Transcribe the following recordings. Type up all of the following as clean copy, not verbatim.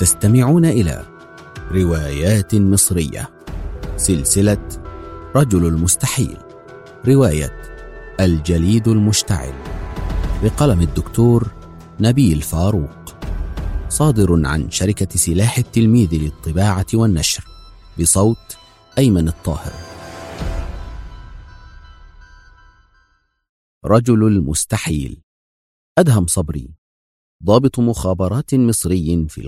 تستمعون إلى روايات مصرية، سلسلة رجل المستحيل، رواية الجليد المشتعل، بقلم الدكتور نبيل فاروق، صادر عن شركة سلاح التلميذ للطباعة والنشر، بصوت أيمن الطاهر. رجل المستحيل. أدهم صبري، ضابط مخابرات مصري في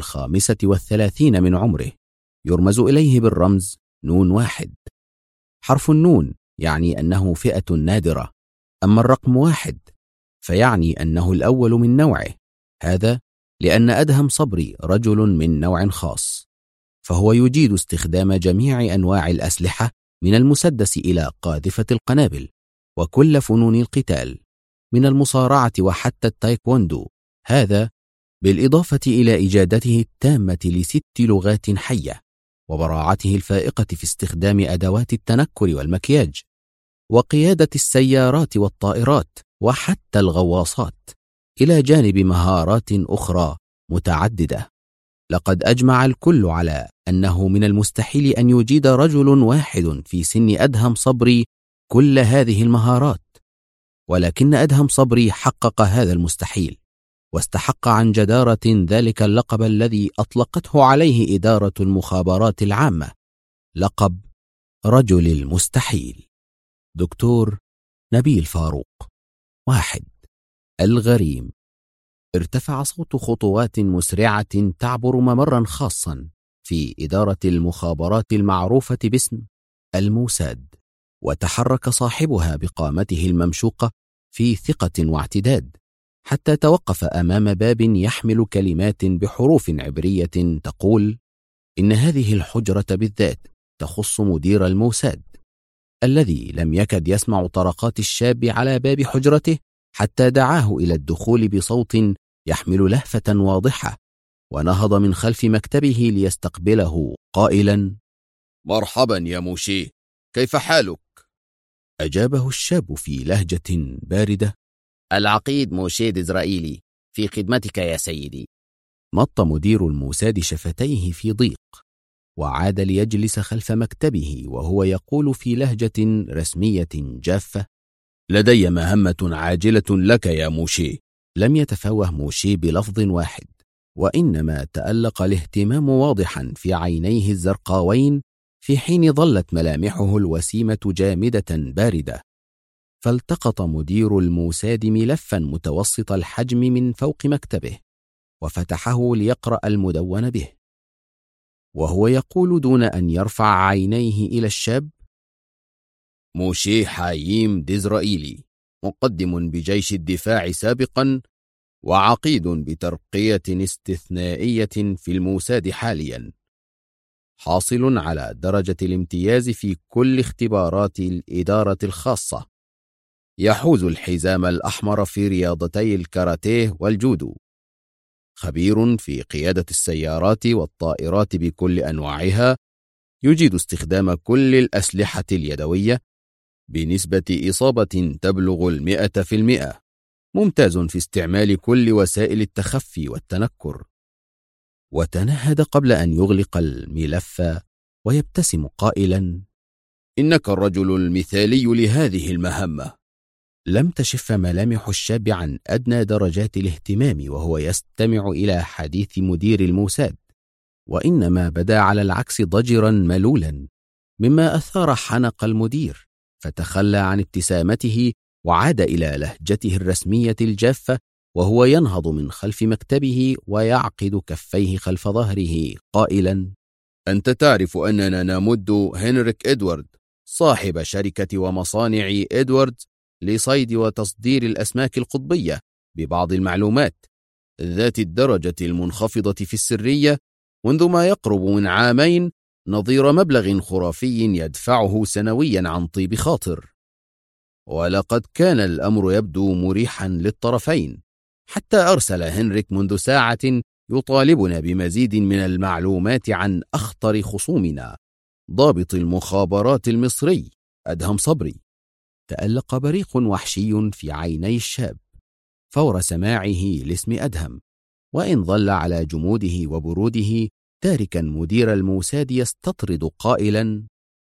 35 من عمره، يرمز إليه بالرمز نون 1. حرف النون يعني أنه فئة نادرة، أما الرقم 1 فيعني أنه الأول من نوعه. هذا لأن أدهم صبري رجل من نوع خاص، فهو يجيد استخدام جميع أنواع الأسلحة من المسدس إلى قاذفة القنابل، وكل فنون القتال من المصارعة وحتى التايكوندو. هذا بالإضافة إلى إجادته التامة ل6 لغات حية، وبراعته الفائقة في استخدام أدوات التنكر والمكياج، وقيادة السيارات والطائرات وحتى الغواصات، إلى جانب مهارات أخرى متعددة. لقد أجمع الكل على أنه من المستحيل أن يجيد رجل واحد في سن أدهم صبري كل هذه المهارات، ولكن أدهم صبري حقق هذا المستحيل، واستحق عن جدارة ذلك اللقب الذي أطلقته عليه إدارة المخابرات العامة، لقب رجل المستحيل. دكتور نبيل فاروق. 1. الغريم. ارتفع صوت خطوات مسرعة تعبر ممرا خاصا في إدارة المخابرات المعروفة باسم الموساد، وتحرك صاحبها بقامته الممشوقة في ثقة واعتداد، حتى توقف أمام باب يحمل كلمات بحروف عبرية تقول إن هذه الحجرة بالذات تخص مدير الموساد، الذي لم يكد يسمع طرقات الشاب على باب حجرته حتى دعاه إلى الدخول بصوت يحمل لهفة واضحة، ونهض من خلف مكتبه ليستقبله قائلا: مرحبا يا موشي، كيف حالك؟ أجابه الشاب في لهجة باردة: العقيد موشيد إسرائيلي في خدمتك يا سيدي. مط مدير الموساد شفتيه في ضيق، وعاد ليجلس خلف مكتبه وهو يقول في لهجة رسمية جافة: لدي مهمة عاجلة لك يا موشي. لم يتفوه موشي بلفظ واحد، وإنما تألق الاهتمام واضحا في عينيه الزرقاوين، في حين ظلت ملامحه الوسيمة جامدة باردة. فالتقط مدير الموساد ملفا متوسط الحجم من فوق مكتبه، وفتحه ليقرأ المدون به، وهو يقول دون أن يرفع عينيه إلى الشاب: موشي حاييم ديزرائيلي، مقدم بجيش الدفاع سابقا، وعقيد بترقية استثنائية في الموساد حاليا، حاصل على درجة الامتياز في كل اختبارات الإدارة الخاصة، يحوز الحزام الأحمر في رياضتي الكاراتيه والجودو، خبير في قيادة السيارات والطائرات بكل أنواعها، يجيد استخدام كل الأسلحة اليدوية بنسبة إصابة تبلغ 100%، ممتاز في استعمال كل وسائل التخفي والتنكر. وتنهد قبل أن يغلق الملف ويبتسم قائلا: إنك الرجل المثالي لهذه المهمة. لم تشف ملامح الشاب عن أدنى درجات الاهتمام وهو يستمع إلى حديث مدير الموساد، وإنما بدا على العكس ضجرا ملولا، مما أثار حنق المدير، فتخلى عن ابتسامته وعاد إلى لهجته الرسمية الجافة، وهو ينهض من خلف مكتبه ويعقد كفيه خلف ظهره قائلا: أنت تعرف أننا نمد هنريك إدوارد، صاحب شركة ومصانع إدوارد لصيد وتصدير الأسماك القطبية، ببعض المعلومات ذات الدرجة المنخفضة في السرية منذ ما يقرب من 2 عام، نظير مبلغ خرافي يدفعه سنويا عن طيب خاطر. ولقد كان الأمر يبدو مريحا للطرفين، حتى أرسل هنريك منذ ساعة يطالبنا بمزيد من المعلومات عن أخطر خصومنا، ضابط المخابرات المصري أدهم صبري. تألق بريق وحشي في عيني الشاب فور سماعه لاسم أدهم، وإن ظل على جموده وبروده تاركا مدير الموساد يستطرد قائلا: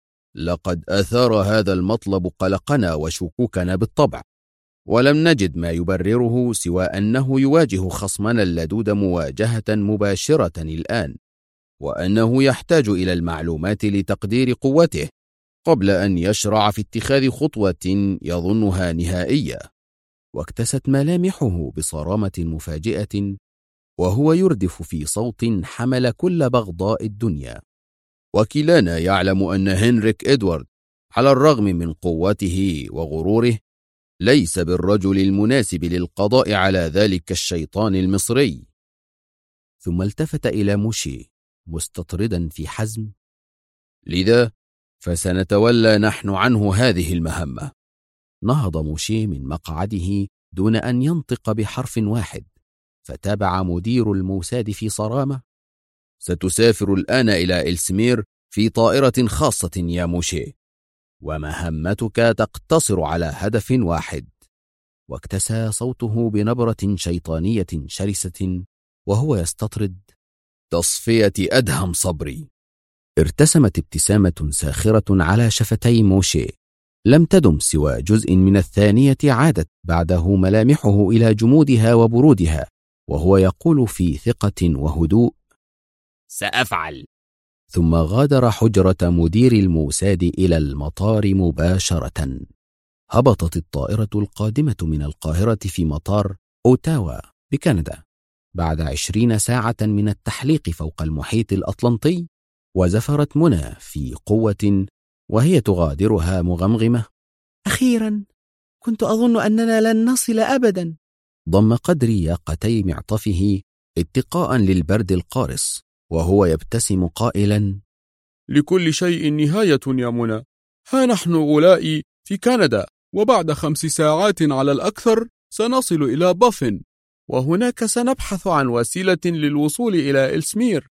لقد أثار هذا المطلب قلقنا وشكوكنا بالطبع، ولم نجد ما يبرره سوى أنه يواجه خصمنا اللدود مواجهة مباشرة الآن، وأنه يحتاج إلى المعلومات لتقدير قوته قبل أن يشرع في اتخاذ خطوة يظنها نهائية. واكتست ملامحه بصرامة مفاجئة وهو يردف في صوت حمل كل بغضاء الدنيا: وكلانا يعلم أن هنريك إدوارد على الرغم من قوته وغروره ليس بالرجل المناسب للقضاء على ذلك الشيطان المصري. ثم التفت إلى موشي مستطردا في حزم: لذا فسنتولى نحن عنه هذه المهمة. نهض موشي من مقعده دون أن ينطق بحرف واحد، فتابع مدير الموساد في صرامة: ستسافر الآن إلى إلسمير في طائرة خاصة يا موشي، ومهمتك تقتصر على هدف واحد. واكتسى صوته بنبرة شيطانية شرسة وهو يستطرد: تصفية أدهم صبري. ارتسمت ابتسامة ساخرة على شفتي موشي لم تدم سوى جزء من الثانية، عادت بعده ملامحه إلى جمودها وبرودها وهو يقول في ثقة وهدوء: سأفعل. ثم غادر حجرة مدير الموساد إلى المطار مباشرة. هبطت الطائرة القادمة من القاهرة في مطار أوتاوا بكندا بعد 20 ساعة من التحليق فوق المحيط الأطلنطي، وزفرت منى في قوة وهي تغادرها مغمغمة: أخيرا كنت أظن أننا لن نصل أبدا. ضم قدري ياقتي معطفه اتقاء للبرد القارس وهو يبتسم قائلا: لكل شيء نهاية يا منى. ها نحن أولئي في كندا، وبعد 5 ساعات على الأكثر سنصل إلى بافن، وهناك سنبحث عن وسيلة للوصول إلى إلسمير.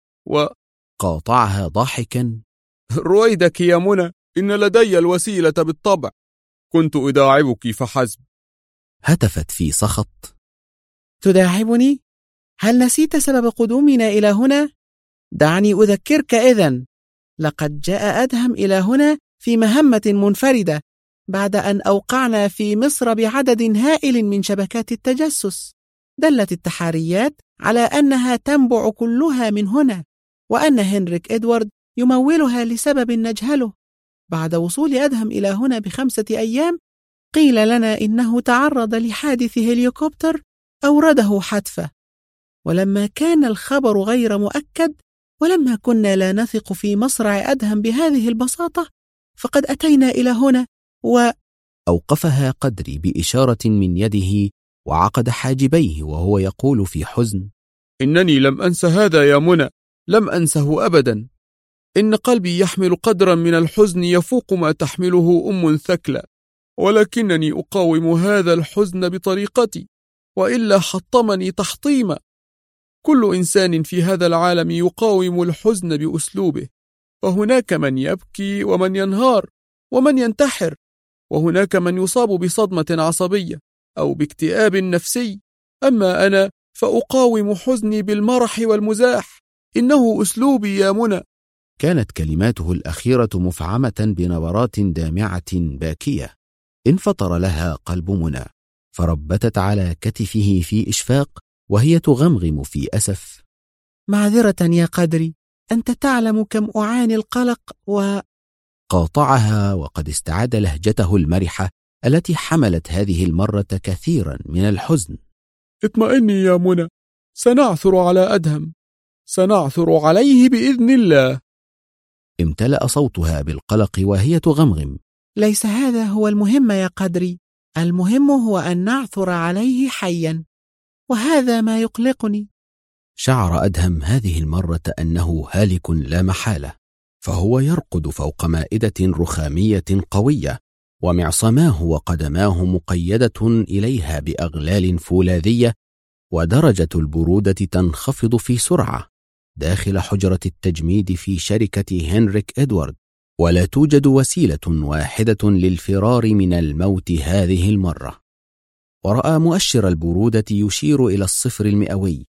قاطعها ضاحكا: رويدك يا منى، إن لدي الوسيلة بالطبع، كنت أداعبك فحسب. هتفت في سخط: تداعبني؟ هل نسيت سبب قدومنا إلى هنا؟ دعني أذكرك إذن، لقد جاء أدهم إلى هنا في مهمة منفردة بعد أن أوقعنا في مصر بعدد هائل من شبكات التجسس. دلت التحاريات على أنها تنبع كلها من هنا، وأن هنريك إدوارد يمولها لسبب نجهله. بعد وصول أدهم إلى هنا ب5 أيام قيل لنا إنه تعرض لحادث هليكوبتر أورده حتفة، ولما كان الخبر غير مؤكد ولما كنا لا نثق في مصرع أدهم بهذه البساطة فقد أتينا إلى هنا أوقفها قدري بإشارة من يده وعقد حاجبيه وهو يقول في حزن: إنني لم أنس هذا يا منى، لم أنسه أبدا. إن قلبي يحمل قدرا من الحزن يفوق ما تحمله أم ثكلى، ولكنني أقاوم هذا الحزن بطريقتي، وإلا حطمني تحطيما. كل إنسان في هذا العالم يقاوم الحزن بأسلوبه، فهناك من يبكي ومن ينهار ومن ينتحر، وهناك من يصاب بصدمة عصبية أو باكتئاب نفسي. أما أنا فأقاوم حزني بالمرح والمزاح، إنه أسلوبي يا منى. كانت كلماته الأخيرة مفعمة بنبرات دامعة باكية. انفطر لها قلب منى، فربتت على كتفه في إشفاق وهي تغمغم في أسف: معذرة يا قدري، أنت تعلم كم أعاني القلق قاطعها وقد استعاد لهجته المرحة التي حملت هذه المرة كثيرا من الحزن. اطمئني يا منى، سنعثر على أدهم، سنعثر عليه بإذن الله. امتلأ صوتها بالقلق وهي تغمغم: ليس هذا هو المهم يا قدري، المهم هو أن نعثر عليه حيا، وهذا ما يقلقني. شعر أدهم هذه المرة أنه هالك لا محالة، فهو يرقد فوق مائدة رخامية قوية، ومعصماه وقدماه مقيدة إليها بأغلال فولاذية، ودرجة البرودة تنخفض في سرعة داخل حجرة التجميد في شركة هنريك إدوارد، ولا توجد وسيلة واحدة للفرار من الموت هذه المرة. ورأى مؤشر البرودة يشير إلى 0 المئوي،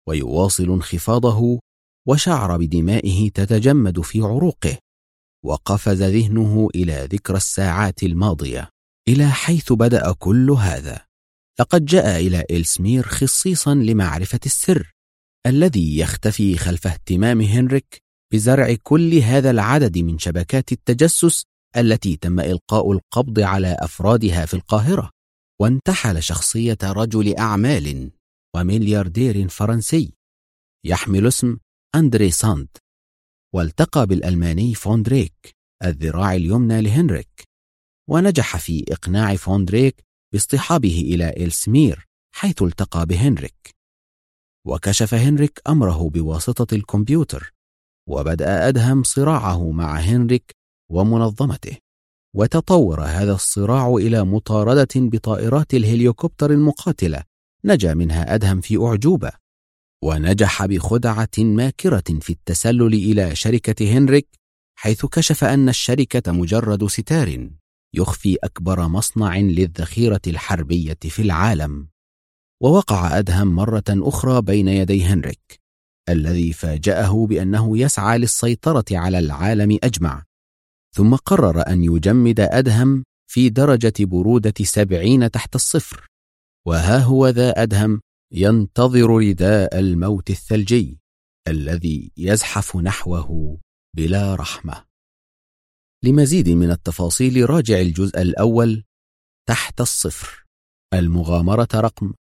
ويواصل انخفاضه، وشعر بدمائه تتجمد في عروقه، وقفز ذهنه إلى ذكرى الساعات الماضية. إلى حيث بدأ كل هذا؟ لقد جاء إلى إلسمير خصيصا لمعرفة السر الذي يختفي خلف اهتمام هنريك بزرع كل هذا العدد من شبكات التجسس التي تم إلقاء القبض على أفرادها في القاهرة. وانتحل شخصية رجل أعمال وملياردير فرنسي يحمل اسم أندري ساند، والتقى بالألماني فوندريك الذراع اليمنى لهنريك، ونجح في إقناع فوندريك باصطحابه إلى إلسمير حيث التقى بهنريك. وكشف هنريك أمره بواسطة الكمبيوتر، وبدأ أدهم صراعه مع هنريك ومنظمته، وتطور هذا الصراع إلى مطاردة بطائرات الهليكوبتر المقاتلة نجا منها أدهم في أعجوبة، ونجح بخدعة ماكرة في التسلل إلى شركة هنريك، حيث كشف أن الشركة مجرد ستار يخفي أكبر مصنع للذخيرة الحربية في العالم. ووقع أدهم مرة أخرى بين يدي هنريك الذي فاجأه بأنه يسعى للسيطرة على العالم أجمع، ثم قرر أن يجمد أدهم في درجة برودة 70 تحت الصفر. وها هو ذا أدهم ينتظر رداء الموت الثلجي الذي يزحف نحوه بلا رحمة. لمزيد من التفاصيل راجع الجزء الأول تحت الصفر، المغامرة رقم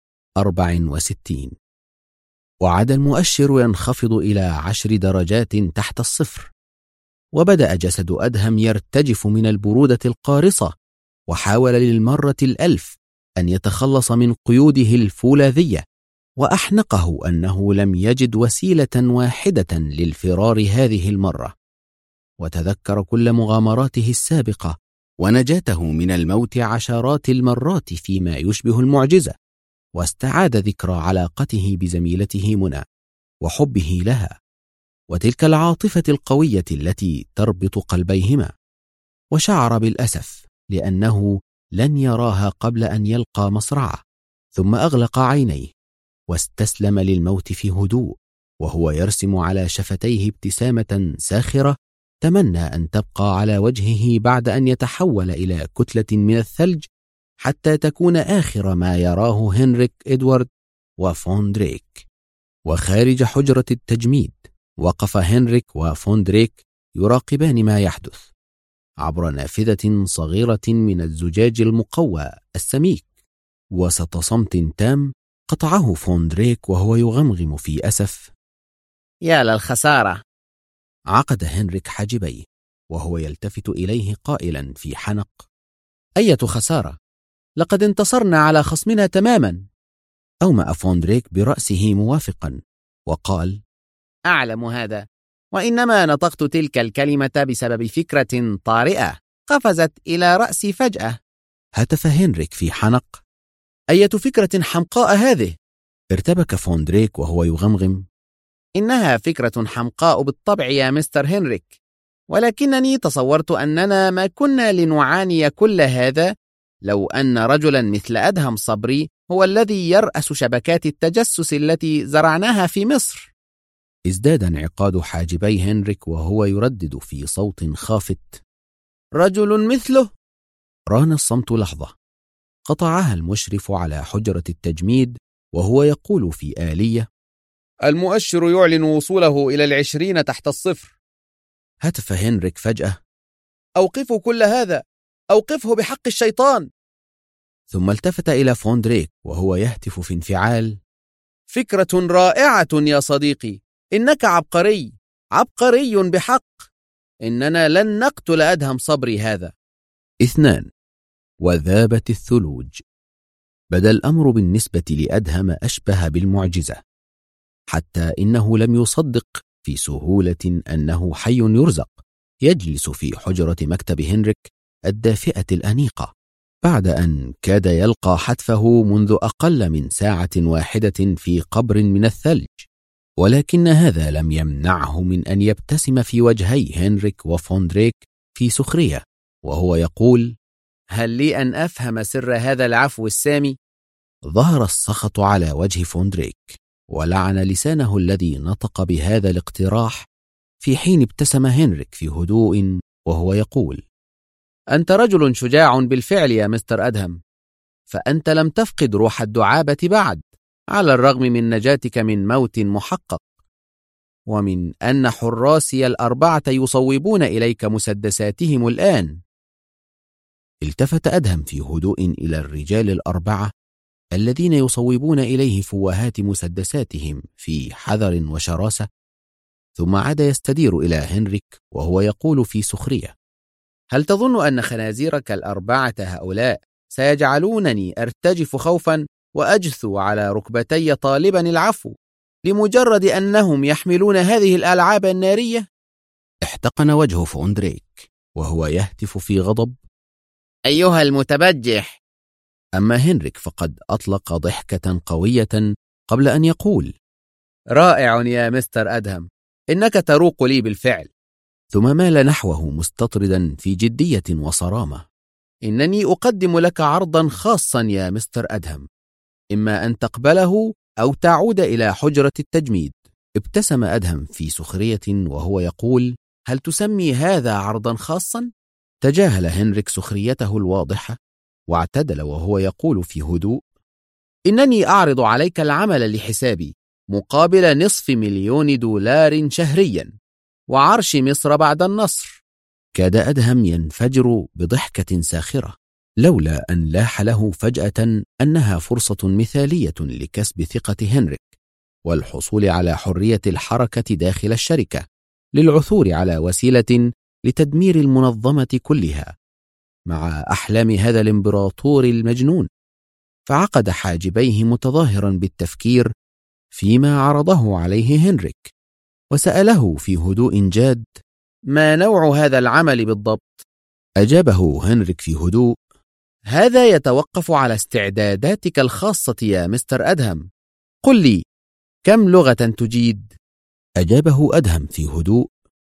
64. وعاد المؤشر ينخفض إلى 10 درجات تحت الصفر، وبدأ جسد أدهم يرتجف من البرودة القارصة، وحاول للمرة 1000 أن يتخلص من قيوده الفولاذية، وأحنقه أنه لم يجد وسيلة واحدة للفرار هذه المرة. وتذكر كل مغامراته السابقة ونجاته من الموت عشرات المرات فيما يشبه المعجزة، واستعاد ذكرى علاقته بزميلته منى وحبه لها، وتلك العاطفة القوية التي تربط قلبيهما. وشعر بالأسف لأنه لن يراها قبل أن يلقى مصرعه، ثم أغلق عينيه واستسلم للموت في هدوء، وهو يرسم على شفتيه ابتسامة ساخرة تمنى أن تبقى على وجهه بعد أن يتحول إلى كتلة من الثلج، حتى تكون آخر ما يراه هنريك إدوارد وفوندريك. وخارج حجرة التجميد وقف هنريك وفوندريك يراقبان ما يحدث عبر نافذة صغيرة من الزجاج المقوى السميك. وسط صمت تام قطعه فوندريك وهو يغمغم في أسف: يا للخسارة. عقد هنريك حاجبيه وهو يلتفت إليه قائلا في حنق: أية خسارة؟ لقد انتصرنا على خصمنا تماما. أومأ فوندريك برأسه موافقا وقال: أعلم هذا، وإنما نطقت تلك الكلمة بسبب فكرة طارئة قفزت إلى رأسي فجأة. هتف هنريك في حنق: أية فكرة حمقاء هذه؟ ارتبك فوندريك وهو يغمغم: إنها فكرة حمقاء بالطبع يا مستر هنريك، ولكنني تصورت أننا ما كنا لنعاني كل هذا لو أن رجلا مثل أدهم صبري هو الذي يرأس شبكات التجسس التي زرعناها في مصر. ازداد انعقاد حاجبي هنريك وهو يردد في صوت خافت: رجل مثله؟ ران الصمت لحظة، قطعها المشرف على حجرة التجميد وهو يقول في آلية: المؤشر يعلن وصوله إلى 20 تحت الصفر. هتف هنريك فجأة: أوقفوا كل هذا، أوقفه بحق الشيطان. ثم التفت إلى فوندريك وهو يهتف في انفعال: فكرة رائعة يا صديقي، إنك عبقري، عبقري بحق. إننا لن نقتل أدهم صبري هذا. 2. وذابت الثلوج. بدا الأمر بالنسبة لأدهم أشبه بالمعجزة، حتى إنه لم يصدق في سهولة أنه حي يرزق يجلس في حجرة مكتب هنريك الدافئة الأنيقة، بعد أن كاد يلقى حتفه منذ أقل من ساعة واحدة في قبر من الثلج. ولكن هذا لم يمنعه من أن يبتسم في وجهي هنريك وفوندريك في سخرية وهو يقول: هل لي أن أفهم سر هذا العفو السامي؟ ظهر السخط على وجه فوندريك ولعن لسانه الذي نطق بهذا الاقتراح، في حين ابتسم هنريك في هدوء وهو يقول: أنت رجل شجاع بالفعل يا مستر أدهم، فأنت لم تفقد روح الدعابة بعد، على الرغم من نجاتك من موت محقق، ومن أن حراسي الأربعة يصوبون إليك مسدساتهم الآن. التفت أدهم في هدوء إلى الرجال الأربعة الذين يصوبون إليه فوهات مسدساتهم في حذر وشراسة، ثم عاد يستدير إلى هنريك وهو يقول في سخرية: هل تظن أن خنازيرك الأربعة هؤلاء سيجعلونني أرتجف خوفا وأجثو على ركبتي طالبا العفو لمجرد أنهم يحملون هذه الألعاب النارية؟ احتقن وجه فون دريك وهو يهتف في غضب: أيها المتبجح! أما هنريك فقد أطلق ضحكة قوية قبل أن يقول: رائع يا مستر أدهم، إنك تروق لي بالفعل. ثم مال نحوه مستطردا في جدية وصرامة: إنني أقدم لك عرضا خاصا يا مستر أدهم، إما أن تقبله أو تعود إلى حجرة التجميد. ابتسم أدهم في سخرية وهو يقول: هل تسمي هذا عرضا خاصا؟ تجاهل هنريك سخريته الواضحة واعتدل وهو يقول في هدوء: إنني أعرض عليك العمل لحسابي مقابل $500,000 شهريا وعرش مصر بعد النصر. كاد أدهم ينفجر بضحكة ساخرة، لولا أن لاح له فجأة أنها فرصة مثالية لكسب ثقة هنريك والحصول على حرية الحركة داخل الشركة، للعثور على وسيلة لتدمير المنظمة كلها مع أحلام هذا الإمبراطور المجنون. فعقد حاجبيه متظاهرا بالتفكير فيما عرضه عليه هنريك، وسأله في هدوء جاد: ما نوع هذا العمل بالضبط؟ أجابه هنريك في هدوء: هذا يتوقف على استعداداتك الخاصة يا مستر أدهم. قل لي، كم لغة تجيد؟ أجابه أدهم في هدوء: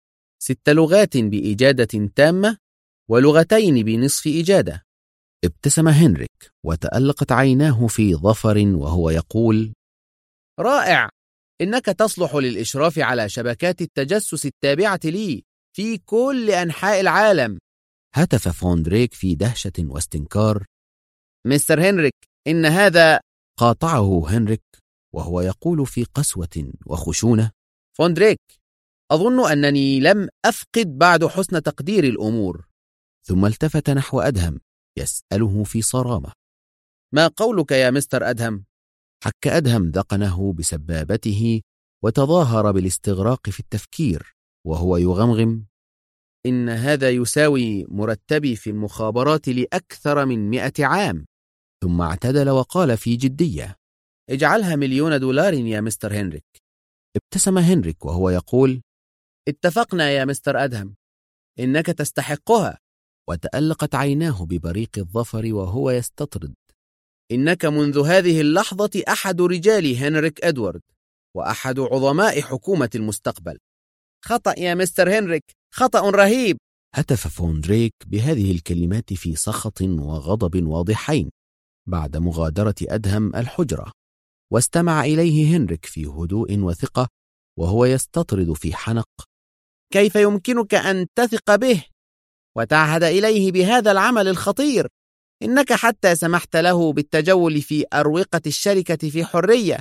6 لغات بإجادة تامة ولغتين بنصف إجادة. ابتسم هنريك وتألقت عيناه في ظفر وهو يقول: رائع، إنك تصلح للإشراف على شبكات التجسس التابعة لي في كل أنحاء العالم. هتف فون دريك في دهشة واستنكار: مستر هنريك، إن هذا… قاطعه هنريك وهو يقول في قسوة وخشونة: فون دريك، أظن أنني لم أفقد بعد حسن تقدير الأمور. ثم التفت نحو أدهم يسأله في صرامة: ما قولك يا مستر أدهم؟ حك أدهم ذقنه بسبابته وتظاهر بالاستغراق في التفكير وهو يغمغم: إن هذا يساوي مرتبي في المخابرات لأكثر من 100 عام. ثم اعتدل وقال في جدية: اجعلها $1,000,000 يا مستر هنريك. ابتسم هنريك وهو يقول: اتفقنا يا مستر أدهم، إنك تستحقها. وتألقت عيناه ببريق الظفر وهو يستطرد: إنك منذ هذه اللحظة أحد رجال هنريك إدوارد وأحد عظماء حكومة المستقبل. خطأ يا مستر هنريك، خطأ رهيب. هتف فون دريك بهذه الكلمات في سخط وغضب واضحين بعد مغادرة أدهم الحجرة، واستمع إليه هنريك في هدوء وثقة وهو يستطرد في حنق: كيف يمكنك أن تثق به وتعهد إليه بهذا العمل الخطير؟ إنك حتى سمحت له بالتجول في أروقة الشركة في حرية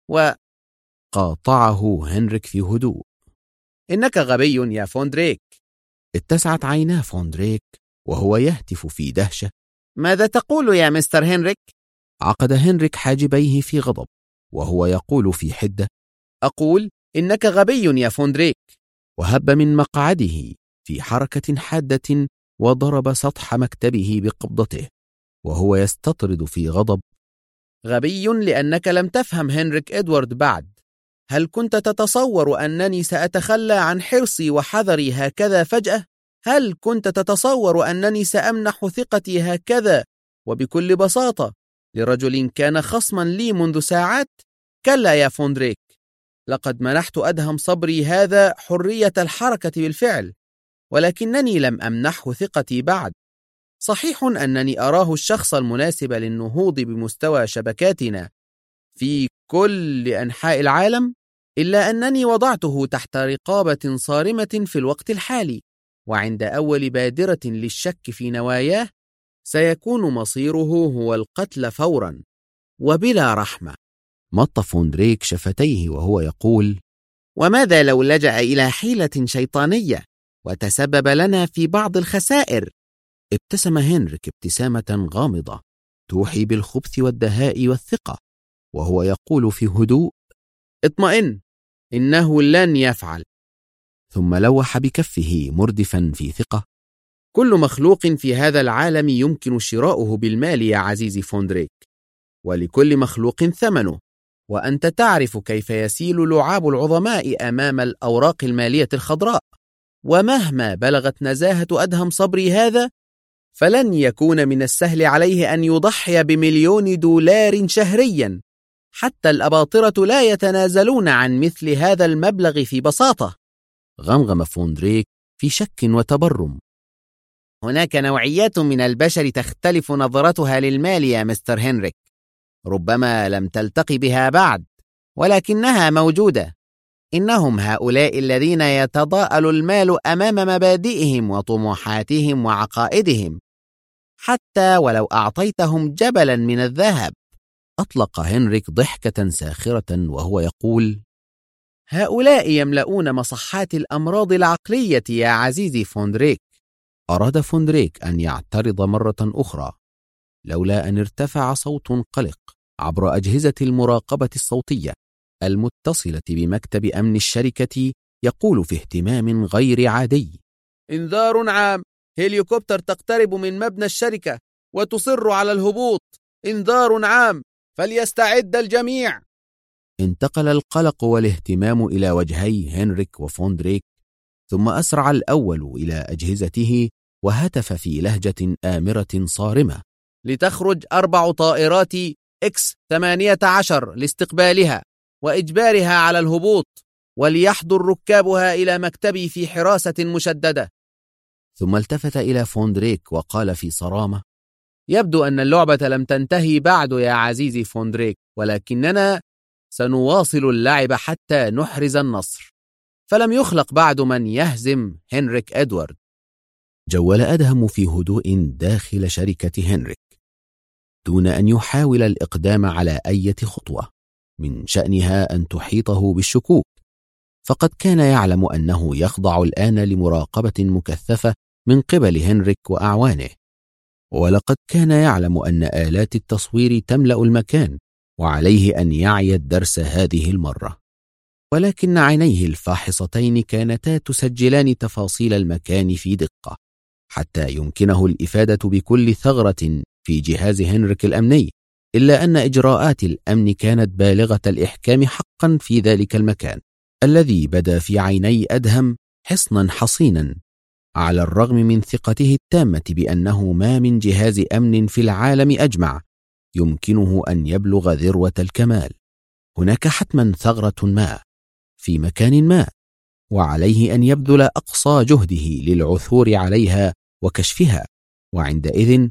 قاطعه هنريك في هدوء: إنك غبي يا فون دريك. اتسعت عينا فون دريك وهو يهتف في دهشة: ماذا تقول يا مستر هنريك؟ عقد هنريك حاجبيه في غضب وهو يقول في حدة: أقول إنك غبي يا فون دريك. وهب من مقعده في حركة حادة وضرب سطح مكتبه بقبضته وهو يستطرد في غضب: غبي لأنك لم تفهم هنريك إدوارد بعد. هل كنت تتصور أنني سأتخلى عن حرصي وحذري هكذا فجأة؟ هل كنت تتصور أنني سأمنح ثقتي هكذا وبكل بساطة لرجل كان خصما لي منذ ساعات؟ كلا يا فون دريك، لقد منحت أدهم صبري هذا حرية الحركة بالفعل، ولكنني لم أمنحه ثقتي بعد. صحيح أنني أراه الشخص المناسب للنهوض بمستوى شبكاتنا، في كل أنحاء العالم، إلا أنني وضعته تحت رقابة صارمة في الوقت الحالي، وعند أول بادرة للشك في نواياه سيكون مصيره هو القتل فورا وبلا رحمة. مط فوندريك شفتيه وهو يقول: وماذا لو لجأ إلى حيلة شيطانية وتسبب لنا في بعض الخسائر؟ ابتسم هنريك ابتسامة غامضة توحي بالخبث والدهاء والثقة، وهو يقول في هدوء: اطمئن، إنه لن يفعل. ثم لوح بكفه مردفا في ثقة: كل مخلوق في هذا العالم يمكن شراؤه بالمال يا عزيزي فوندريك، ولكل مخلوق ثمنه، وأنت تعرف كيف يسيل لعاب العظماء أمام الأوراق المالية الخضراء. ومهما بلغت نزاهة أدهم صبري هذا، فلن يكون من السهل عليه أن يضحي ب1,000,000 دولار شهريا. حتى الأباطرة لا يتنازلون عن مثل هذا المبلغ في بساطة. غمغم فوندريك في شك وتبرم: هناك نوعيات من البشر تختلف نظرتها للمال يا مستر هنريك، ربما لم تلتقي بها بعد، ولكنها موجودة. إنهم هؤلاء الذين يتضاءل المال أمام مبادئهم وطموحاتهم وعقائدهم، حتى ولو أعطيتهم جبلا من الذهب. أطلق هنريك ضحكة ساخرة وهو يقول: هؤلاء يملؤون مصحات الأمراض العقلية يا عزيزي فوندريك. أراد فوندريك أن يعترض مرة أخرى، لولا أن ارتفع صوت قلق عبر أجهزة المراقبة الصوتية المتصلة بمكتب أمن الشركة يقول في اهتمام غير عادي: إنذار عام، هليكوبتر تقترب من مبنى الشركة وتصر على الهبوط. إنذار عام، فليستعد الجميع. انتقل القلق والاهتمام إلى وجهي هنريك وفوندريك، ثم أسرع الأول إلى أجهزته وهتف في لهجة آمرة صارمة: لتخرج 4 طائرات X-18 لاستقبالها وإجبارها على الهبوط، وليحضر ركابها إلى مكتبي في حراسة مشددة. ثم التفت إلى فوندريك وقال في صرامة: يبدو أن اللعبة لم تنتهي بعد يا عزيزي فوندريك، ولكننا سنواصل اللعب حتى نحرز النصر، فلم يخلق بعد من يهزم هنريك إدوارد. جول أدهم في هدوء داخل شركة هنريك دون أن يحاول الإقدام على أي خطوة من شأنها أن تحيطه بالشكوك، فقد كان يعلم أنه يخضع الآن لمراقبة مكثفة من قبل هنريك وأعوانه، ولقد كان يعلم أن آلات التصوير تملأ المكان وعليه أن يعي الدرس هذه المرة. ولكن عينيه الفاحصتين كانتا تسجلان تفاصيل المكان في دقة حتى يمكنه الإفادة بكل ثغرة في جهاز هنريك الأمني، إلا أن إجراءات الأمن كانت بالغة الإحكام حقا في ذلك المكان الذي بدا في عيني أدهم حصنا حصينا، على الرغم من ثقته التامة بأنه ما من جهاز أمن في العالم أجمع يمكنه أن يبلغ ذروة الكمال. هناك حتما ثغرة ما في مكان ما، وعليه أن يبذل أقصى جهده للعثور عليها وكشفها، وعندئذ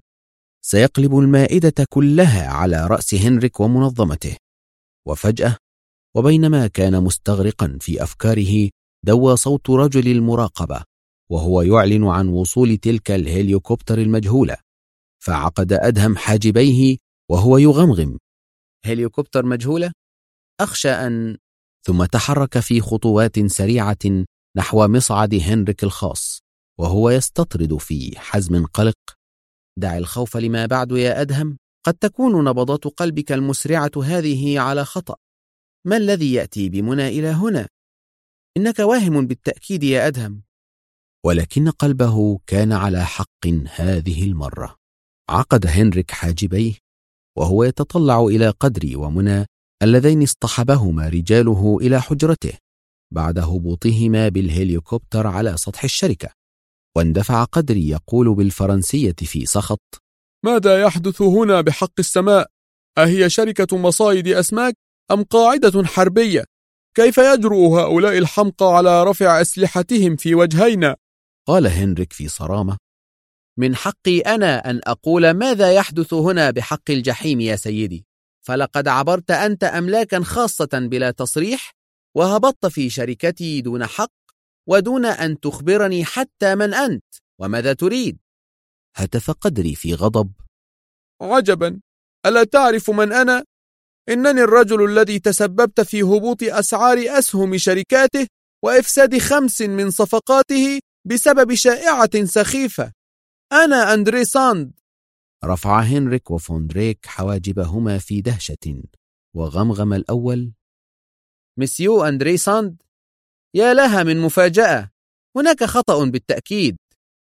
سيقلب المائدة كلها على رأس هنريك ومنظمته. وفجأة، وبينما كان مستغرقا في أفكاره، دوى صوت رجل المراقبة وهو يعلن عن وصول تلك الهليكوبتر المجهولة، فعقد أدهم حاجبيه وهو يغمغم: هليكوبتر مجهولة؟ أخشى أن... ثم تحرك في خطوات سريعة نحو مصعد هنريك الخاص وهو يستطرد في حزم قلق: دع الخوف لما بعد يا أدهم، قد تكون نبضات قلبك المسرعة هذه على خطأ. ما الذي يأتي بمنى إلى هنا؟ إنك واهم بالتأكيد يا أدهم. ولكن قلبه كان على حق هذه المرة. عقد هنريك حاجبيه وهو يتطلع إلى قدري ومنى اللذين اصطحبهما رجاله إلى حجرته بعد هبوطهما بالهليكوبتر على سطح الشركة، واندفع قدري يقول بالفرنسية في سخط: ماذا يحدث هنا بحق السماء؟ أهي شركة مصايد أسماك أم قاعدة حربية؟ كيف يجرؤ هؤلاء الحمقى على رفع أسلحتهم في وجهينا؟ قال هنريك في صرامة: من حقي أنا أن أقول ماذا يحدث هنا بحق الجحيم يا سيدي، فلقد عبرت أنت أملاكا خاصة بلا تصريح، وهبطت في شركتي دون حق ودون أن تخبرني حتى من أنت وماذا تريد. هتف قدري في غضب: عجبا، ألا تعرف من أنا؟ إنني الرجل الذي تسببت في هبوط أسعار أسهم شركاته وإفساد 5 من صفقاته بسبب شائعة سخيفة. أنا أندري ساند. رفع هنريك وفون دريك حواجبهما في دهشة، وغمغم الأول: مسيو أندري ساند؟ يا لها من مفاجأة، هناك خطأ بالتأكيد.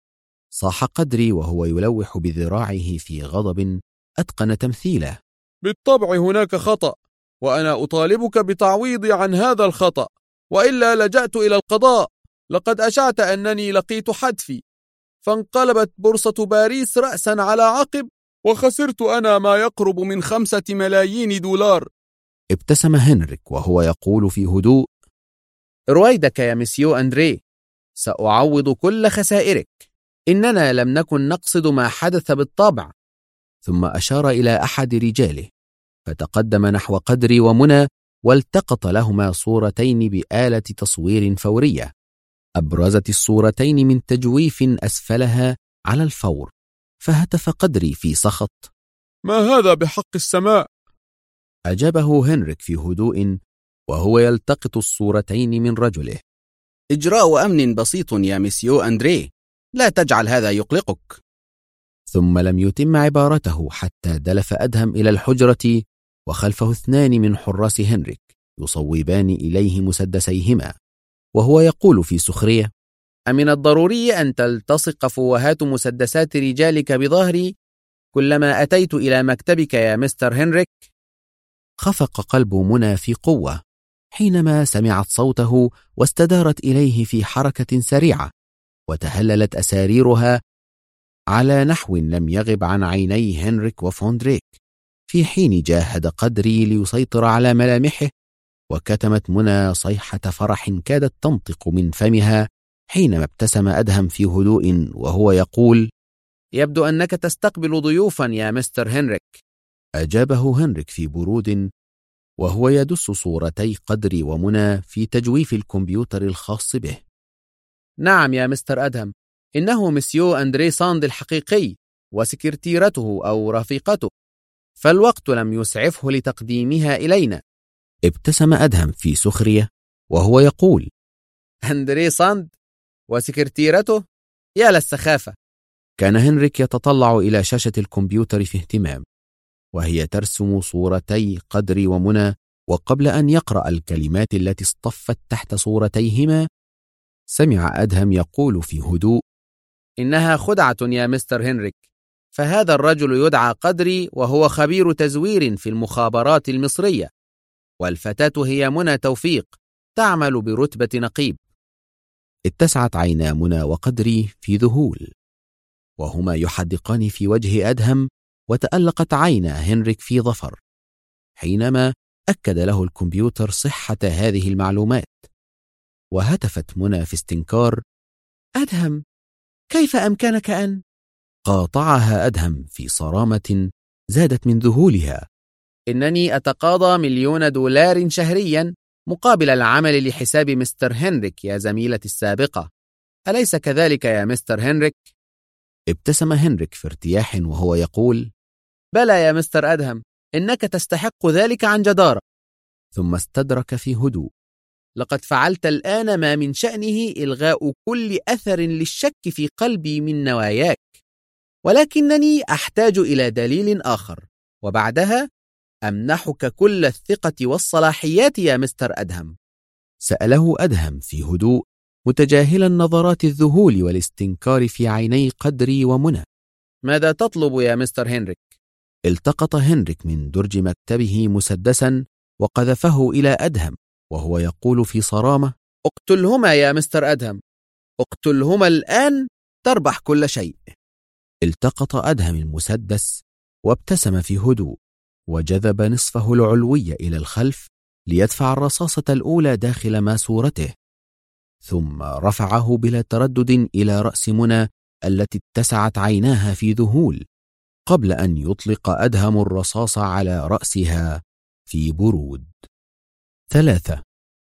صاح قدري وهو يلوح بذراعه في غضب أتقن تمثيله: بالطبع هناك خطأ، وأنا أطالبك بتعويضي عن هذا الخطأ، وإلا لجأت إلى القضاء. لقد أشعت أنني لقيت حتفي، فانقلبت بورصة باريس رأسا على عقب، وخسرت أنا ما يقرب من 5 ملايين دولار. ابتسم هنريك وهو يقول في هدوء: رويدك يا مسيو أندري، سأعوض كل خسائرك، إننا لم نكن نقصد ما حدث بالطبع. ثم أشار إلى أحد رجاله، فتقدم نحو قدري ومنى والتقط لهما صورتين بآلة تصوير فورية. أبرزت الصورتين من تجويف أسفلها على الفور، فهتف قدري في سخط: ما هذا بحق السماء؟ أجابه هنريك في هدوء وهو يلتقط الصورتين من رجله: إجراء أمن بسيط يا مسيو أندري، لا تجعل هذا يقلقك. ثم لم يتم عبارته حتى دلف أدهم إلى الحجرة، وخلفه 2 من حراس هنريك يصوبان إليه مسدسيهما، وهو يقول في سخرية: أمن الضروري أن تلتصق فوهات مسدسات رجالك بظهري كلما أتيت إلى مكتبك يا مستر هنريك؟ خفق قلب منى في قوة حينما سمعت صوته، واستدارت إليه في حركة سريعة، وتهللت أساريرها على نحو لم يغب عن عيني هنريك وفون دريك، في حين جاهد قدري ليسيطر على ملامحه. وكتمت منى صيحة فرح كادت تنطق من فمها حينما ابتسم أدهم في هدوء وهو يقول: يبدو أنك تستقبل ضيوفا يا مستر هنريك. أجابه هنريك في برود وهو يدس صورتي قدري ومنى في تجويف الكمبيوتر الخاص به: نعم يا مستر أدهم، إنه مسيو أندري ساند الحقيقي وسكرتيرته أو رفيقته، فالوقت لم يسعفه لتقديمها إلينا. ابتسم أدهم في سخرية وهو يقول: أندري ساند وسكرتيرته؟ يا للسخافة. كان هنريك يتطلع إلى شاشة الكمبيوتر في اهتمام، وهي ترسم صورتي قدري ومنى، وقبل أن يقرأ الكلمات التي اصطفت تحت صورتيهما سمع أدهم يقول في هدوء: إنها خدعة يا مستر هنريك، فهذا الرجل يدعى قدري وهو خبير تزوير في المخابرات المصرية، والفتاة هي منى توفيق تعمل برتبة نقيب. اتسعت عينا منى وقدري في ذهول وهما يحدقان في وجه أدهم، وتألقت عينا هنريك في ظفر حينما أكد له الكمبيوتر صحة هذه المعلومات. وهتفت منى في استنكار: أدهم، كيف أمكنك أن؟ قاطعها أدهم في صرامة زادت من ذهولها: إنني أتقاضى $1,000,000 شهريا مقابل العمل لحساب مستر هنريك يا زميلتي السابقة، أليس كذلك يا مستر هنريك؟ ابتسم هنريك في ارتياح وهو يقول: بلى يا مستر أدهم، إنك تستحق ذلك عن جدارة. ثم استدرك في هدوء: لقد فعلت الآن ما من شأنه إلغاء كل أثر للشك في قلبي من نواياك، ولكنني أحتاج إلى دليل آخر، وبعدها أمنحك كل الثقة والصلاحيات يا مستر أدهم. سأله أدهم في هدوء متجاهلا نظرات الذهول والاستنكار في عيني قدري ومنى. ماذا تطلب يا مستر هنريك؟ التقط هنريك من درج مكتبه مسدسا وقذفه إلى أدهم وهو يقول في صرامة: اقتلهما يا مستر أدهم، اقتلهما الآن تربح كل شيء. التقط أدهم المسدس وابتسم في هدوء، وجذب نصفه العلوي إلى الخلف ليدفع الرصاصة الأولى داخل ماسورته، ثم رفعه بلا تردد إلى رأس منى التي اتسعت عيناها في ذهول. قبل أن يطلق أدهم الرصاص على رأسها في برود. 3.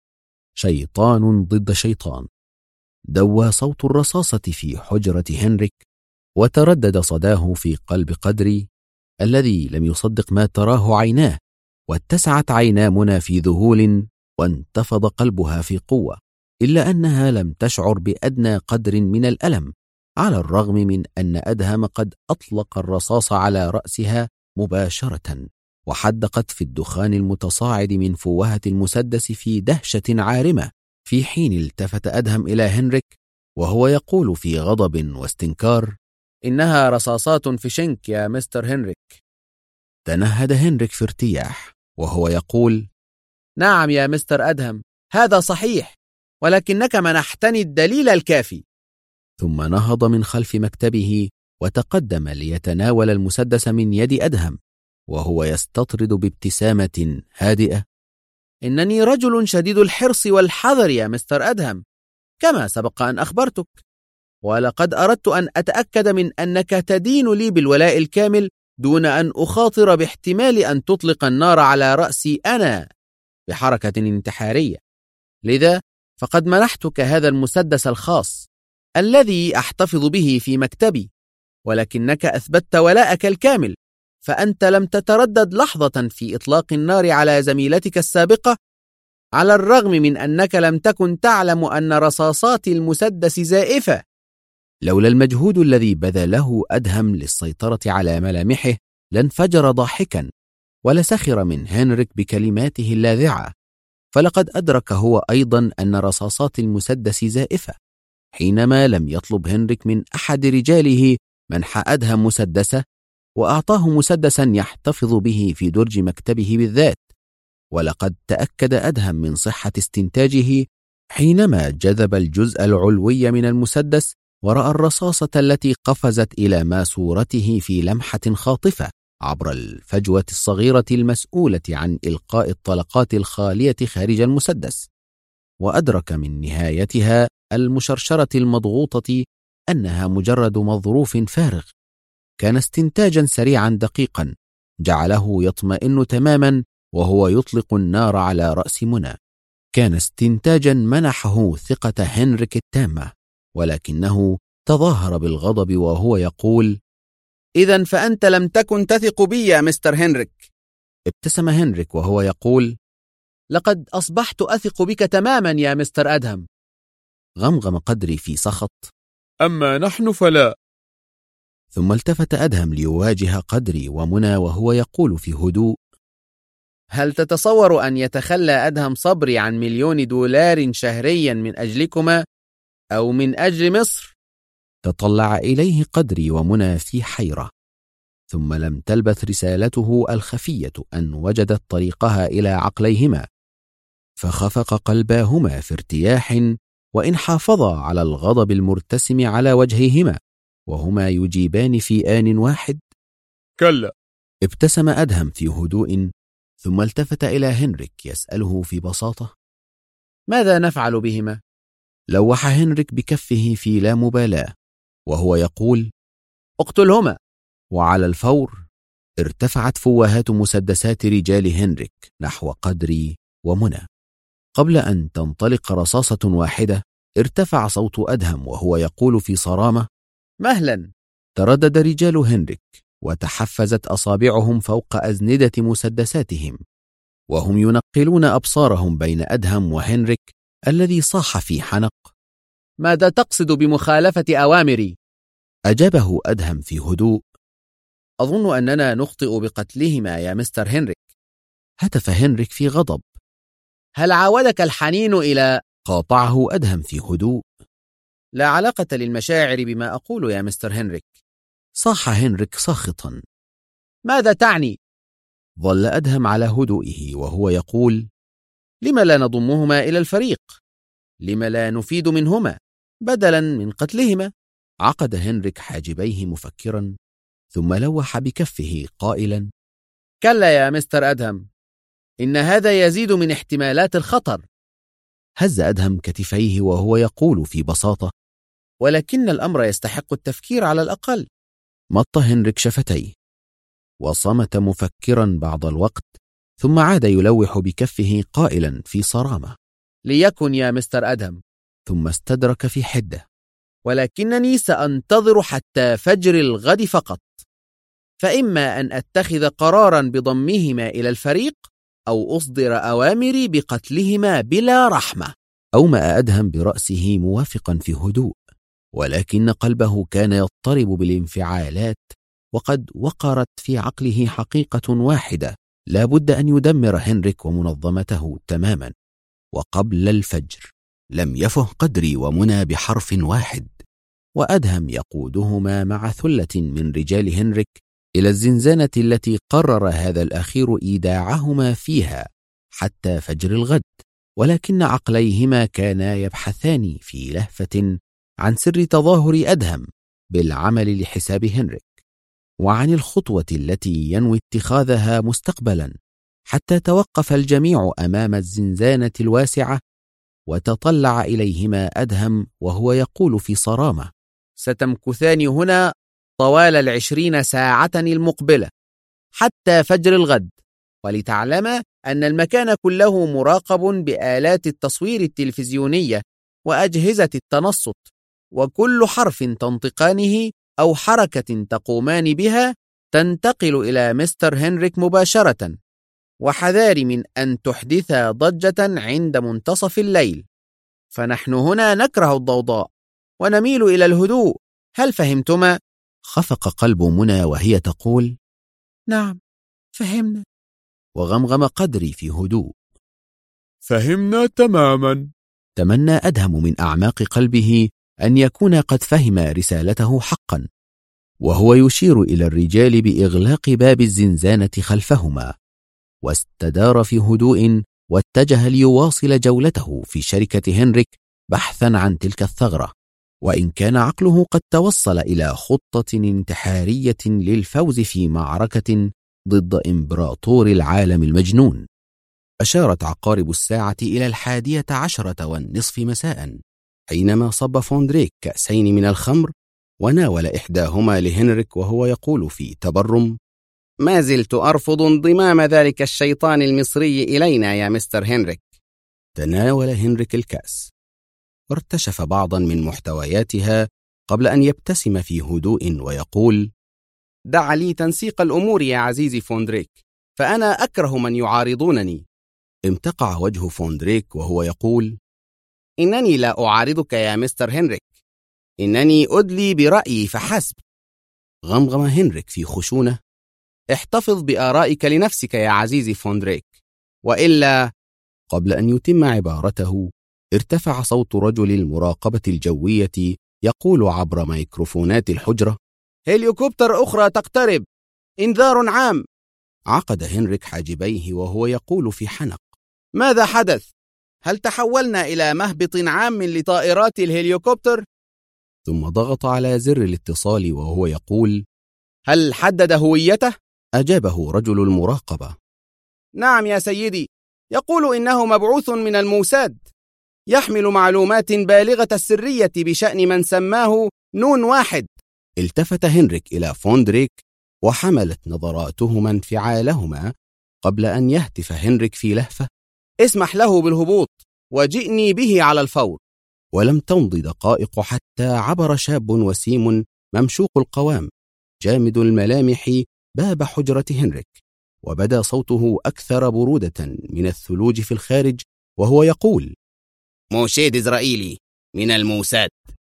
شيطان ضد شيطان. دوى صوت الرصاصة في حجرة هنريك، وتردد صداه في قلب قدري الذي لم يصدق ما تراه عيناه، واتسعت عينا منى في ذهول، وانتفض قلبها في قوة، إلا أنها لم تشعر بأدنى قدر من الألم، على الرغم من أن أدهم قد أطلق الرصاص على رأسها مباشرة، وحدقت في الدخان المتصاعد من فوهة المسدس في دهشة عارمة، في حين التفت أدهم إلى هنريك وهو يقول في غضب واستنكار: إنها رصاصات في شنك يا مستر هنريك. تنهد هنريك في ارتياح وهو يقول: نعم يا مستر أدهم، هذا صحيح، ولكنك منحتني الدليل الكافي. ثم نهض من خلف مكتبه وتقدم ليتناول المسدس من يد أدهم، وهو يستطرد بابتسامة هادئة: إنني رجل شديد الحرص والحذر يا مستر أدهم، كما سبق أن أخبرتك، ولقد أردت أن أتأكد من أنك تدين لي بالولاء الكامل دون أن أخاطر باحتمال أن تطلق النار على رأسي أنا بحركة انتحارية. لذا فقد منحتك هذا المسدس الخاص الذي أحتفظ به في مكتبي، ولكنك أثبتت ولاءك الكامل، فأنت لم تتردد لحظة في إطلاق النار على زميلتك السابقة، على الرغم من أنك لم تكن تعلم أن رصاصات المسدس زائفة. لولا المجهود الذي بذله أدهم للسيطرة على ملامحه لانفجر ضاحكا، ولسخر من هنريك بكلماته اللاذعة، فلقد أدرك هو أيضا أن رصاصات المسدس زائفة، حينما لم يطلب هنريك من أحد رجاله منح أدهم مسدسه، وأعطاه مسدسا يحتفظ به في درج مكتبه بالذات. ولقد تأكد أدهم من صحة استنتاجه حينما جذب الجزء العلوي من المسدس ورأى الرصاصة التي قفزت إلى ماسورته في لمحة خاطفة عبر الفجوة الصغيرة المسؤولة عن إلقاء الطلقات الخالية خارج المسدس، وأدرك من نهايتها المشرشرة المضغوطة أنها مجرد مظروف فارغ. كان استنتاجا سريعا دقيقا جعله يطمئن تماما وهو يطلق النار على رأس منى. كان استنتاجا منحه ثقة هنريك التامة، ولكنه تظاهر بالغضب وهو يقول: إذن فأنت لم تكن تثق بي يا مستر هنريك. ابتسم هنريك وهو يقول: لقد أصبحت أثق بك تماما يا مستر أدهم. غمغم قدري في سخط: أما نحن فلا. ثم التفت أدهم ليواجه قدري ومنى وهو يقول في هدوء: هل تتصور أن يتخلى أدهم صبري عن $1,000,000 شهريا من أجلكما أو من أجل مصر؟ تطلع إليه قدري ومنى في حيرة، ثم لم تلبث رسالته الخفية أن وجدت طريقها إلى عقليهما، فخفق قلباهما في ارتياح، وإن حافظا على الغضب المرتسم على وجههما وهما يجيبان في آن واحد: كلا. ابتسم أدهم في هدوء، ثم التفت إلى هنريك يسأله في بساطة: ماذا نفعل بهما؟ لوح هنريك بكفه في لا مبالاة وهو يقول: اقتلهما. وعلى الفور ارتفعت فوهات مسدسات رجال هنريك نحو قدري ومنى. قبل أن تنطلق رصاصة واحدة ارتفع صوت أدهم وهو يقول في صرامة: مهلا. تردد رجال هنريك وتحفزت أصابعهم فوق أزندة مسدساتهم، وهم ينقلون أبصارهم بين أدهم وهنريك الذي صاح في حنق: ماذا تقصد بمخالفة أوامري؟ أجابه أدهم في هدوء: أظن أننا نخطئ بقتلهما يا مستر هنريك. هتف هنريك في غضب: هل عاودك الحنين إلى؟ قاطعه أدهم في هدوء: لا علاقة للمشاعر بما أقول يا مستر هنريك. صاح هنريك ساخطا: ماذا تعني؟ ظل أدهم على هدوئه وهو يقول: لم لا نضمهما إلى الفريق؟ لم لا نفيد منهما بدلا من قتلهما؟ عقد هنريك حاجبيه مفكرا، ثم لوح بكفه قائلا: كلا يا مستر أدهم، إن هذا يزيد من احتمالات الخطر. هز أدهم كتفيه وهو يقول في بساطة: ولكن الأمر يستحق التفكير على الأقل. مط هنريك شفتيه وصمت مفكرا بعض الوقت، ثم عاد يلوح بكفه قائلا في صرامة: ليكن يا مستر أدهم. ثم استدرك في حدة: ولكنني سأنتظر حتى فجر الغد فقط، فإما أن أتخذ قرارا بضمهما إلى الفريق أو أصدر أوامري بقتلهما بلا رحمة. أومأ أدهم برأسه موافقا في هدوء، ولكن قلبه كان يضطرب بالانفعالات، وقد وقرت في عقله حقيقة واحدة: لا بد أن يدمر هنريك ومنظمته تماما وقبل الفجر. لم يفه قدري ومنى بحرف واحد، وأدهم يقودهما مع ثلة من رجال هنريك إلى الزنزانة التي قرر هذا الأخير إيداعهما فيها حتى فجر الغد. ولكن عقليهما كانا يبحثان في لهفة عن سر تظاهر أدهم بالعمل لحساب هنريك، وعن الخطوة التي ينوي اتخاذها مستقبلا، حتى توقف الجميع أمام الزنزانة الواسعة وتطلع إليهما أدهم وهو يقول في صرامة: ستمكثان هنا طوال 20 ساعة المقبلة حتى فجر الغد، ولتعلم أن المكان كله مراقب بآلات التصوير التلفزيونية وأجهزة التنصت، وكل حرف تنطقانه أو حركة تقومان بها تنتقل إلى مستر هنريك مباشرة، وحذار من أن تحدث ضجة عند منتصف الليل، فنحن هنا نكره الضوضاء ونميل إلى الهدوء. هل فهمتما؟ خفق قلب منى وهي تقول: نعم، فهمنا. وغمغم قدري في هدوء: فهمنا تماما. تمنى أدهم من أعماق قلبه أن يكون قد فهم رسالته حقا، وهو يشير إلى الرجال بإغلاق باب الزنزانة خلفهما، واستدار في هدوء واتجه ليواصل جولته في شركة هنريك بحثا عن تلك الثغرة، وإن كان عقله قد توصل إلى خطة انتحارية للفوز في معركة ضد إمبراطور العالم المجنون. أشارت عقارب الساعة إلى 11:20 مساء، حينما صب فوندريك كأسين من الخمر وناول إحداهما لهنريك وهو يقول في تبرم: ما زلت أرفض انضمام ذلك الشيطان المصري إلينا يا مستر هنريك. تناول هنريك الكأس وارتشف بعضا من محتوياتها قبل أن يبتسم في هدوء ويقول: دع لي تنسيق الأمور يا عزيزي فوندريك، فأنا أكره من يعارضونني. امتقع وجه فوندريك وهو يقول: إنني لا أعارضك يا مستر هنريك، إنني أدلي برأيي فحسب. غمغم هنريك في خشونة: احتفظ بآرائك لنفسك يا عزيزي فوندريك، وإلا. قبل أن يتم عبارته ارتفع صوت رجل المراقبة الجوية يقول عبر ميكروفونات الحجرة: هليكوبتر أخرى تقترب، إنذار عام. عقد هنريك حاجبيه وهو يقول في حنق: ماذا حدث؟ هل تحولنا إلى مهبط عام لطائرات الهليكوبتر؟ ثم ضغط على زر الاتصال وهو يقول: هل حدد هويته؟ أجابه رجل المراقبة: نعم يا سيدي، يقول إنه مبعوث من الموساد، يحمل معلومات بالغة السرية بشأن من سماه نون واحد. التفت هنريك إلى فوندريك وحملت نظراتهما انفعالهما قبل أن يهتف هنريك في لهفة: اسمح له بالهبوط وجئني به على الفور. ولم تمض دقائق حتى عبر شاب وسيم ممشوق القوام جامد الملامح باب حجرة هنريك، وبدا صوته أكثر برودة من الثلوج في الخارج وهو يقول: موشيد إسرائيلي من الموساد.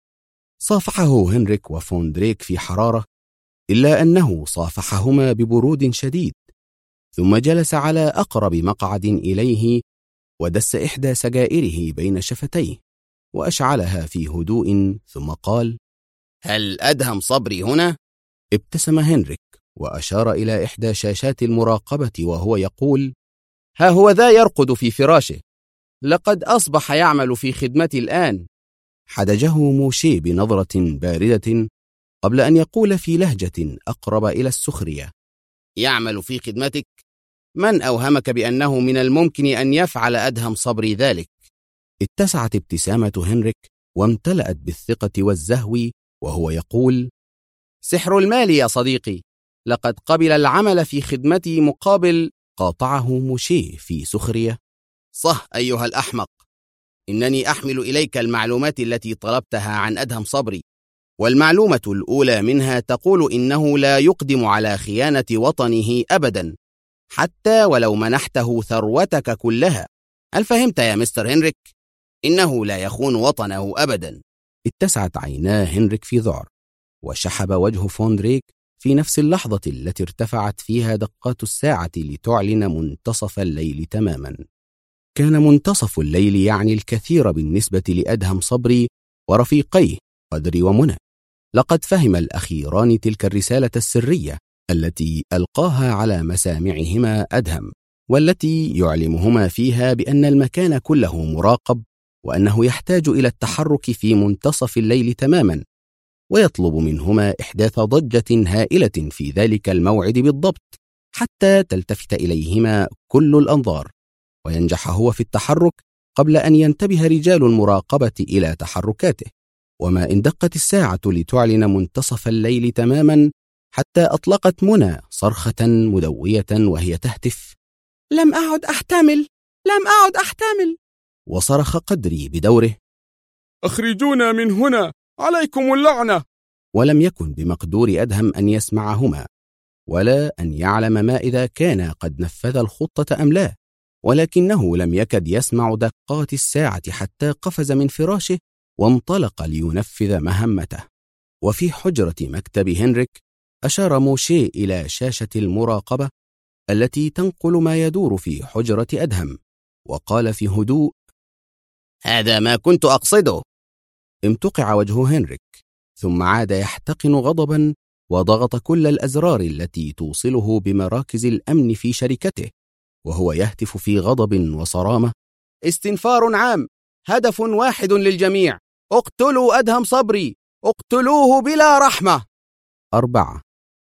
صافحه هنريك وفوندريك في حرارة، إلا أنه صافحهما ببرود شديد، ثم جلس على أقرب مقعد إليه ودس إحدى سجائره بين شفتيه وأشعلها في هدوء، ثم قال: هل أدهم صبري هنا؟ ابتسم هنريك وأشار إلى إحدى شاشات المراقبة وهو يقول: ها هو ذا يرقد في فراشه، لقد أصبح يعمل في خدمتي الآن. حدجه موشي بنظرة باردة قبل أن يقول في لهجة أقرب إلى السخرية: يعمل في خدمتك؟ من أوهمك بأنه من الممكن أن يفعل أدهم صبري ذلك؟ اتسعت ابتسامة هنريك وامتلأت بالثقة والزهو وهو يقول: سحر المال يا صديقي، لقد قبل العمل في خدمتي مقابل. قاطعه موشيه في سخرية. صح أيها الأحمق، إنني أحمل إليك المعلومات التي طلبتها عن أدهم صبري، والمعلومة الأولى منها تقول إنه لا يقدم على خيانة وطنه أبدا، حتى ولو منحته ثروتك كلها. هل فهمت يا مستر هنريك؟ إنه لا يخون وطنه أبدا. اتسعت عينا هنريك في ذعر، وشحب وجه فون دريك في نفس اللحظة التي ارتفعت فيها دقات الساعة لتعلن منتصف الليل تماما. كان منتصف الليل يعني الكثير بالنسبة لأدهم صبري ورفيقيه قدري ومنى. لقد فهم الأخيران تلك الرسالة السرية التي ألقاها على مسامعهما أدهم، والتي يعلمهما فيها بأن المكان كله مراقب، وأنه يحتاج إلى التحرك في منتصف الليل تماما، ويطلب منهما إحداث ضجة هائلة في ذلك الموعد بالضبط حتى تلتفت إليهما كل الأنظار، وينجح هو في التحرك قبل أن ينتبه رجال المراقبة إلى تحركاته. وما إن دقت الساعة لتعلن منتصف الليل تماما حتى أطلقت منى صرخة مدوية وهي تهتف: لم أعد أحتمل، لم أعد أحتمل. وصرخ قدري بدوره: أخرجونا من هنا، عليكم اللعنة. ولم يكن بمقدور أدهم أن يسمعهما، ولا أن يعلم ما إذا كان قد نفذ الخطة أم لا، ولكنه لم يكد يسمع دقات الساعة حتى قفز من فراشه وانطلق لينفذ مهمته. وفي حجرة مكتب هنريك أشار موشيه إلى شاشة المراقبة التي تنقل ما يدور في حجرة أدهم، وقال في هدوء: هذا ما كنت أقصده. امتقع وجه هنريك، ثم عاد يحتقن غضبا وضغط كل الأزرار التي توصله بمراكز الأمن في شركته، وهو يهتف في غضب وصرامة: استنفار عام، هدف واحد للجميع، اقتلوا أدهم صبري، اقتلوه بلا رحمة. 4.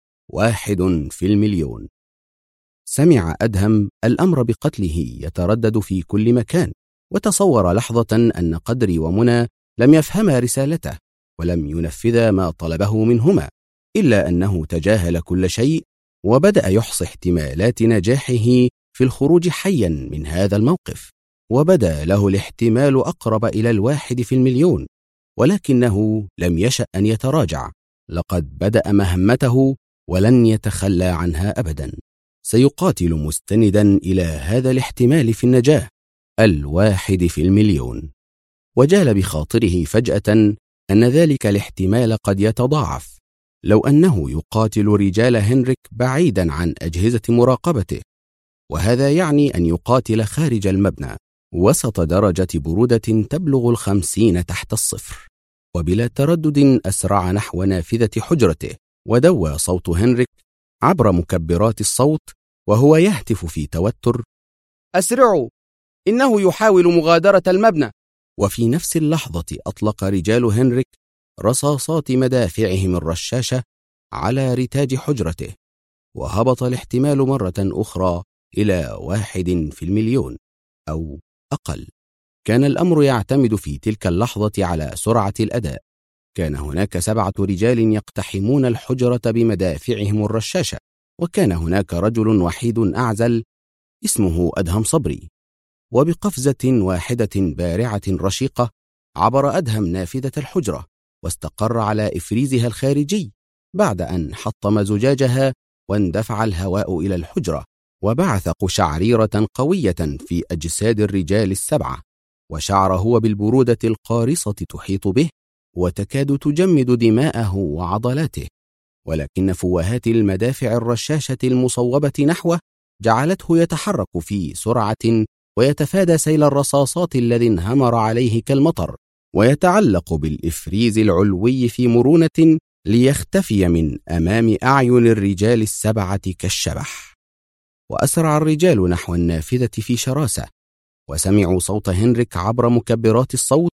1 في المليون. سمع أدهم الأمر بقتله يتردد في كل مكان، وتصور لحظة أن قدري ومنى لم يفهما رسالته ولم ينفذا ما طلبه منهما، إلا أنه تجاهل كل شيء وبدأ يحصي احتمالات نجاحه في الخروج حيا من هذا الموقف، وبدا له الاحتمال أقرب إلى 1 في المليون، ولكنه لم يشأ أن يتراجع. لقد بدأ مهمته ولن يتخلى عنها أبدا. سيقاتل مستندا إلى هذا الاحتمال في النجاة، 1 في المليون. وجال بخاطره فجأة أن ذلك الاحتمال قد يتضاعف لو أنه يقاتل رجال هنريك بعيدا عن أجهزة مراقبته، وهذا يعني أن يقاتل خارج المبنى وسط درجة برودة تبلغ 50 تحت الصفر. وبلا تردد أسرع نحو نافذة حجرته، ودوى صوت هنريك عبر مكبرات الصوت وهو يهتف في توتر: أسرعوا، إنه يحاول مغادرة المبنى. وفي نفس اللحظة أطلق رجال هنريك رصاصات مدافعهم الرشاشة على رتاج حجرته، وهبط الاحتمال مرة أخرى إلى 1 في المليون أو أقل. كان الأمر يعتمد في تلك اللحظة على سرعة الأداء. كان هناك 7 رجال يقتحمون الحجرة بمدافعهم الرشاشة، وكان هناك رجل وحيد أعزل اسمه أدهم صبري. وبقفزة واحدة بارعة رشيقة عبر أدهم نافذة الحجرة واستقر على إفريزها الخارجي بعد أن حطم زجاجها، واندفع الهواء إلى الحجرة وبعث قشعريرة قوية في أجساد الرجال ال7، وشعر هو بالبرودة القارصة تحيط به وتكاد تجمد دماءه وعضلاته، ولكن فوهات المدافع الرشاشة المصوبة نحوه جعلته يتحرك في سرعة ويتفادى سيل الرصاصات الذي انهمر عليه كالمطر، ويتعلق بالإفريز العلوي في مرونة ليختفي من أمام أعين الرجال ال7 كالشبح. وأسرع الرجال نحو النافذة في شراسة، وسمعوا صوت هنريك عبر مكبرات الصوت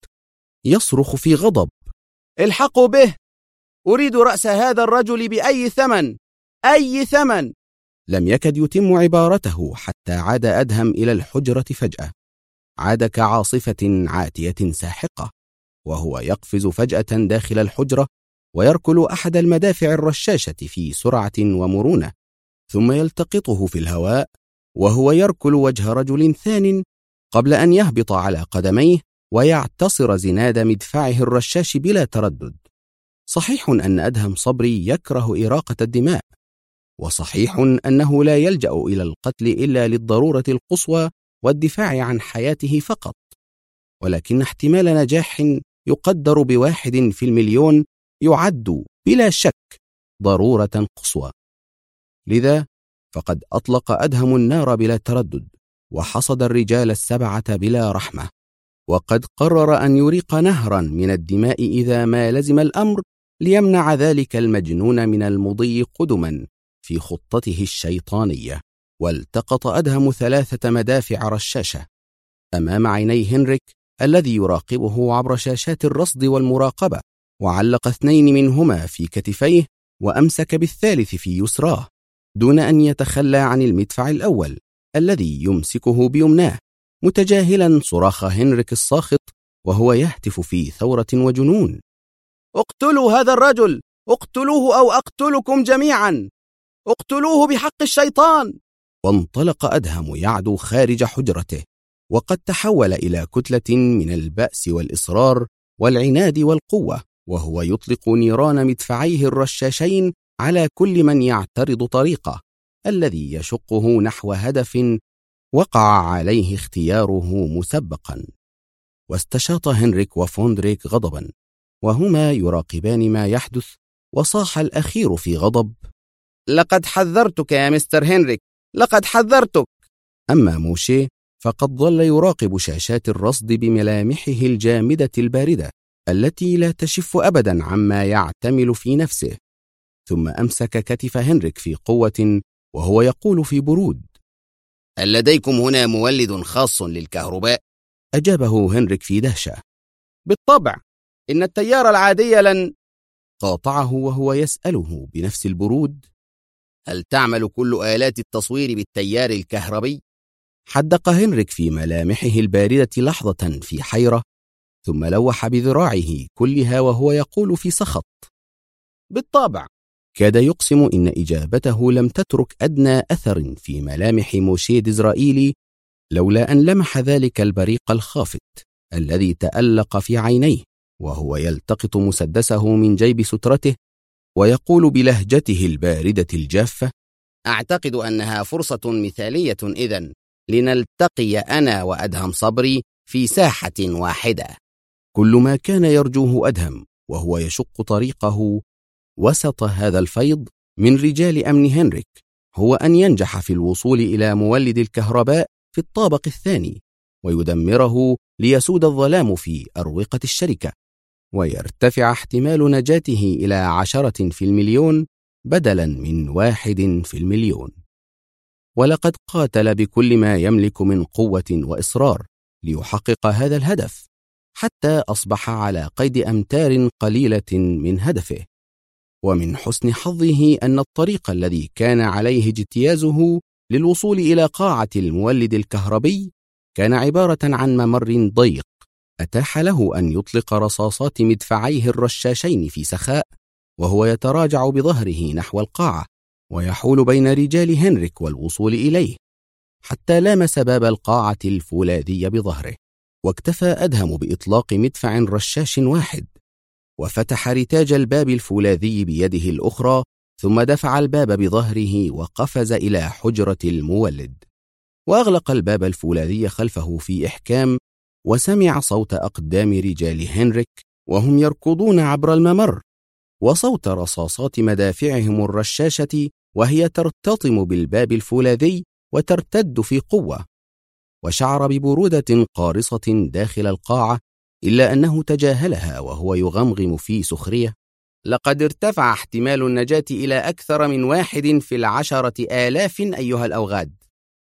يصرخ في غضب: الحقوا به، أريد رأس هذا الرجل بأي ثمن، أي ثمن. لم يكد يتم عبارته حتى عاد أدهم إلى الحجرة فجأة. عاد كعاصفة عاتية ساحقة، وهو يقفز فجأة داخل الحجرة ويركل أحد المدافع الرشاشة في سرعة ومرونة، ثم يلتقطه في الهواء وهو يركل وجه رجل ثان قبل أن يهبط على قدميه ويعتصر زناد مدفعه الرشاش بلا تردد. صحيح أن أدهم صبري يكره إراقة الدماء، وصحيح أنه لا يلجأ إلى القتل إلا للضرورة القصوى والدفاع عن حياته فقط، ولكن احتمال نجاح يقدر ب1 في المليون يعد بلا شك ضرورة قصوى. لذا فقد أطلق أدهم النار بلا تردد، وحصد الرجال ال7 بلا رحمة، وقد قرر أن يريق نهرا من الدماء إذا ما لزم الأمر ليمنع ذلك المجنون من المضي قدما في خطته الشيطانية. والتقط أدهم 3 مدافع رشاشة أمام عيني هنريك الذي يراقبه عبر شاشات الرصد والمراقبة، وعلق 2 منهما في كتفيه وأمسك بالثالث في يسراه دون أن يتخلى عن المدفع الأول الذي يمسكه بيمناه، متجاهلا صراخ هنريك الساخط وهو يهتف في ثورة وجنون: اقتلوا هذا الرجل، اقتلوه أو أقتلكم جميعا، اقتلوه بحق الشيطان. وانطلق أدهم يعدو خارج حجرته، وقد تحول إلى كتلة من البأس والإصرار والعناد والقوة، وهو يطلق نيران مدفعيه الرشاشين على كل من يعترض طريقه الذي يشقه نحو هدف وقع عليه اختياره مسبقا. واستشاط هنريك وفوندريك غضبا وهما يراقبان ما يحدث، وصاح الأخير في غضب: لقد حذرتك يا مستر هنريك، لقد حذرتك. أما موشي فقد ظل يراقب شاشات الرصد بملامحه الجامدة الباردة التي لا تشف أبدا عما يعتمل في نفسه، ثم أمسك كتف هنريك في قوة وهو يقول في برود: هل لديكم هنا مولد خاص للكهرباء؟ أجابه هنريك في دهشة: بالطبع، إن التيار العادي لن. قاطعه وهو يسأله بنفس البرود: هل تعمل كل آلات التصوير بالتيار الكهربي؟ حدق هنريك في ملامحه الباردة لحظة في حيرة، ثم لوح بذراعه كلها وهو يقول في سخط: بالطبع. كاد يقسم إن إجابته لم تترك أدنى أثر في ملامح موشي ديزرائيلي لولا أن لمح ذلك البريق الخافت الذي تألق في عينيه وهو يلتقط مسدسه من جيب سترته ويقول بلهجته الباردة الجافة: أعتقد أنها فرصة مثالية إذن لنلتقي أنا وأدهم صبري في ساحة واحدة. كل ما كان يرجوه أدهم وهو يشق طريقه وسط هذا الفيض من رجال أمن هنريك هو أن ينجح في الوصول إلى مولد الكهرباء في الطابق الثاني ويدمره ليسود الظلام في أروقة الشركة، ويرتفع احتمال نجاته إلى 10 في المليون بدلا من 1 في المليون. ولقد قاتل بكل ما يملك من قوة وإصرار ليحقق هذا الهدف، حتى أصبح على قيد أمتار قليلة من هدفه. ومن حسن حظه أن الطريق الذي كان عليه اجتيازه للوصول إلى قاعة المولد الكهربي كان عبارة عن ممر ضيق أتاح له أن يطلق رصاصات مدفعيه الرشاشين في سخاء وهو يتراجع بظهره نحو القاعة ويحول بين رجال هنريك والوصول إليه، حتى لامس باب القاعة الفولاذي بظهره، واكتفى أدهم بإطلاق مدفع رشاش واحد، وفتح رتاج الباب الفولاذي بيده الأخرى، ثم دفع الباب بظهره وقفز إلى حجرة المولد، وأغلق الباب الفولاذي خلفه في إحكام، وسمع صوت أقدام رجال هنريك وهم يركضون عبر الممر، وصوت رصاصات مدافعهم الرشاشة وهي ترتطم بالباب الفولاذي وترتد في قوة، وشعر ببرودة قارصة داخل القاعة، إلا أنه تجاهلها وهو يغمغم في سخرية: لقد ارتفع احتمال النجاة إلى أكثر من 1 في 10,000 أيها الأوغاد.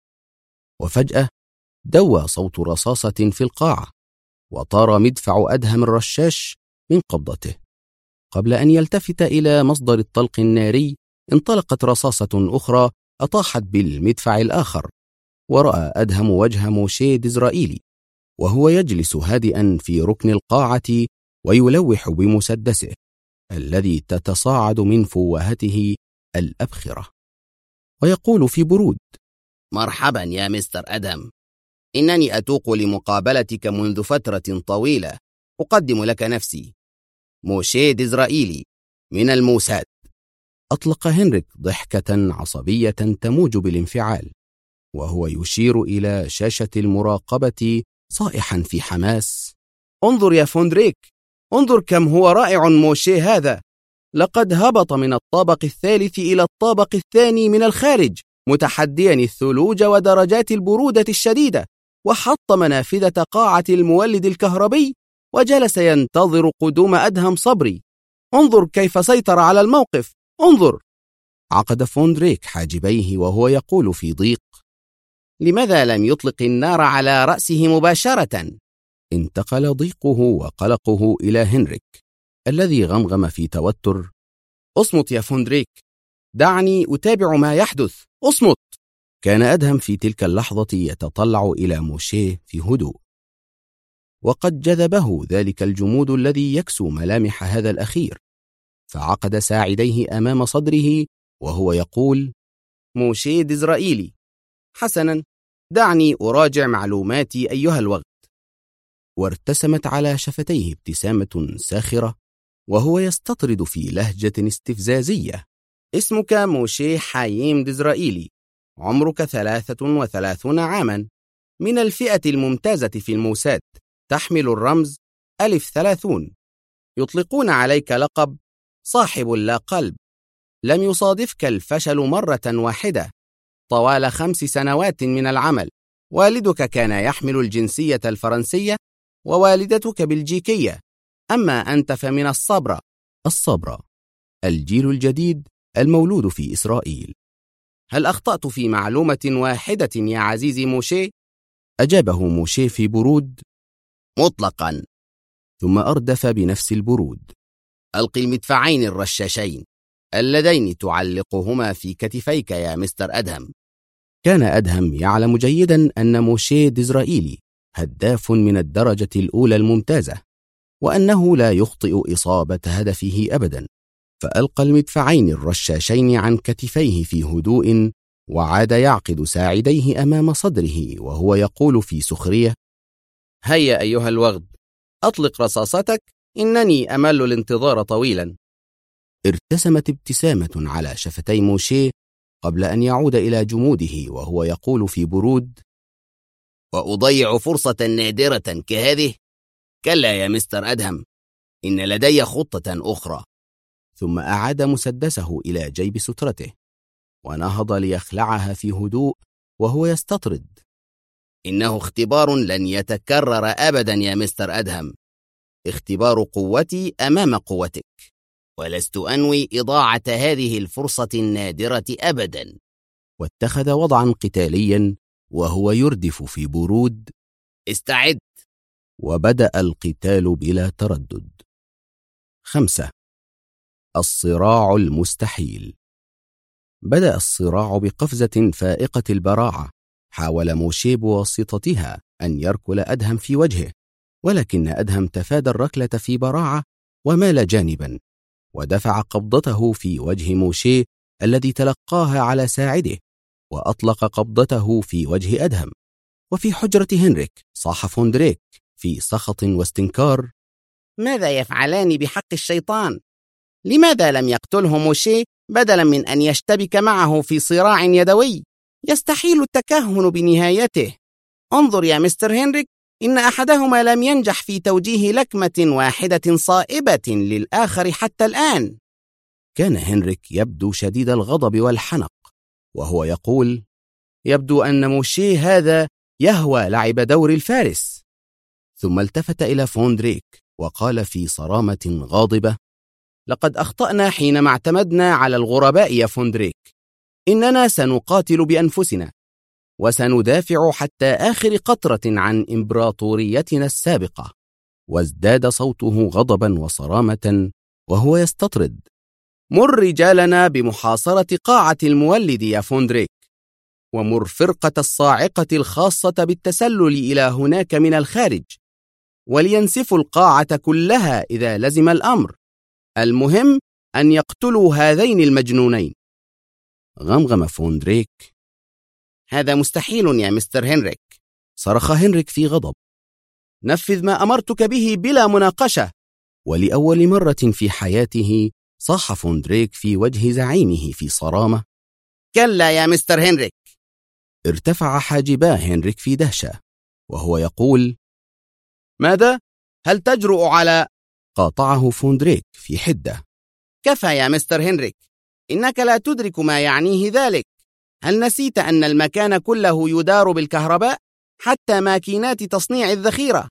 وفجأة دوى صوت رصاصة في القاعة، وطار مدفع أدهم الرشاش من قبضته. قبل أن يلتفت إلى مصدر الطلق الناري انطلقت رصاصة أخرى أطاحت بالمدفع الآخر، ورأى أدهم وجه موشي ديزرائيلي وهو يجلس هادئا في ركن القاعة ويلوح بمسدسه، الذي تتصاعد من فوهته الأبخرة، ويقول في برود: مرحبا يا مستر أدهم، إنني أتوق لمقابلتك منذ فترة طويلة. أقدم لك نفسي، موشي ديزرائيلي من الموساد. أطلق هنريك ضحكة عصبية تموج بالانفعال، وهو يشير إلى شاشة المراقبة صائحا في حماس: انظر يا فوندريك، انظر كم هو رائع موشي هذا. لقد هبط من الطابق الثالث إلى الطابق الثاني من الخارج، متحديا الثلوج ودرجات البرودة الشديدة، وحط منافذة قاعة المولد الكهربي وجلس ينتظر قدوم أدهم صبري. انظر كيف سيطر على الموقف، انظر. عقد فوندريك حاجبيه وهو يقول في ضيق: لماذا لم يطلق النار على رأسه مباشرة؟ انتقل ضيقه وقلقه إلى هنريك الذي غمغم في توتر: اصمت يا فوندريك، دعني أتابع ما يحدث، اصمت. كان أدهم في تلك اللحظة يتطلع إلى موشيه في هدوء، وقد جذبه ذلك الجمود الذي يكسو ملامح هذا الأخير، فعقد ساعديه أمام صدره وهو يقول: موشي ديزرائيلي، حسنا، دعني أراجع معلوماتي أيها الوغد. وارتسمت على شفتيه ابتسامة ساخرة وهو يستطرد في لهجة استفزازية: اسمك موشي حاييم ديزرائيلي، عمرك 33 عاما، من الفئة الممتازة في الموساد، تحمل الرمز أ30. يطلقون عليك لقب صاحب لا قلب. لم يصادفك الفشل مرة واحدة طوال 5 سنوات من العمل. والدك كان يحمل الجنسية الفرنسية ووالدتك بلجيكية، أما أنت فمن الصبرة، الجيل الجديد المولود في إسرائيل. هل أخطأت في معلومة واحدة يا عزيزي موشي؟ أجابه موشي في برود: مطلقا. ثم أردف بنفس البرود: ألقي المدفعين الرشاشين اللذين تعلقهما في كتفيك يا مستر أدهم. كان أدهم يعلم جيدا أن موشي ديزرائيلي هداف من الدرجة الأولى الممتازة، وأنه لا يخطئ إصابة هدفه أبدا، فألقى المدفعين الرشاشين عن كتفيه في هدوء، وعاد يعقد ساعديه أمام صدره وهو يقول في سخرية: هيا أيها الوغد، أطلق رصاصتك، إنني أمل الانتظار طويلا. ارتسمت ابتسامة على شفتي موشي قبل أن يعود إلى جموده وهو يقول في برود: وأضيع فرصة نادرة كهذه؟ كلا يا مستر أدهم، إن لدي خطة أخرى. ثم أعاد مسدسه إلى جيب سترته ونهض ليخلعها في هدوء وهو يستطرد: إنه اختبار لن يتكرر أبدا يا مستر أدهم، اختبار قوتي أمام قوتك، ولست أنوي إضاعة هذه الفرصة النادرة أبدا. واتخذ وضعا قتاليا وهو يردف في برود: استعد. وبدأ القتال بلا تردد. 5. الصراع المستحيل. بدأ الصراع بقفزة فائقة البراعة. حاول موشي بواسطتها أن يركل أدهم في وجهه، ولكن أدهم تفادى الركلة في براعة ومال جانبا، ودفع قبضته في وجه موشي الذي تلقاها على ساعده، وأطلق قبضته في وجه أدهم. وفي حجرة هنريك صاح فوندريك في سخط واستنكار: ماذا يفعلان بحق الشيطان؟ لماذا لم يقتله موشي بدلا من أن يشتبك معه في صراع يدوي؟ يستحيل التكهن بنهايته. انظر يا مستر هنريك، إن أحدهما لم ينجح في توجيه لكمة واحدة صائبة للآخر حتى الآن. كان هنريك يبدو شديد الغضب والحنق وهو يقول: يبدو أن موشي هذا يهوى لعب دور الفارس. ثم التفت إلى فوندريك وقال في صرامة غاضبة: لقد أخطأنا حينما اعتمدنا على الغرباء يا فوندريك. إننا سنقاتل بأنفسنا وسندافع حتى آخر قطرة عن إمبراطوريتنا السابقة. وازداد صوته غضبا وصرامة وهو يستطرد: مر رجالنا بمحاصرة قاعة المولد يا فوندريك، ومر فرقة الصاعقة الخاصة بالتسلل إلى هناك من الخارج، ولينسفوا القاعة كلها إذا لزم الأمر. المهم أن يقتلوا هذين المجنونين. غمغم فون دريك. هذا مستحيل يا مستر هنريك. صرخ هنريك في غضب. نفذ ما أمرتك به بلا مناقشة. ولأول مرة في حياته صاح فون دريك في وجه زعيمه في صرامة. كلا يا مستر هنريك. ارتفع حاجبا هنريك في دهشة وهو يقول: ماذا؟ هل تجرؤ على؟ قاطعه فون دريك في حدة. كفى يا مستر هنريك، إنك لا تدرك ما يعنيه ذلك. هل نسيت أن المكان كله يدار بالكهرباء حتى ماكينات تصنيع الذخيرة؟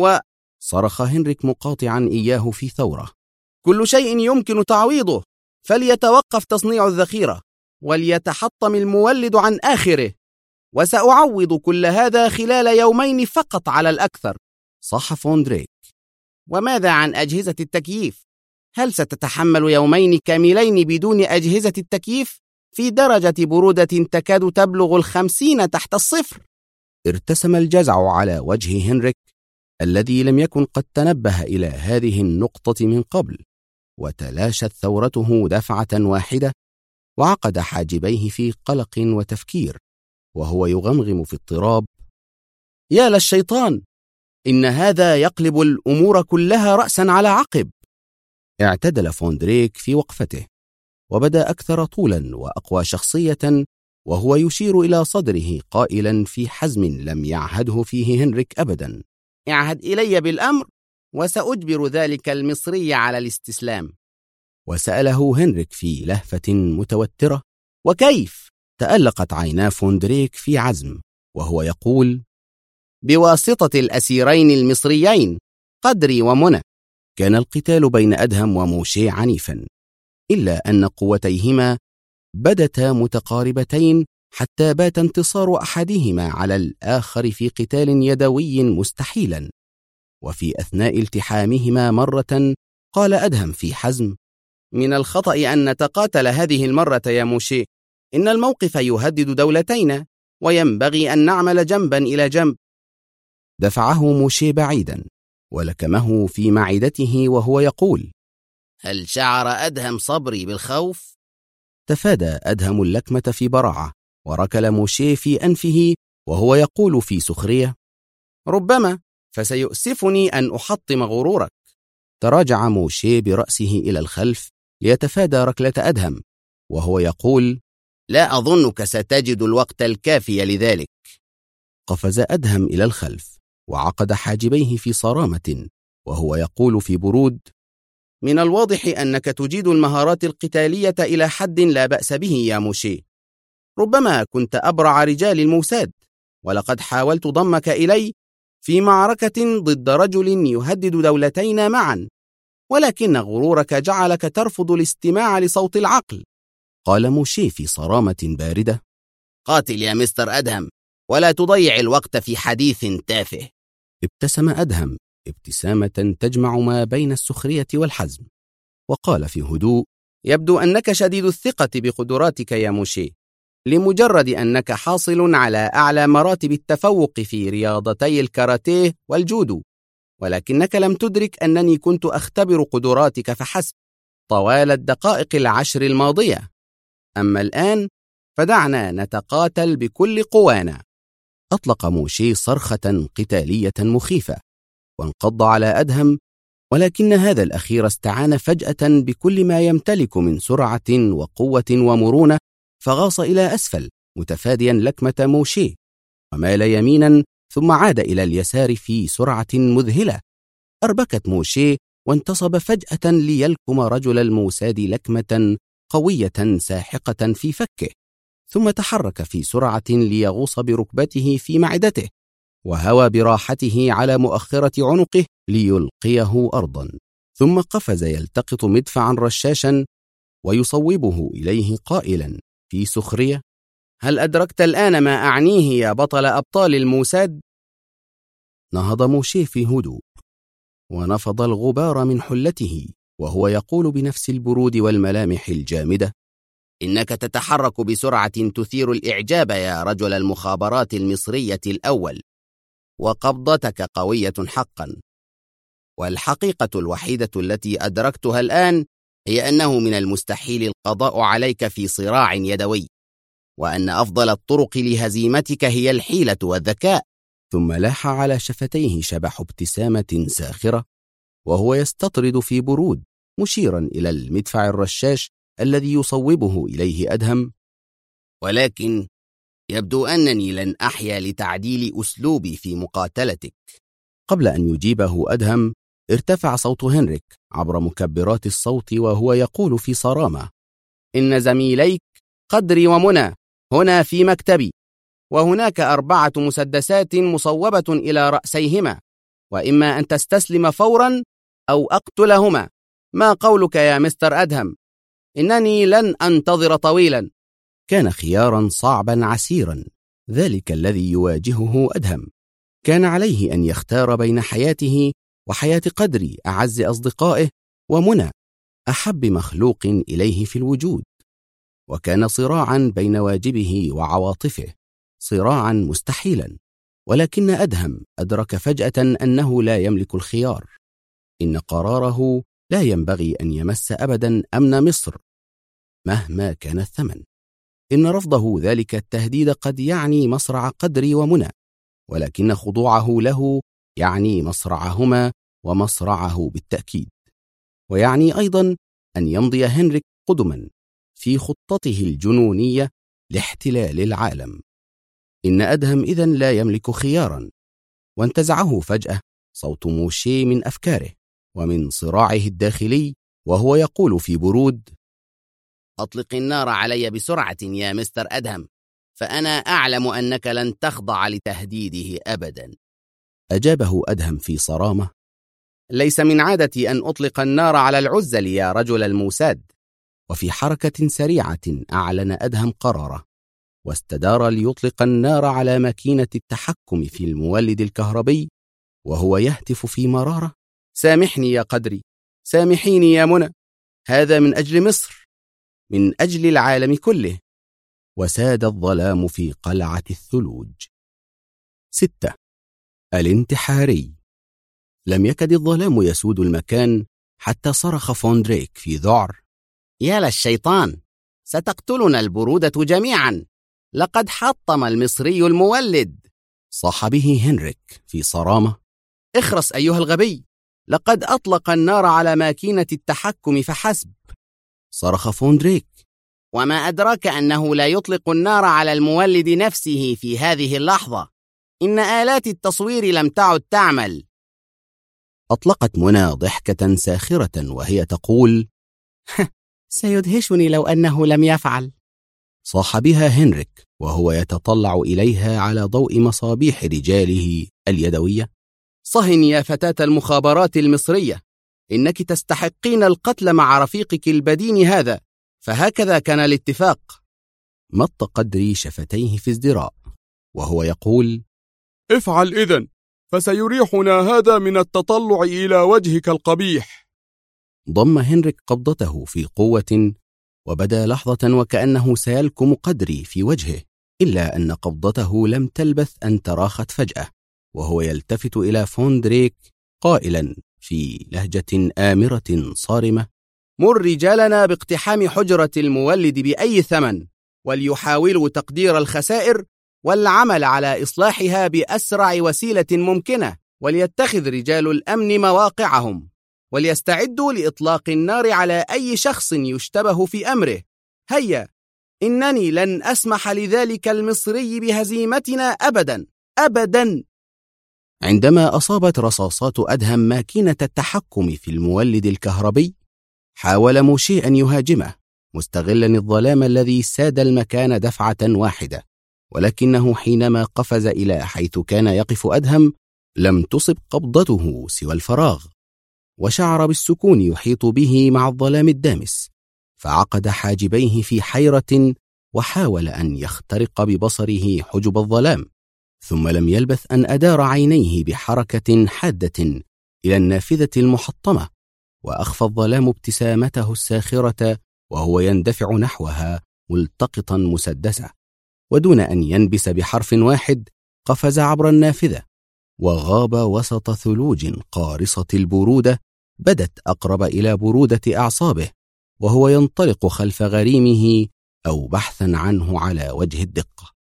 صرخ هنريك مقاطعا إياه في ثورة: كل شيء يمكن تعويضه، فليتوقف تصنيع الذخيرة وليتحطم المولد عن آخره، وسأعوض كل هذا خلال يومين فقط على الأكثر. صاح فون دريك. وماذا عن أجهزة التكييف؟ هل ستتحمل يومين كاملين بدون أجهزة التكييف في درجة برودة تكاد تبلغ 50 تحت الصفر؟ ارتسم الجزع على وجه هنريك الذي لم يكن قد تنبه إلى هذه النقطة من قبل، وتلاشت ثورته دفعة واحدة، وعقد حاجبيه في قلق وتفكير وهو يغمغم في اضطراب: يا للشيطان، إن هذا يقلب الأمور كلها رأسا على عقب. اعتدل فون دريك في وقفته وبدا أكثر طولا وأقوى شخصية، وهو يشير إلى صدره قائلا في حزم لم يعهده فيه هنريك أبدا: اعهد إلي بالأمر وسأجبر ذلك المصري على الاستسلام. وسأله هنريك في لهفة متوترة: وكيف؟ تألقت عينا فون دريك في عزم وهو يقول: بواسطة الأسيرين المصريين قدري ومنى. كان القتال بين أدهم وموشي عنيفا، إلا أن قوتيهما بدتا متقاربتين حتى بات انتصار أحدهما على الآخر في قتال يدوي مستحيلا. وفي أثناء التحامهما مرة قال أدهم في حزم: من الخطأ أن نتقاتل هذه المرة يا موشي، إن الموقف يهدد دولتينا وينبغي أن نعمل جنبا إلى جنب. دفعه موشي بعيدا ولكمه في معدته وهو يقول: هل شعر أدهم صبري بالخوف؟ تفادى أدهم اللكمة في براعة وركل موشي في أنفه وهو يقول في سخرية: ربما، فسيؤسفني أن أحطم غرورك. تراجع موشي برأسه إلى الخلف ليتفادى ركلة أدهم وهو يقول: لا أظنك ستجد الوقت الكافي لذلك. قفز أدهم إلى الخلف وعقد حاجبيه في صرامة وهو يقول في برود: من الواضح أنك تجيد المهارات القتالية إلى حد لا بأس به يا موشي. ربما كنت أبرع رجال الموساد، ولقد حاولت ضمك إلي في معركة ضد رجل يهدد دولتينا معا، ولكن غرورك جعلك ترفض الاستماع لصوت العقل. قال موشي في صرامة باردة: قاتل يا مستر أدهم، ولا تضيع الوقت في حديث تافه. ابتسم أدهم ابتسامة تجمع ما بين السخرية والحزم وقال في هدوء: يبدو أنك شديد الثقة بقدراتك يا موشي، لمجرد أنك حاصل على أعلى مراتب التفوق في رياضتي الكاراتيه والجودو، ولكنك لم تدرك أنني كنت أختبر قدراتك فحسب طوال الدقائق 10 الماضية. أما الآن فدعنا نتقاتل بكل قوانا. أطلق موشي صرخة قتالية مخيفة وانقض على أدهم، ولكن هذا الأخير استعان فجأة بكل ما يمتلك من سرعة وقوة ومرونة، فغاص إلى أسفل متفاديا لكمة موشي، ومال يمينا ثم عاد إلى اليسار في سرعة مذهلة. أربكت موشي وانتصب فجأة ليلكم رجل الموساد لكمة قوية ساحقة في فكه، ثم تحرك في سرعة ليغوص بركبته في معدته، وهوى براحته على مؤخرة عنقه ليلقيه أرضا، ثم قفز يلتقط مدفعا رشاشا ويصوبه إليه قائلا في سخرية: هل أدركت الآن ما أعنيه يا بطل أبطال الموساد؟ نهض موشي في هدوء ونفض الغبار من حلته وهو يقول بنفس البرود والملامح الجامدة: إنك تتحرك بسرعة تثير الإعجاب يا رجل المخابرات المصرية الأول، وقبضتك قوية حقا، والحقيقة الوحيدة التي أدركتها الآن هي أنه من المستحيل القضاء عليك في صراع يدوي، وأن أفضل الطرق لهزيمتك هي الحيلة والذكاء. ثم لاح على شفتيه شبح ابتسامة ساخرة وهو يستطرد في برود، مشيرا إلى المدفع الرشاش الذي يصوبه إليه أدهم. ولكن يبدو أنني لن أحيا لتعديل أسلوبي في مقاتلتك. قبل أن يجيبه أدهم ارتفع صوت هنريك عبر مكبرات الصوت وهو يقول في صرامة: إن زميليك قدري ومنى هنا في مكتبي، وهناك 4 مسدسات مصوبة إلى رأسيهما، وإما أن تستسلم فورا أو أقتلهما. ما قولك يا مستر أدهم؟ إنني لن أنتظر طويلا. كان خيارا صعبا عسيرا ذلك الذي يواجهه أدهم. كان عليه أن يختار بين حياته وحياة قدري أعز أصدقائه ومنى أحب مخلوق إليه في الوجود، وكان صراعا بين واجبه وعواطفه، صراعا مستحيلا. ولكن أدهم أدرك فجأة أنه لا يملك الخيار، إن قراره لا ينبغي أن يمس أبدا أمن مصر مهما كان الثمن. إن رفضه ذلك التهديد قد يعني مصرع قدري ومنى، ولكن خضوعه له يعني مصرعهما ومصرعه بالتأكيد، ويعني أيضا أن يمضي هنريك قدما في خطته الجنونية لاحتلال العالم. إن أدهم إذن لا يملك خيارا. وانتزعه فجأة صوت موشي من أفكاره ومن صراعه الداخلي وهو يقول في برود: أطلق النار علي بسرعة يا مستر أدهم، فأنا أعلم أنك لن تخضع لتهديده أبدا. أجابه أدهم في صرامة: ليس من عادتي أن أطلق النار على العزل يا رجل الموساد. وفي حركة سريعة أعلن أدهم قراره، واستدار ليطلق النار على ماكينة التحكم في المولد الكهربي وهو يهتف في مرارة: سامحني يا قدري، سامحيني يا منى، هذا من أجل مصر، من أجل العالم كله. وساد الظلام في قلعة الثلوج. 6. الانتحاري. لم يكد الظلام يسود المكان حتى صرخ فون دريك في ذعر: يا للشيطان، ستقتلنا البرودة جميعا، لقد حطم المصري المولد. صاح به هنريك في صرامة: اخرس أيها الغبي، لقد أطلق النار على ماكينة التحكم فحسب. صرخ فون دريك: وما أدراك أنه لا يطلق النار على المولد نفسه في هذه اللحظة، إن آلات التصوير لم تعد تعمل. أطلقت منى ضحكة ساخرة وهي تقول: سيدهشني لو أنه لم يفعل. صاح بها هنريك وهو يتطلع إليها على ضوء مصابيح رجاله اليدوية: صهن يا فتاة المخابرات المصرية، إنك تستحقين القتل مع رفيقك البدين هذا، فهكذا كان الاتفاق. مط قدري شفتيه في ازدراء وهو يقول: افعل إذن، فسيريحنا هذا من التطلع إلى وجهك القبيح. ضم هنريك قبضته في قوة وبدا لحظة وكأنه سيلكم قدري في وجهه، إلا أن قبضته لم تلبث أن تراخت فجأة وهو يلتفت إلى فون دريك قائلا في لهجة آمرة صارمة: مر رجالنا باقتحام حجرة المولد بأي ثمن، وليحاولوا تقدير الخسائر والعمل على إصلاحها بأسرع وسيلة ممكنة، وليتخذ رجال الأمن مواقعهم، وليستعدوا لإطلاق النار على أي شخص يشتبه في أمره. هيا، إنني لن أسمح لذلك المصري بهزيمتنا أبدا أبدا. عندما أصابت رصاصات أدهم ماكينة التحكم في المولد الكهربي، حاول موشي أن يهاجمه مستغلا الظلام الذي ساد المكان دفعة واحدة، ولكنه حينما قفز إلى حيث كان يقف أدهم لم تصب قبضته سوى الفراغ، وشعر بالسكون يحيط به مع الظلام الدامس، فعقد حاجبيه في حيرة وحاول أن يخترق ببصره حجب الظلام، ثم لم يلبث أن أدار عينيه بحركة حادة إلى النافذة المحطمة، وأخفى الظلام ابتسامته الساخرة وهو يندفع نحوها ملتقطا مسدسه، ودون أن ينبس بحرف واحد قفز عبر النافذة وغاب وسط ثلوج قارصة البرودة بدت أقرب إلى برودة أعصابه، وهو ينطلق خلف غريمه أو بحثا عنه على وجه الدقة.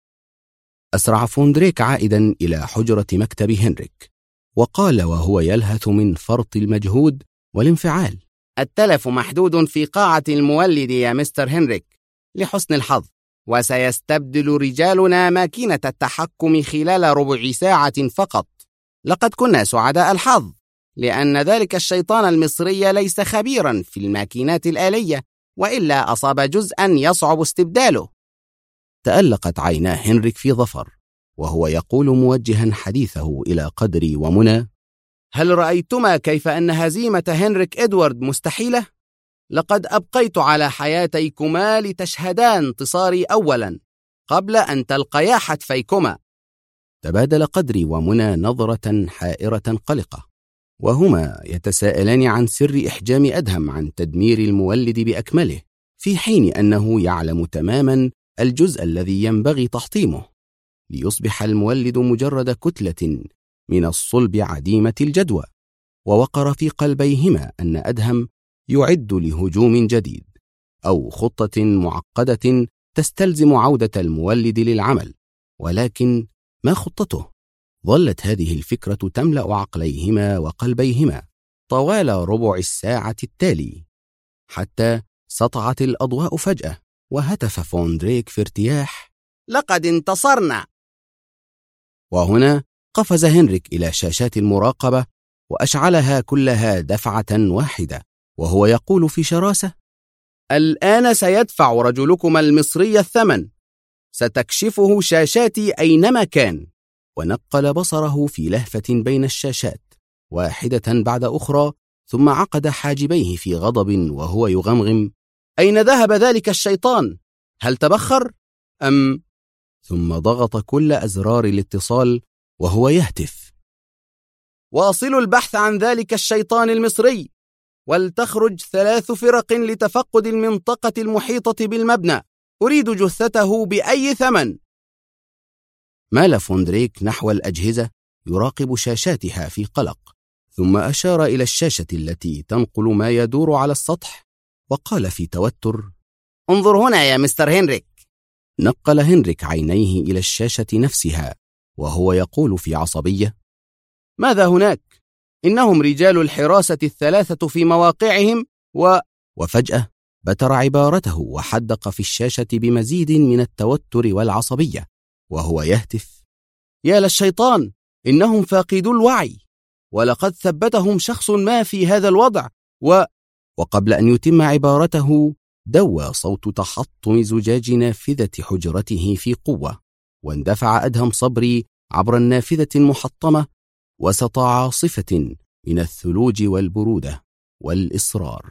أسرع فوندريك عائدا إلى حجرة مكتب هنريك، وقال وهو يلهث من فرط المجهود والانفعال: التلف محدود في قاعة المولد يا مستر هنريك لحسن الحظ، وسيستبدل رجالنا ماكينة التحكم خلال ربع ساعة فقط. لقد كنا سعداء الحظ، لأن ذلك الشيطان المصري ليس خبيرا في الماكينات الآلية، وإلا أصاب جزءا يصعب استبداله. تألقت عينا هنريك في ظفر، وهو يقول موجها حديثه إلى قدري ومنى: هل رأيتما كيف أن هزيمة هنريك إدوارد مستحيلة؟ لقد أبقيت على حياتيكما لتشهدا انتصاري أولا قبل أن تلقيا حتفيكما. تبادل قدري ومنى نظرة حائرة قلقة، وهما يتساءلان عن سر إحجام أدهم عن تدمير المولد بأكمله، في حين أنه يعلم تماما الجزء الذي ينبغي تحطيمه ليصبح المولد مجرد كتلة من الصلب عديمة الجدوى. ووقر في قلبيهما أن أدهم يعد لهجوم جديد أو خطة معقدة تستلزم عودة المولد للعمل، ولكن ما خطته؟ ظلت هذه الفكرة تملأ عقليهما وقلبيهما طوال ربع الساعة التالي، حتى سطعت الأضواء فجأة، وهتف فوندريك في ارتياح: لقد انتصرنا! وهنا قفز هنريك إلى شاشات المراقبة وأشعلها كلها دفعة واحدة، وهو يقول في شراسة: الآن سيدفع رجلكما المصري الثمن، ستكشفه شاشاتي أينما كان. ونقل بصره في لهفة بين الشاشات واحدة بعد أخرى، ثم عقد حاجبيه في غضب وهو يغمغم: أين ذهب ذلك الشيطان؟ هل تبخر؟ ثم ضغط كل أزرار الاتصال وهو يهتف: واصلوا البحث عن ذلك الشيطان المصري، ولتخرج 3 فرق لتفقد المنطقة المحيطة بالمبنى، أريد جثته بأي ثمن. مال فوندريك نحو الأجهزة يراقب شاشاتها في قلق، ثم أشار إلى الشاشة التي تنقل ما يدور على السطح، وقال في توتر: انظر هنا يا مستر هنريك. نقل هنريك عينيه إلى الشاشة نفسها وهو يقول في عصبية: ماذا هناك؟ إنهم رجال الحراسة ال3 في مواقعهم وفجأة بتر عبارته وحدق في الشاشة بمزيد من التوتر والعصبية وهو يهتف: يا للشيطان، إنهم فاقدو الوعي، ولقد ثبتهم شخص ما في هذا الوضع. وقبل أن يتم عبارته دوى صوت تحطم زجاج نافذة حجرته في قوة، واندفع أدهم صبري عبر النافذة المحطمة وسط عاصفة من الثلوج والبرودة والإصرار.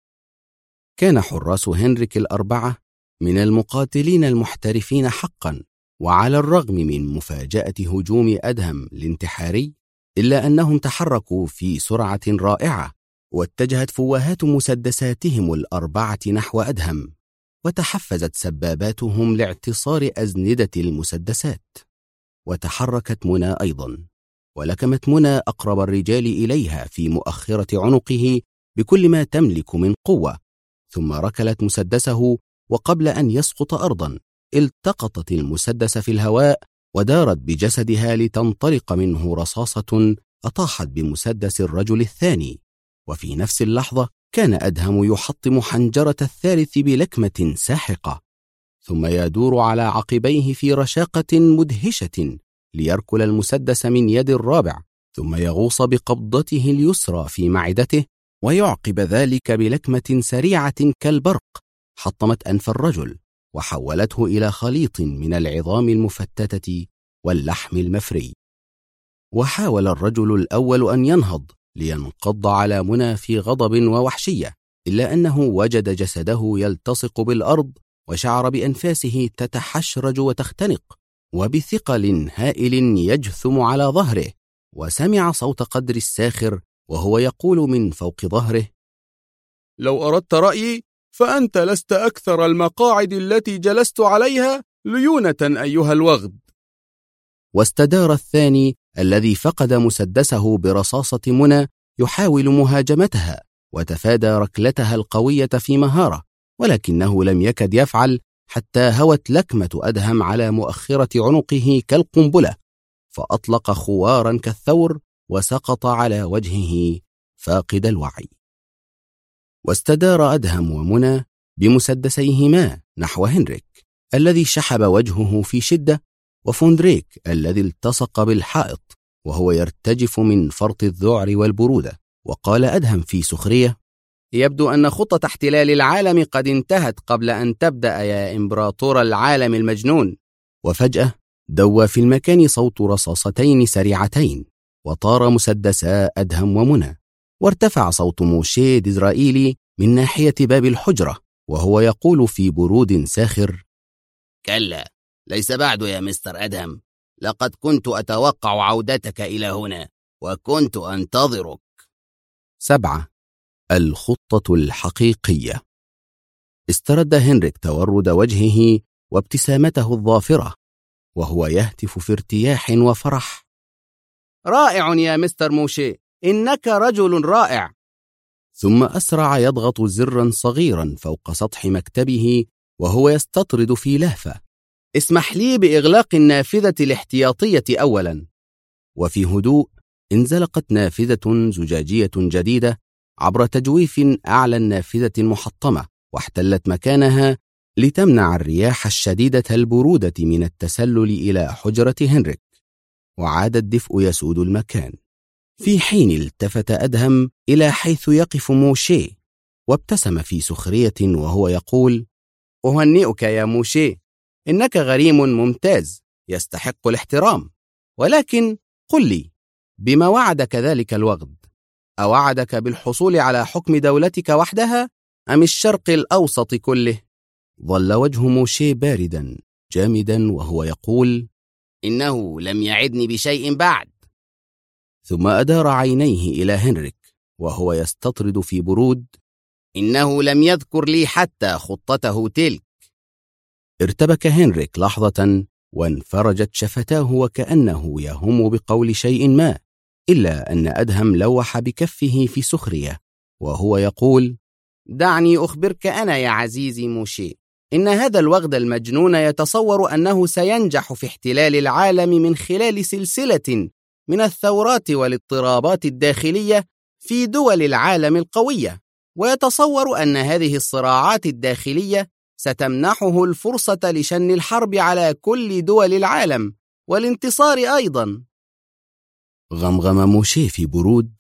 كان حراس هنريك ال4 من المقاتلين المحترفين حقا، وعلى الرغم من مفاجأة هجوم أدهم الانتحاري، إلا أنهم تحركوا في سرعة رائعة، واتجهت فوهات مسدساتهم ال4 نحو أدهم، وتحفزت سباباتهم لاعتصار أزندة المسدسات. وتحركت منى أيضا، ولكمت منى أقرب الرجال إليها في مؤخرة عنقه بكل ما تملك من قوة، ثم ركلت مسدسه، وقبل أن يسقط أرضا التقطت المسدس في الهواء ودارت بجسدها لتنطلق منه رصاصة أطاحت بمسدس الرجل الثاني. وفي نفس اللحظة كان أدهم يحطم حنجرة الثالث بلكمة ساحقة، ثم يدور على عقبيه في رشاقة مدهشة ليركل المسدس من يد الرابع، ثم يغوص بقبضته اليسرى في معدته، ويعقب ذلك بلكمة سريعة كالبرق حطمت أنف الرجل وحولته إلى خليط من العظام المفتتة واللحم المفري. وحاول الرجل الأول أن ينهض لينقض على منى في غضب ووحشية، إلا أنه وجد جسده يلتصق بالأرض، وشعر بأنفاسه تتحشرج وتختنق، وبثقل هائل يجثم على ظهره، وسمع صوت قدر الساخر وهو يقول من فوق ظهره: لو أردت رأيي فأنت لست أكثر المقاعد التي جلست عليها ليونة أيها الوغد. واستدار الثاني الذي فقد مسدسه برصاصة منى يحاول مهاجمتها وتفادى ركلتها القوية في مهارة، ولكنه لم يكد يفعل حتى هوت لكمة أدهم على مؤخرة عنقه كالقنبلة، فأطلق خوارا كالثور وسقط على وجهه فاقد الوعي. واستدار أدهم ومنى بمسدسيهما نحو هنريك الذي شحب وجهه في شدة، وفوندريك الذي التصق بالحائط وهو يرتجف من فرط الذعر والبرودة. وقال أدهم في سخرية: يبدو أن خطة احتلال العالم قد انتهت قبل أن تبدأ يا إمبراطور العالم المجنون. وفجأة دوى في المكان صوت رصاصتين سريعتين، وطار مسدسا أدهم ومنى، وارتفع صوت موشي ديزرائيلي من ناحية باب الحجرة وهو يقول في برود ساخر: كلا، ليس بعد يا مستر أدهم. لقد كنت أتوقع عودتك إلى هنا وكنت أنتظرك. 7. الخطة الحقيقية. استرد هنريك تورد وجهه وابتسامته الظافرة وهو يهتف في ارتياح وفرح: رائع يا مستر موشي، إنك رجل رائع. ثم أسرع يضغط زرا صغيرا فوق سطح مكتبه وهو يستطرد في لهفة: اسمح لي بإغلاق النافذة الاحتياطية أولا. وفي هدوء انزلقت نافذة زجاجية جديدة عبر تجويف أعلى النافذة المحطمة، واحتلت مكانها لتمنع الرياح الشديدة البرودة من التسلل إلى حجرة هنريك، وعاد الدفء يسود المكان. في حين التفت أدهم إلى حيث يقف موشي وابتسم في سخرية وهو يقول: أهنئك يا موشي، إنك غريم ممتاز يستحق الاحترام. ولكن قل لي، بما وعدك ذلك الوغد؟ أوعدك بالحصول على حكم دولتك وحدها أم الشرق الأوسط كله؟ ظل وجه موشي باردا جامدا وهو يقول: إنه لم يعدني بشيء بعد. ثم أدار عينيه إلى هنريك وهو يستطرد في برود: إنه لم يذكر لي حتى خطته تلك. ارتبك هنريك لحظة وانفرجت شفتاه وكأنه يهم بقول شيء ما، إلا أن أدهم لوح بكفه في سخرية وهو يقول: دعني أخبرك أنا يا عزيزي موشي، إن هذا الوغد المجنون يتصور أنه سينجح في احتلال العالم من خلال سلسلة من الثورات والاضطرابات الداخلية في دول العالم القوية، ويتصور أن هذه الصراعات الداخلية ستمنحه الفرصة لشن الحرب على كل دول العالم والانتصار أيضا. غمغم موشي في برود: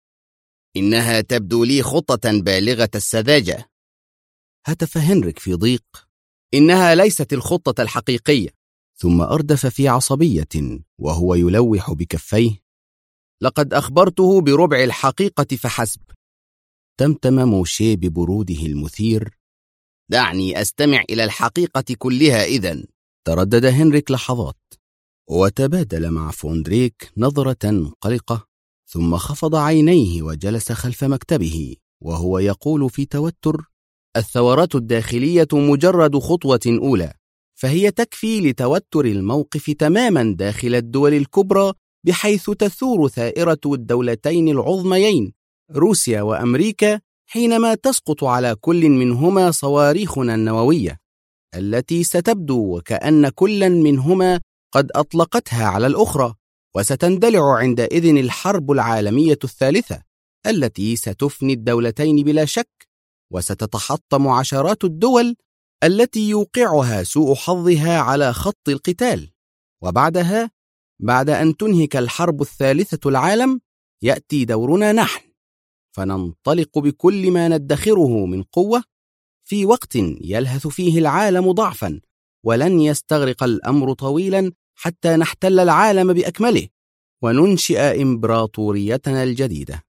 إنها تبدو لي خطة بالغة السذاجة. هتف هنريك في ضيق: إنها ليست الخطة الحقيقية. ثم أردف في عصبية وهو يلوح بكفيه: لقد أخبرته بربع الحقيقة فحسب. تمتم موشي ببروده المثير: دعني أستمع إلى الحقيقة كلها إذن. تردد هنريك لحظات وتبادل مع فوندريك نظرة قلقة، ثم خفض عينيه وجلس خلف مكتبه وهو يقول في توتر: الثورات الداخلية مجرد خطوة أولى، فهي تكفي لتوتر الموقف تماما داخل الدول الكبرى، بحيث تثور ثائرة الدولتين العظميين روسيا وأمريكا حينما تسقط على كل منهما صواريخنا النووية التي ستبدو وكأن كل منهما قد أطلقتها على الأخرى، وستندلع عندئذ الحرب العالمية الثالثة التي ستفني الدولتين بلا شك، وستتحطم عشرات الدول التي يوقعها سوء حظها على خط القتال. وبعدها، بعد أن تنهك الحرب الثالثة العالم، يأتي دورنا نحن، فننطلق بكل ما ندخره من قوة في وقت يلهث فيه العالم ضعفا، ولن يستغرق الأمر طويلا حتى نحتل العالم بأكمله وننشئ إمبراطوريتنا الجديدة.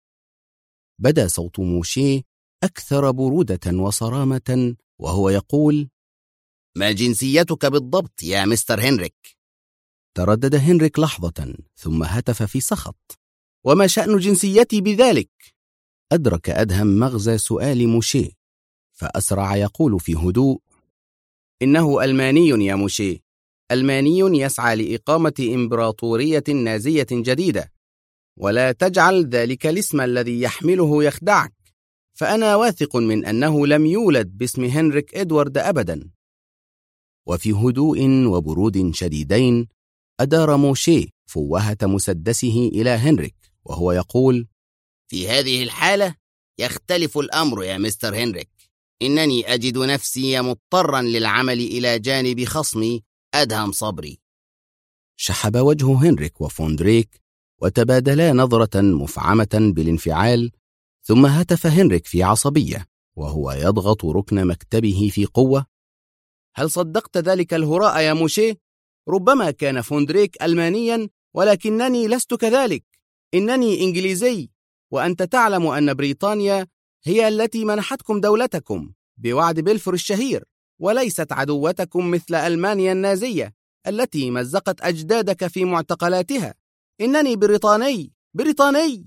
بدا صوت موشي أكثر برودة وصرامة وهو يقول: ما جنسيتك بالضبط يا مستر هنريك؟ تردد هنريك لحظة ثم هتف في سخط: وما شأن جنسيتي بذلك؟ أدرك أدهم مغزى سؤال موشي فأسرع يقول في هدوء: إنه ألماني يا موشي، ألماني يسعى لإقامة إمبراطورية نازية جديدة، ولا تجعل ذلك الاسم الذي يحمله يخدعك، فأنا واثق من أنه لم يولد باسم هنريك إدوارد أبدا. وفي هدوء وبرود شديدين أدار موشيه فوهة مسدسه إلى هنريك وهو يقول: في هذه الحالة يختلف الأمر يا مستر هنريك. إنني أجد نفسي مضطرا للعمل إلى جانب خصمي أدهم صبري. شحب وجه هنريك وفوندريك وتبادلا نظرة مفعمة بالانفعال، ثم هتف هنريك في عصبية وهو يضغط ركن مكتبه في قوة: هل صدقت ذلك الهراء يا موشيه؟ ربما كان فوندريك ألمانيا، ولكنني لست كذلك. إنني إنجليزي، وأنت تعلم أن بريطانيا هي التي منحتكم دولتكم بوعد بلفور الشهير، وليست عدوتكم مثل ألمانيا النازية التي مزقت أجدادك في معتقلاتها. إنني بريطاني.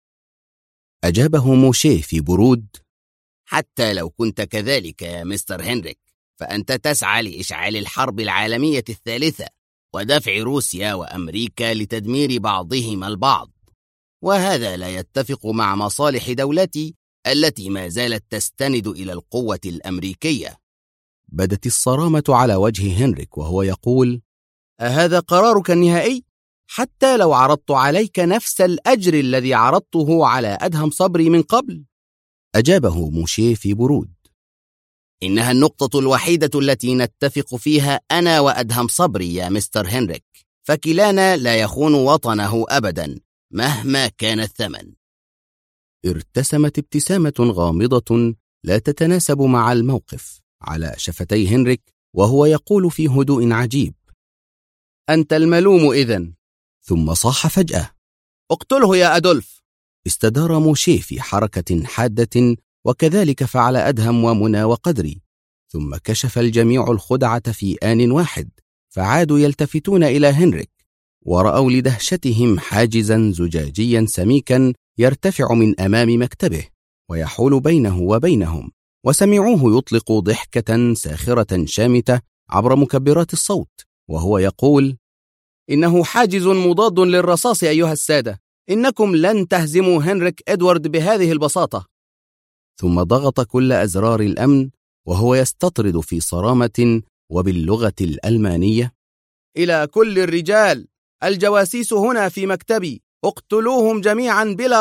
أجابه موشيه في برود: حتى لو كنت كذلك يا مستر هنريك، فأنت تسعى لإشعال الحرب العالمية الثالثة ودفع روسيا وأمريكا لتدمير بعضهما البعض، وهذا لا يتفق مع مصالح دولتي التي ما زالت تستند إلى القوة الأمريكية. بدت الصرامة على وجه هنريك وهو يقول: أهذا قرارك النهائي؟ حتى لو عرضت عليك نفس الأجر الذي عرضته على أدهم صبري من قبل؟ أجابه موشيه في برود: إنها النقطة الوحيدة التي نتفق فيها أنا وأدهم صبري يا مستر هنريك، فكلانا لا يخون وطنه أبدا مهما كان الثمن. ارتسمت ابتسامة غامضة لا تتناسب مع الموقف على شفتي هنريك وهو يقول في هدوء عجيب: أنت الملوم إذن. ثم صاح فجأة: اقتله يا أدولف. استدار موشيه في حركة حادة، وكذلك فعل أدهم ومنى وقدري، ثم كشف الجميع الخدعة في آن واحد، فعادوا يلتفتون إلى هنريك ورأوا لدهشتهم حاجزا زجاجيا سميكا يرتفع من أمام مكتبه ويحول بينه وبينهم، وسمعوه يطلق ضحكة ساخرة شامتة عبر مكبرات الصوت وهو يقول: إنه حاجز مضاد للرصاص أيها السادة، إنكم لن تهزموا هنريك إدوارد بهذه البساطة. ثم ضغط كل أزرار الأمن وهو يستطرد في صرامة وباللغة الألمانية: إلى كل الرجال الجواسيس هنا في مكتبي، اقتلوهم جميعا بلا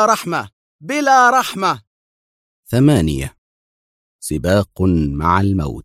رحمة. 8. سباق مع الموت.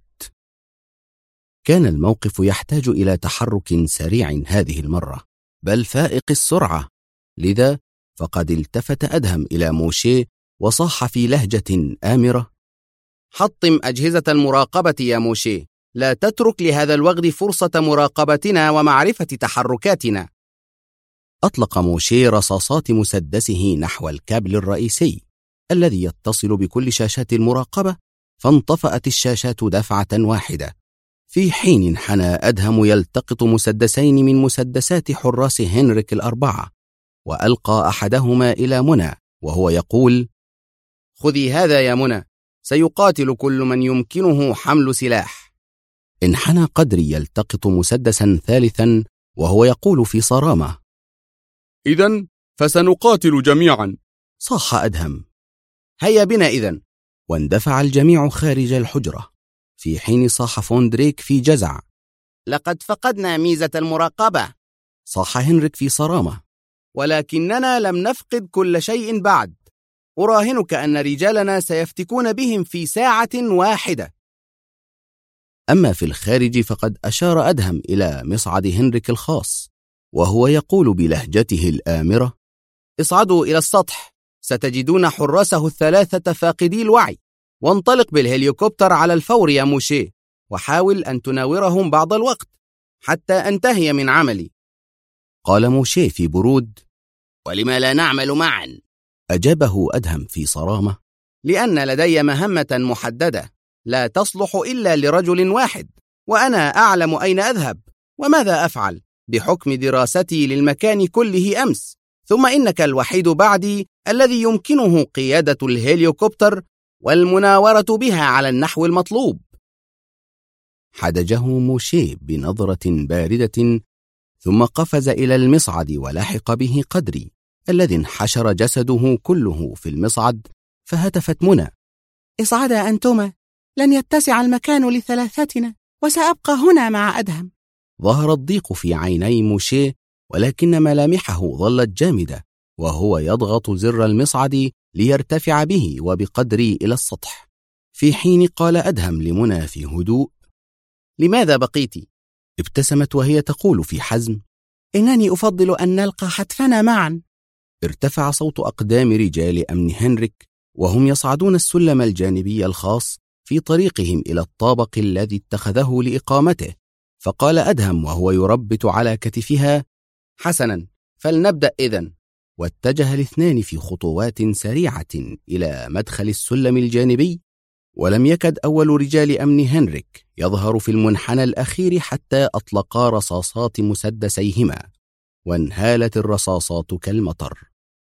كان الموقف يحتاج إلى تحرك سريع هذه المرة، بل فائق السرعة، لذا فقد التفت أدهم إلى موشيه وصاح في لهجة آمرة: حطم أجهزة المراقبة يا موشيه، لا تترك لهذا الوغد فرصة مراقبتنا ومعرفة تحركاتنا. أطلق موشيه رصاصات مسدسه نحو الكابل الرئيسي الذي يتصل بكل شاشات المراقبة، فانطفأت الشاشات دفعة واحدة، في حين حنى أدهم يلتقط مسدسين من مسدسات حراس هنريك 4، وألقى أحدهما إلى منى وهو يقول: خذي هذا يا منى، سيقاتل كل من يمكنه حمل سلاح. انحنى قدري يلتقط مسدسا ثالثا وهو يقول في صرامة: إذن فسنقاتل جميعا. صاح أدهم: هيا بنا إذن. واندفع الجميع خارج الحجرة، في حين صاح فوندريك في جزع: لقد فقدنا ميزة المراقبة. صاح هنريك في صرامة: ولكننا لم نفقد كل شيء بعد، أراهنك أن رجالنا سيفتكون بهم في ساعة واحدة. أما في الخارج فقد أشار أدهم إلى مصعد هنريك الخاص وهو يقول بلهجته الآمرة: اصعدوا إلى السطح، ستجدون حراسه 3 فاقدي الوعي، وانطلق بالهليكوبتر على الفور يا موشيه، وحاول أن تناورهم بعض الوقت حتى أنتهي من عملي. قال موشيه في برود: ولما لا نعمل معا؟ أجابه أدهم في صرامة: لأن لدي مهمة محددة لا تصلح إلا لرجل واحد، وأنا أعلم أين أذهب وماذا أفعل بحكم دراستي للمكان كله أمس، ثم إنك الوحيد بعدي الذي يمكنه قيادة الهليكوبتر والمناورة بها على النحو المطلوب. حدجه موشي بنظرة باردة، ثم قفز إلى المصعد ولحق به قدري الذي انحشر جسده كله في المصعد. فهتفت منى: اصعدا أنتما، لن يتسع المكان لثلاثتنا، وسأبقى هنا مع أدهم. ظهر الضيق في عيني موشي، ولكن ملامحه ظلت جامدة وهو يضغط زر المصعد ليرتفع به وبقدري إلى السطح، في حين قال أدهم لمنى في هدوء: لماذا بقيت؟ ابتسمت وهي تقول في حزم: إنني أفضل أن نلقى حتفنا معا. ارتفع صوت أقدام رجال أمن هنريك وهم يصعدون السلم الجانبي الخاص في طريقهم إلى الطابق الذي اتخذه لإقامته، فقال أدهم وهو يربت على كتفها: حسنا، فلنبدأ إذن. واتجه الاثنان في خطوات سريعة إلى مدخل السلم الجانبي، ولم يكد أول رجال أمن هنريك يظهر في المنحنى الأخير حتى أطلقا رصاصات مسدسيهما، وانهالت الرصاصات كالمطر.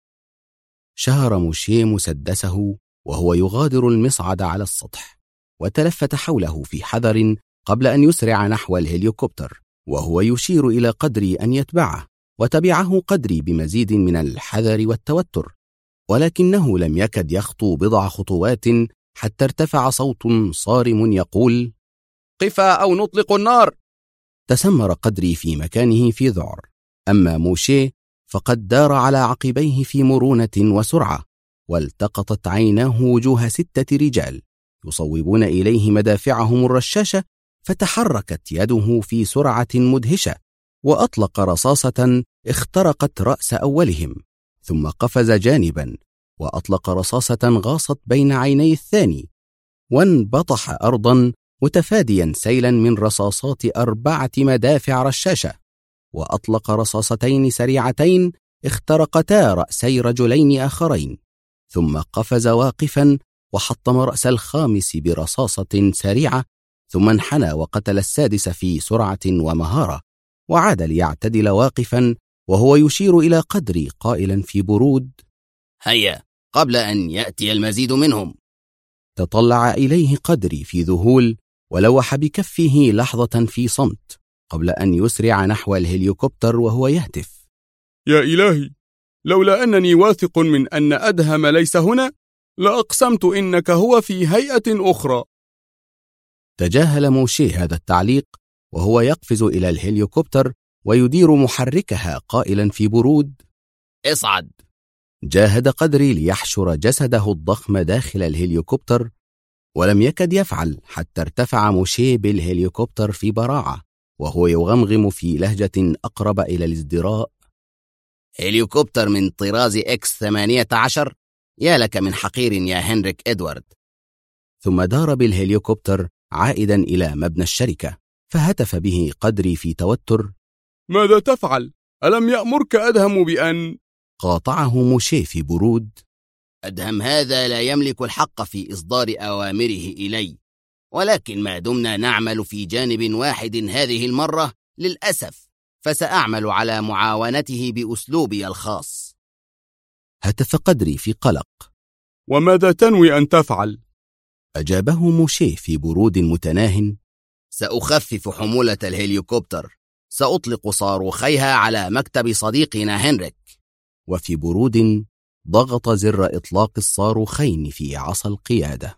شهر موشي مسدسه وهو يغادر المصعد على السطح، وتلفت حوله في حذر قبل أن يسرع نحو الهليكوبتر، وهو يشير إلى قدري أن يتبعه، وتبعه قدري بمزيد من الحذر والتوتر، ولكنه لم يكد يخطو بضع خطوات حتى ارتفع صوت صارم يقول: قفا أو نطلق النار. تسمر قدري في مكانه في ذعر، أما موشي فقد دار على عقبيه في مرونة وسرعة، والتقطت عيناه وجوه 6 رجال يصوبون إليه مدافعهم الرشاشة، فتحركت يده في سرعة مدهشة وأطلق رصاصة اخترقت رأس أولهم، ثم قفز جانبا وأطلق رصاصة غاصت بين عيني الثاني، وانبطح أرضا متفاديا سيلا من رصاصات 4 مدافع رشاشة، وأطلق رصاصتين سريعتين اخترقتا رأسي رجلين آخرين، ثم قفز واقفا وحطم رأس الخامس برصاصة سريعة، ثم انحنى وقتل السادس في سرعة ومهارة، وعاد ليعتدل واقفا وهو يشير إلى قدري قائلا في برود: هيا قبل أن يأتي المزيد منهم. تطلع إليه قدري في ذهول ولوح بكفه لحظة في صمت قبل أن يسرع نحو الهليكوبتر وهو يهتف: يا إلهي، لولا أنني واثق من أن أدهم ليس هنا لأقسمت إنك هو في هيئة أخرى. تجاهل موشي هذا التعليق وهو يقفز إلى الهليكوبتر ويدير محركها قائلا في برود: اصعد. جاهد قدري ليحشر جسده الضخم داخل الهليكوبتر، ولم يكد يفعل حتى ارتفع موشي بالهليكوبتر في براعة وهو يغمغم في لهجة أقرب إلى الازدراء: هليكوبتر من طراز X-18، يا لك من حقير يا هنريك إدوارد. ثم دار بالهليكوبتر عائدا إلى مبنى الشركة، فهتف به قدري في توتر: ماذا تفعل؟ ألم يأمرك أدهم بأن… قاطعه موشي في برود: أدهم هذا لا يملك الحق في إصدار أوامره إلي، ولكن ما دمنا نعمل في جانب واحد هذه المرة للأسف، فسأعمل على معاونته بأسلوبي الخاص. هتف قدري في قلق: وماذا تنوي أن تفعل؟ أجابه موشي في برود متناه: سأخفف حمولة الهليكوبتر، سأطلق صاروخيها على مكتب صديقنا هنريك. وفي برود ضغط زر إطلاق الصاروخين في عصا القيادة.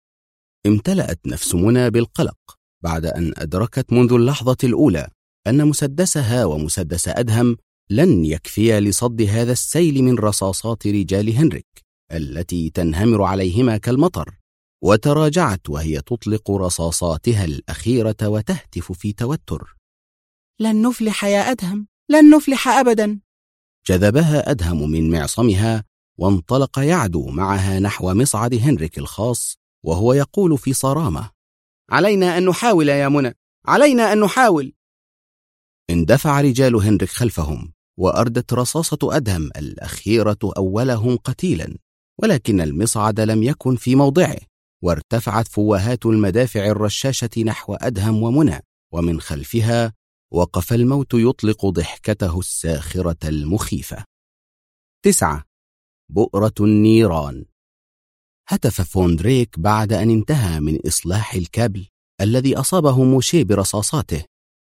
امتلأت نفس منى بالقلق بعد أن أدركت منذ اللحظة الأولى أن مسدسها ومسدس أدهم لن يكفيا لصد هذا السيل من رصاصات رجال هنريك التي تنهمر عليهما كالمطر، وتراجعت وهي تطلق رصاصاتها الأخيرة وتهتف في توتر: لن نفلح يا أدهم، لن نفلح أبدا. جذبها أدهم من معصمها وانطلق يعدو معها نحو مصعد هنريك الخاص وهو يقول في صرامة: علينا أن نحاول يا منى، علينا أن نحاول. اندفع رجال هنريك خلفهم، وأردت رصاصة أدهم الأخيرة أولهم قتيلا، ولكن المصعد لم يكن في موضعه، وارتفعت فوهات المدافع الرشاشة نحو أدهم ومنى، ومن خلفها وقف الموت يطلق ضحكته الساخرة المخيفة. 9. بؤرة النيران. هتف فون دريك بعد أن انتهى من إصلاح الكابل: الذي أصابه موشي برصاصاته.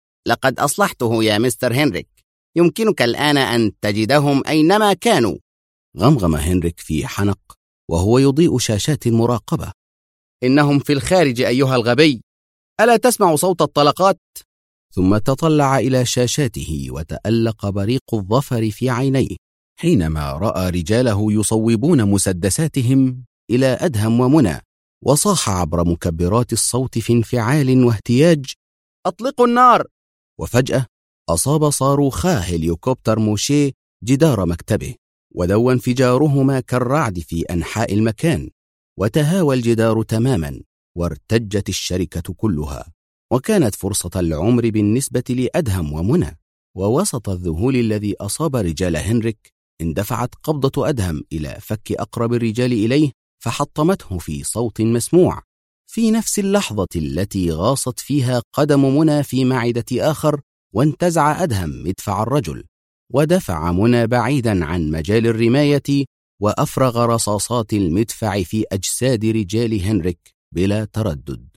لقد أصلحته يا مستر هنريك، يمكنك الآن أن تجدهم أينما كانوا. غمغم هنريك في حنق وهو يضيء شاشات المراقبة. إنهم في الخارج أيها الغبي، ألا تسمع صوت الطلقات؟ ثم تطلع إلى شاشاته وتألق بريق الظفر في عينيه حينما رأى رجاله يصوبون مسدساتهم إلى أدهم ومنى، وصاح عبر مكبرات الصوت في انفعال واهتياج: أطلقوا النار! وفجأة أصاب صاروخا هليكوبتر موشي جدار مكتبه، ودوى انفجارهما كالرعد في أنحاء المكان، وتهاوى الجدار تماما وارتجت الشركة كلها. وكانت فرصة العمر بالنسبة لأدهم ومنى. ووسط الذهول الذي أصاب رجال هنريك اندفعت قبضة أدهم إلى فك أقرب الرجال إليه فحطمته في صوت مسموع في نفس اللحظة التي غاصت فيها قدم منى في معدة آخر، وانتزع أدهم مدفع الرجل ودفع منى بعيدا عن مجال الرماية، وأفرغ رصاصات المدفع في أجساد رجال هنريك بلا تردد.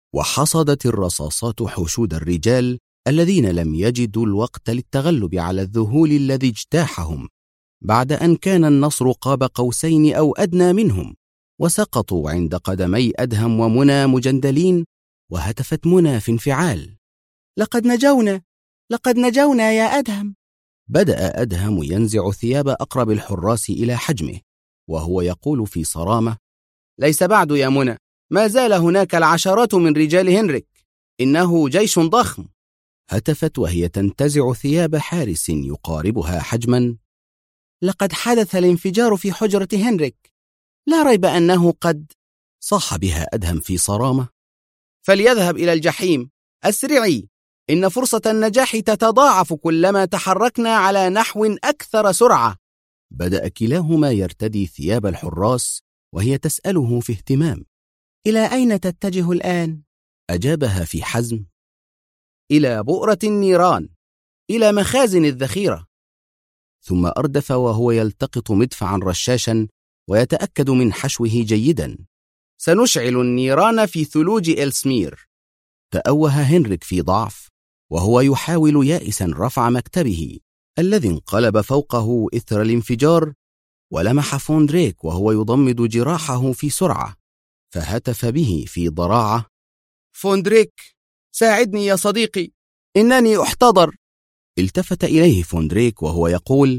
وحصدت الرصاصات حشود الرجال الذين لم يجدوا الوقت للتغلب على الذهول الذي اجتاحهم، بعد أن كان النصر قاب قوسين أو أدنى منهم، وسقطوا عند قدمي أدهم ومنى مجندلين. وهتفت منى في انفعال: لقد نجونا، لقد نجونا يا أدهم. بدأ أدهم ينزع ثياب أقرب الحراس إلى حجمه وهو يقول في صرامة: ليس بعد يا منى، ما زال هناك العشرات من رجال هنريك، إنه جيش ضخم. هتفت وهي تنتزع ثياب حارس يقاربها حجما: لقد حدث الانفجار في حجرة هنريك، لا ريب أنه قد. صاح بها أدهم في صرامة: فليذهب إلى الجحيم، أسرعي، إن فرصة النجاح تتضاعف كلما تحركنا على نحو أكثر سرعة. بدأ كلاهما يرتدي ثياب الحراس وهي تسأله في اهتمام: إلى أين تتجه الآن؟ أجابها في حزم: إلى بؤرة النيران، إلى مخازن الذخيرة. ثم أردف وهو يلتقط مدفعا رشاشا ويتأكد من حشوه جيدا: سنشعل النيران في ثلوج إلسمير. تأوه هنريك في ضعف وهو يحاول يائسا رفع مكتبه الذي انقلب فوقه إثر الانفجار، ولمح فوندريك وهو يضمد جراحه في سرعة، فهتف به في ضراعة: فوندريك، ساعدني يا صديقي، إنني أحتضر. التفت إليه فوندريك وهو يقول: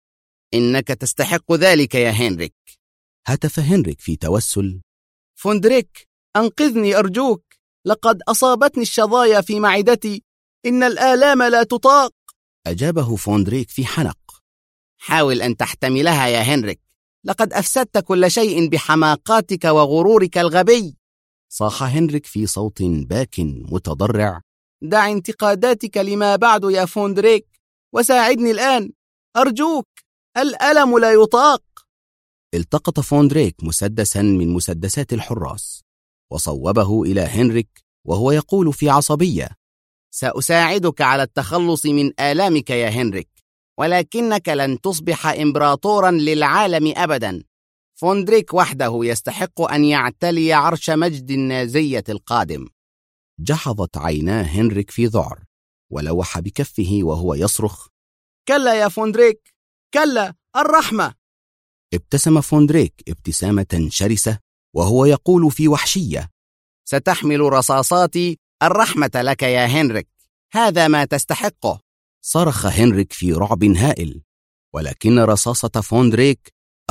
إنك تستحق ذلك يا هنريك. هتف هنريك في توسل: فوندريك، أنقذني أرجوك، لقد أصابتني الشظايا في معدتي، إن الآلام لا تطاق. أجابه فوندريك في حنق: حاول أن تحتملها يا هنريك، لقد أفسدت كل شيء بحماقاتك وغرورك الغبي. صاح هنريك في صوت باك متضرع: دع انتقاداتك لما بعد يا فوندريك، وساعدني الآن أرجوك، الألم لا يطاق. التقط فوندريك مسدسا من مسدسات الحراس وصوبه إلى هنريك وهو يقول في عصبية: سأساعدك على التخلص من آلامك يا هنريك، ولكنك لن تصبح إمبراطورا للعالم أبدا. فوندريك وحده يستحق أن يعتلي عرش مجد النازية القادم. جحظت عينا هنريك في ذعر ولوح بكفه وهو يصرخ: كلا يا فوندريك، كلا، الرحمة. ابتسم فوندريك ابتسامة شرسة وهو يقول في وحشية: ستحمل رصاصاتي الرحمة لك يا هنريك، هذا ما تستحقه. صرخ هنريك في رعب هائل، ولكن رصاصة فوندريك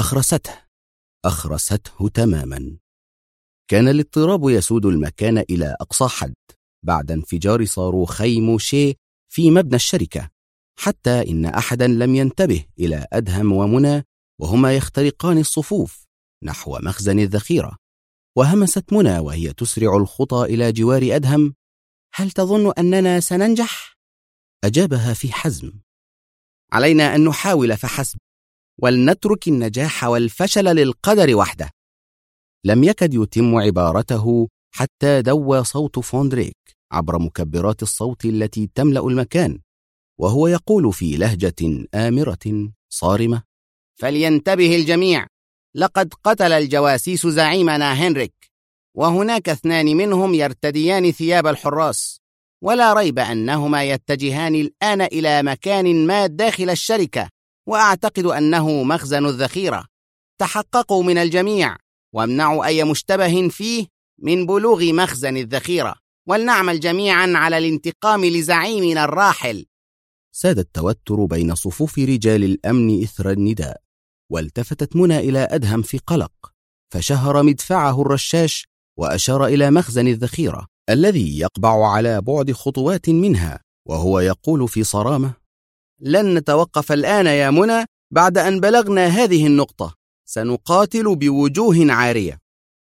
أخرسته تماما. كان الاضطراب يسود المكان إلى أقصى حد بعد انفجار صاروخي موشي في مبنى الشركة، حتى إن أحدا لم ينتبه إلى أدهم ومنى وهما يخترقان الصفوف نحو مخزن الذخيرة. وهمست منى وهي تسرع الخطى إلى جوار أدهم: هل تظن أننا سننجح؟ أجابها في حزم: علينا أن نحاول فحسب، ولنترك النجاح والفشل للقدر وحده. لم يكد يتم عبارته حتى دوى صوت فوندريك عبر مكبرات الصوت التي تملأ المكان وهو يقول في لهجة آمرة صارمة: فلينتبه الجميع، لقد قتل الجواسيس زعيمنا هنريك، وهناك 2 منهم يرتديان ثياب الحراس، ولا ريب أنهما يتجهان الآن إلى مكان ما داخل الشركة، وأعتقد أنه مخزن الذخيرة. تحققوا من الجميع وامنعوا أي مشتبه فيه من بلوغ مخزن الذخيرة، ولنعمل جميعا على الانتقام لزعيمنا الراحل. ساد التوتر بين صفوف رجال الأمن إثر النداء، والتفتت منى إلى أدهم في قلق، فشهر مدفعه الرشاش وأشار إلى مخزن الذخيرة الذي يقبع على بعد خطوات منها، وهو يقول في صرامة: لن نتوقف الآن يا منى بعد أن بلغنا هذه النقطة، سنقاتل بوجوه عارية.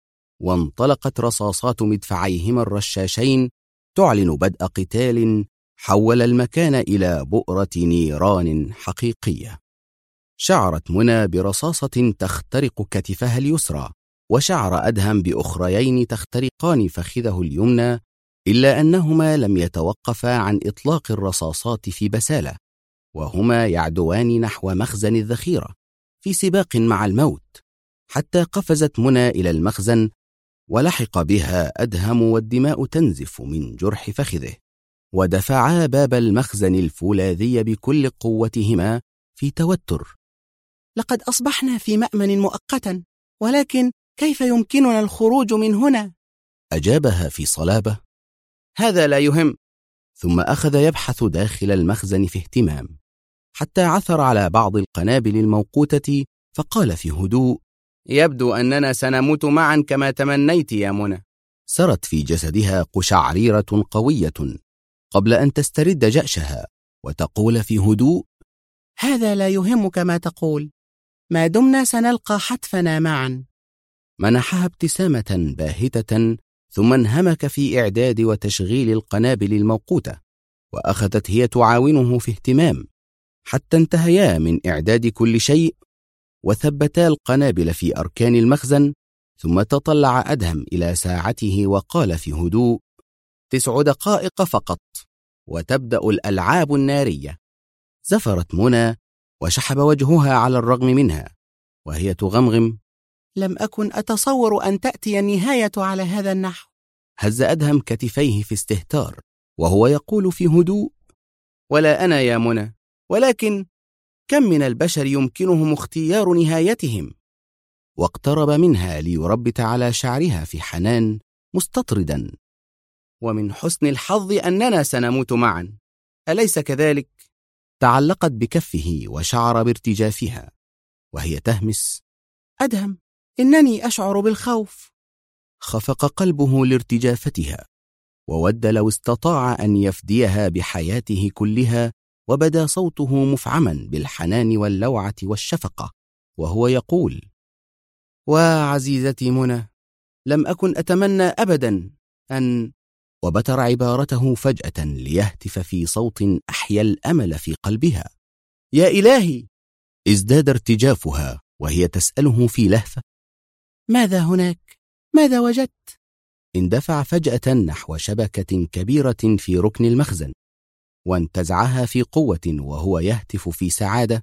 وانطلقت رصاصات مدفعيهما الرشاشين تعلن بدء قتال حول المكان إلى بؤرة نيران حقيقية. شعرت منى برصاصة تخترق كتفها اليسرى، وشعر أدهم بأخريين تخترقان فخذه اليمنى، إلا أنهما لم يتوقفا عن إطلاق الرصاصات في بسالة، وهما يعدوان نحو مخزن الذخيرة في سباق مع الموت، حتى قفزت منى إلى المخزن ولحق بها أدهم والدماء تنزف من جرح فخذه، ودفعا باب المخزن الفولاذي بكل قوتهما في توتر. لقد أصبحنا في مأمن مؤقتا، ولكن كيف يمكننا الخروج من هنا؟ أجابها في صلابة: هذا لا يهم. ثم أخذ يبحث داخل المخزن في اهتمام، حتى عثر على بعض القنابل الموقوتة، فقال في هدوء: يبدو أننا سنموت معا كما تمنيت يا منى. سرت في جسدها قشعريرة قوية قبل أن تسترد جأشها وتقول في هدوء: هذا لا يهم كما تقول، ما دمنا سنلقى حتفنا معا. منحها ابتسامة باهتة، ثم انهمك في إعداد وتشغيل القنابل الموقوتة، وأخذت هي تعاونه في اهتمام، حتى انتهيا من إعداد كل شيء وثبتا القنابل في أركان المخزن. ثم تطلع أدهم إلى ساعته وقال في هدوء: 9 دقائق فقط وتبدأ الألعاب النارية. زفرت منى وشحب وجهها على الرغم منها، وهي تغمغم: لم أكن أتصور أن تأتي النهاية على هذا النحو. هز أدهم كتفيه في استهتار وهو يقول في هدوء: ولا أنا يا منى، ولكن كم من البشر يمكنهم اختيار نهايتهم؟ واقترب منها ليربت على شعرها في حنان مستطردا: ومن حسن الحظ أننا سنموت معا، أليس كذلك؟ تعلقت بكفه وشعر بارتجافها، وهي تهمس: أدهم، إنني أشعر بالخوف. خفق قلبه لارتجافتها، وود لو استطاع أن يفديها بحياته كلها، وبدا صوته مفعما بالحنان واللوعة والشفقة وهو يقول: وعزيزتي منى، لم أكن أتمنى أبدا أن... وبتر عبارته فجأة ليهتف في صوت أحيا الأمل في قلبها: يا إلهي! ازداد ارتجافها وهي تسأله في لهفة: ماذا هناك؟ ماذا وجدت؟ اندفع فجأة نحو شبكة كبيرة في ركن المخزن، وانتزعها في قوة وهو يهتف في سعادة: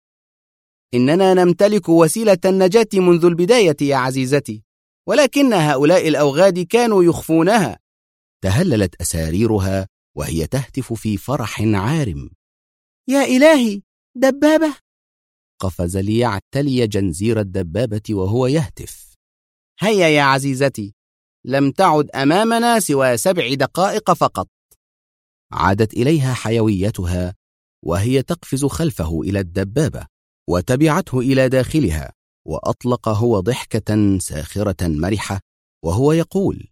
إننا نمتلك وسيلة النجاة منذ البداية يا عزيزتي، ولكن هؤلاء الأوغاد كانوا يخفونها. تهللت أساريرها وهي تهتف في فرح عارم: يا إلهي، دبابة! قفز ليعتلي جنزير الدبابة وهو يهتف: هيا يا عزيزتي، لم تعد أمامنا سوى 7 دقائق فقط. عادت إليها حيويتها وهي تقفز خلفه إلى الدبابة، وتبعته إلى داخلها، وأطلق هو ضحكة ساخرة مرحة وهو يقول: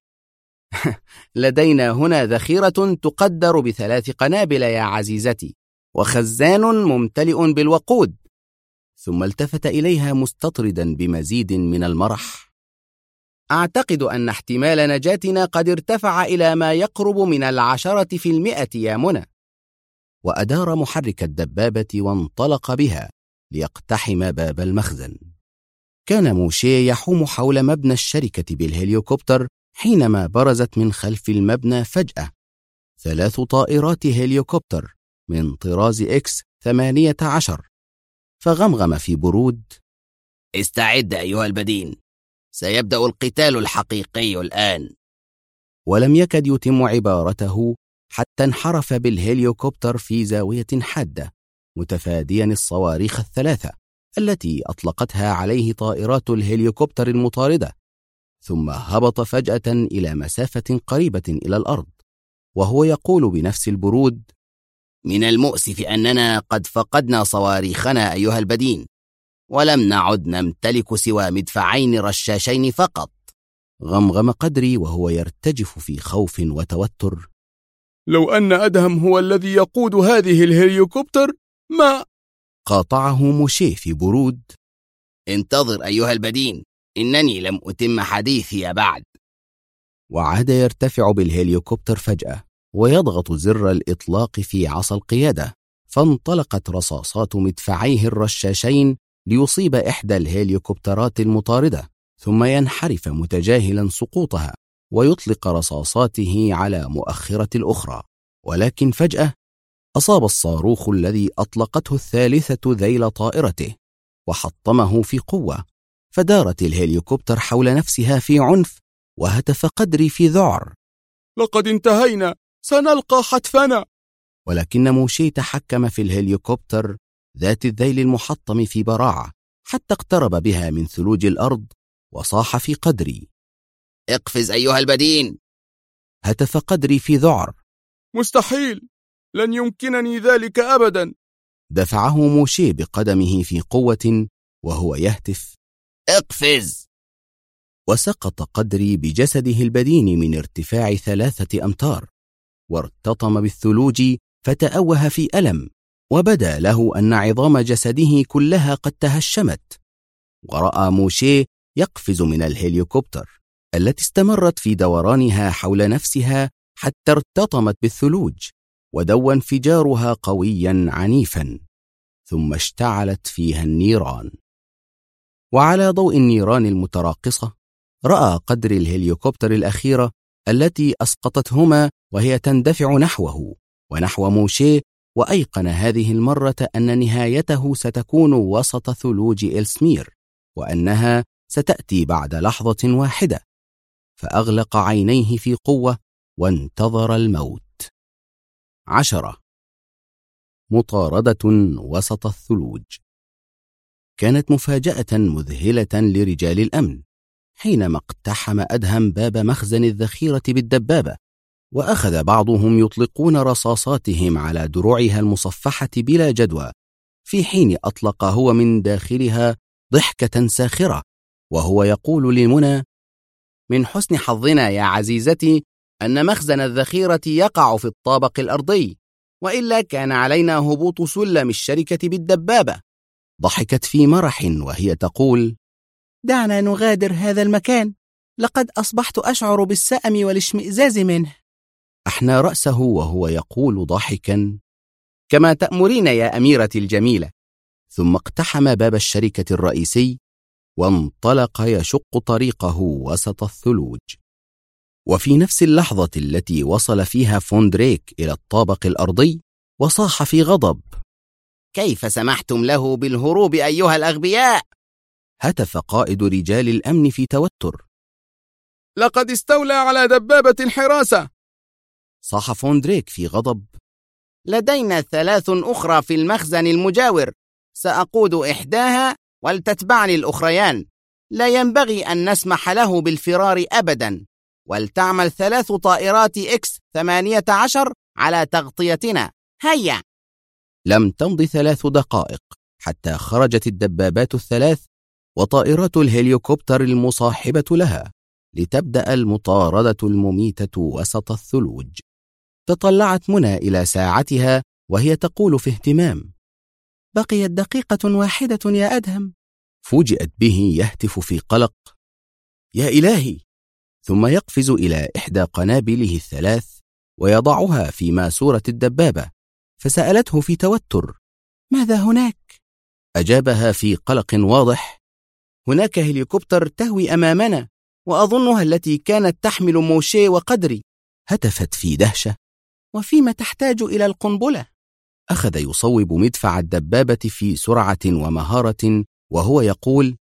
لدينا هنا ذخيرة تقدر ب3 قنابل يا عزيزتي، وخزان ممتلئ بالوقود. ثم التفت إليها مستطردا بمزيد من المرح: أعتقد أن احتمال نجاتنا قد ارتفع إلى ما يقرب من 10% يا منى. وأدار محرك الدبابة وانطلق بها ليقتحم باب المخزن. كان موشي يحوم حول مبنى الشركة بالهليوكوبتر حينما برزت من خلف المبنى فجأة 3 طائرات هليوكوبتر من طراز X-18، فغمغم في برود: استعد أيها البدين، سيبدأ القتال الحقيقي الآن. ولم يكد يتم عبارته حتى انحرف بالهليوكوبتر في زاوية حادة، متفاديا الصواريخ الثلاثة التي أطلقتها عليه طائرات الهليوكوبتر المطاردة، ثم هبط فجأة إلى مسافة قريبة إلى الأرض، وهو يقول بنفس البرود: من المؤسف أننا قد فقدنا صواريخنا أيها البدين، ولم نعد نمتلك سوى مدفعين رشاشين فقط. غمغم قدري وهو يرتجف في خوف وتوتر: لو أن أدهم هو الذي يقود هذه الهليوكوبتر ما... قاطعه موشيه في برود: انتظر أيها البدين، إنني لم أتم حديثي بعد. وعاد يرتفع بالهليوكوبتر فجأة ويضغط زر الإطلاق في عصا القيادة، فانطلقت رصاصات مدفعيه الرشاشين ليصيب إحدى الهليوكوبترات المطاردة، ثم ينحرف متجاهلا سقوطها ويطلق رصاصاته على مؤخرة الأخرى. ولكن فجأة أصاب الصاروخ الذي أطلقته الثالثة ذيل طائرته وحطمه في قوة، فدارت الهليوكوبتر حول نفسها في عنف، وهتف قدري في ذعر: لقد انتهينا، سنلقى حتفنا. ولكن موشي تحكم في الهليوكوبتر ذات الذيل المحطم في براعة حتى اقترب بها من ثلوج الأرض، وصاح في قدري: اقفز أيها البدين. هتف قدري في ذعر: مستحيل، لن يمكنني ذلك أبدا. دفعه موشي بقدمه في قوة وهو يهتف: اقفز. وسقط قدري بجسده البدين من ارتفاع 3 أمتار، وارتطم بالثلوج فتأوه في ألم، وبدا له أن عظام جسده كلها قد تهشمت. ورأى موشي يقفز من الهليوكوبتر التي استمرت في دورانها حول نفسها حتى ارتطمت بالثلوج، ودوى انفجارها قويا عنيفا، ثم اشتعلت فيها النيران. وعلى ضوء النيران المتراقصة رأى قدري الهليوكوبتر الأخيرة التي أسقطتهما وهي تندفع نحوه ونحو موشي، وأيقن هذه المرة أن نهايته ستكون وسط ثلوج إلسمير، وأنها ستأتي بعد لحظة واحدة، فأغلق عينيه في قوة وانتظر الموت. 10. مطاردة وسط الثلوج. كانت مفاجأة مذهلة لرجال الأمن حينما اقتحم أدهم باب مخزن الذخيرة بالدبابة، وأخذ بعضهم يطلقون رصاصاتهم على دروعها المصفحة بلا جدوى، في حين أطلق هو من داخلها ضحكة ساخرة وهو يقول لمنى: من حسن حظنا يا عزيزتي أن مخزن الذخيرة يقع في الطابق الأرضي، وإلا كان علينا هبوط سلم الشركة بالدبابة. ضحكت في مرح وهي تقول: دعنا نغادر هذا المكان، لقد أصبحت أشعر بالسأم والاشمئزاز منه. أحنى رأسه وهو يقول ضاحكا: كما تأمرين يا أميرتي الجميلة. ثم اقتحم باب الشركة الرئيسي وانطلق يشق طريقه وسط الثلوج. وفي نفس اللحظة التي وصل فيها فون دريك إلى الطابق الأرضي وصاح في غضب: كيف سمحتم له بالهروب أيها الأغبياء؟ هتف قائد رجال الأمن في توتر: لقد استولى على دبابة الحراسة. صاح فون دريك في غضب: لدينا 3 أخرى في المخزن المجاور، سأقود إحداها ولتتبعني الأخريان. لا ينبغي أن نسمح له بالفرار أبدا، ولتعمل 3 طائرات X-18 على تغطيتنا. هيا. لم تمض 3 دقائق حتى خرجت الدبابات ال3 وطائرات الهليوكوبتر المصاحبة لها لتبدأ المطاردة المميتة وسط الثلوج. تطلعت منى إلى ساعتها وهي تقول في اهتمام: بقيت دقيقة واحدة يا أدهم. فوجئت به يهتف في قلق: يا إلهي! ثم يقفز إلى إحدى قنابله ال3 ويضعها في ماسورة الدبابة، فسألته في توتر: ماذا هناك؟ أجابها في قلق واضح: هناك هليكوبتر تهوي أمامنا، وأظنها التي كانت تحمل موشي وقدري. هتفت في دهشة: وفيما تحتاج إلى القنبلة؟ أخذ يصوب مدفع الدبابة في سرعة ومهارة وهو يقول: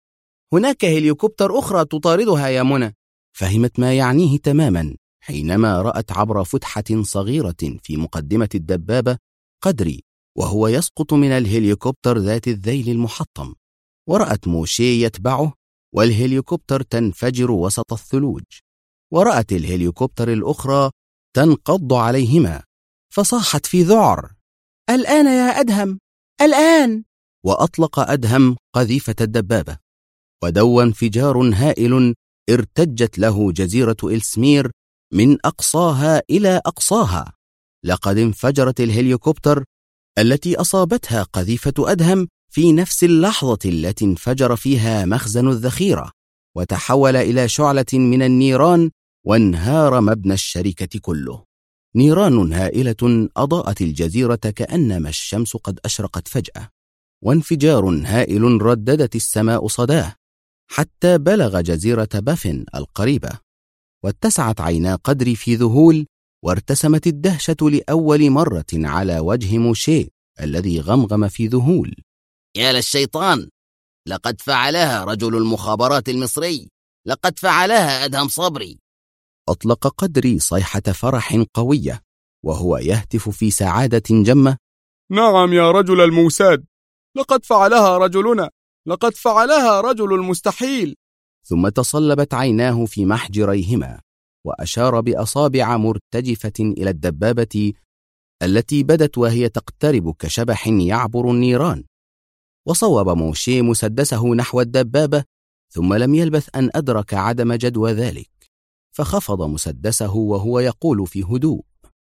هناك هليكوبتر أخرى تطاردها يا منى. فهمت ما يعنيه تماما حينما رأت عبر فتحة صغيرة في مقدمة الدبابة قدري وهو يسقط من الهليكوبتر ذات الذيل المحطم، ورأت موشي يتبعه والهليكوبتر تنفجر وسط الثلوج، ورأت الهليكوبتر الأخرى تنقض عليهما، فصاحت في ذعر: الآن يا أدهم، الآن! وأطلق أدهم قذيفة الدبابة، ودوى انفجار هائل ارتجت له جزيرة إلسمير من أقصاها إلى أقصاها. لقد انفجرت الهليكوبتر التي أصابتها قذيفة أدهم في نفس اللحظة التي انفجر فيها مخزن الذخيرة، وتحول إلى شعلة من النيران، وانهار مبنى الشركة كله. نيران هائلة أضاءت الجزيرة كأنما الشمس قد أشرقت فجأة، وانفجار هائل رددت السماء صداه حتى بلغ جزيرة بافن القريبة، واتسعت عينا قدري في ذهول، وارتسمت الدهشة لأول مرة على وجه موشي الذي غمغم في ذهول: يا للشيطان، لقد فعلها رجل المخابرات المصري، لقد فعلها أدهم صبري. أطلق قدري صيحة فرح قوية وهو يهتف في سعادة جمة: نعم يا رجل الموساد، لقد فعلها رجلنا، لقد فعلها رجل المستحيل. ثم تصلبت عيناه في محجريهما، وأشار بأصابع مرتجفة إلى الدبابة التي بدت وهي تقترب كشبح يعبر النيران. وصوب موشي مسدسه نحو الدبابة، ثم لم يلبث أن أدرك عدم جدوى ذلك، فخفض مسدسه وهو يقول في هدوء: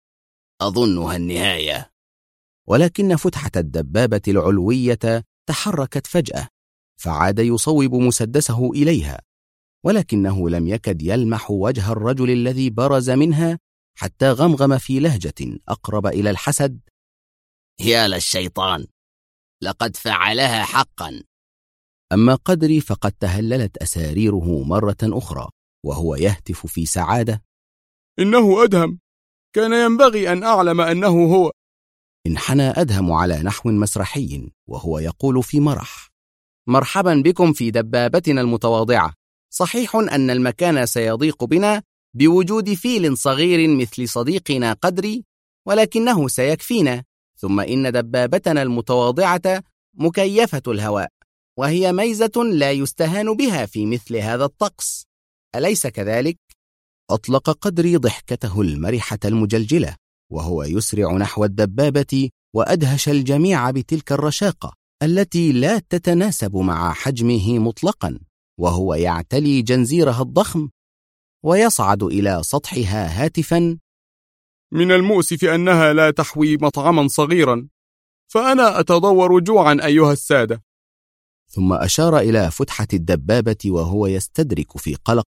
أظنها النهاية. ولكن فتحة الدبابة العلوية تحركت فجأة، فعاد يصوب مسدسه إليها، ولكنه لم يكد يلمح وجه الرجل الذي برز منها حتى غمغم في لهجة أقرب إلى الحسد: يا للشيطان، لقد فعلها حقا. أما قدري فقد تهللت أساريره مرة أخرى وهو يهتف في سعادة: إنه أدهم، كان ينبغي أن أعلم أنه هو. انحنى أدهم على نحو مسرحي وهو يقول في مرح: مرحبا بكم في دبابتنا المتواضعة. صحيح أن المكان سيضيق بنا بوجود فيل صغير مثل صديقنا قدري، ولكنه سيكفينا. ثم إن دبابتنا المتواضعة مكيفة الهواء، وهي ميزة لا يستهان بها في مثل هذا الطقس، أليس كذلك؟ أطلق قدري ضحكته المرحة المجلجلة وهو يسرع نحو الدبابة، وأدهش الجميع بتلك الرشاقة التي لا تتناسب مع حجمه مطلقا، وهو يعتلي جنزيرها الضخم ويصعد إلى سطحها هاتفا: من المؤسف أنها لا تحوي مطعما صغيرا، فأنا أتضور جوعا أيها السادة. ثم أشار إلى فتحة الدبابة وهو يستدرك في قلق: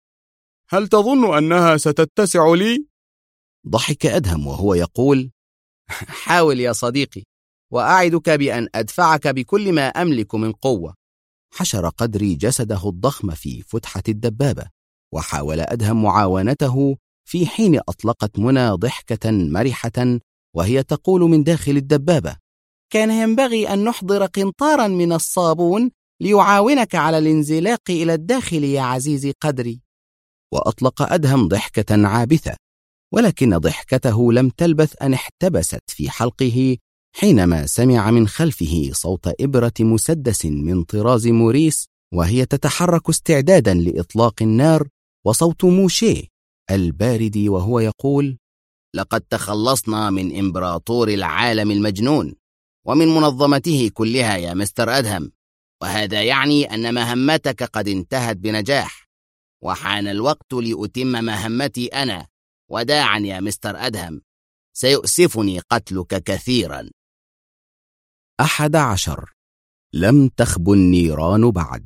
هل تظن أنها ستتسع لي؟ ضحك أدهم وهو يقول: حاول يا صديقي، وأعدك بأن أدفعك بكل ما أملك من قوة. حشر قدري جسده الضخم في فتحة الدبابة، وحاول أدهم معاونته، في حين أطلقت منى ضحكة مرحة وهي تقول من داخل الدبابة: كان ينبغي أن نحضر قنطارا من الصابون ليعاونك على الانزلاق إلى الداخل يا عزيزي قدري. وأطلق أدهم ضحكة عابثة، ولكن ضحكته لم تلبث أن احتبست في حلقه حينما سمع من خلفه صوت إبرة مسدس من طراز موريس وهي تتحرك استعدادا لإطلاق النار، وصوت موشي البارد وهو يقول: لقد تخلصنا من إمبراطور العالم المجنون ومن منظمته كلها يا مستر أدهم، وهذا يعني أن مهمتك قد انتهت بنجاح، وحان الوقت لأتم مهمتي أنا. وداعا يا مستر أدهم، سيؤسفني قتلك كثيرا. 11. لم تخب النيران بعد.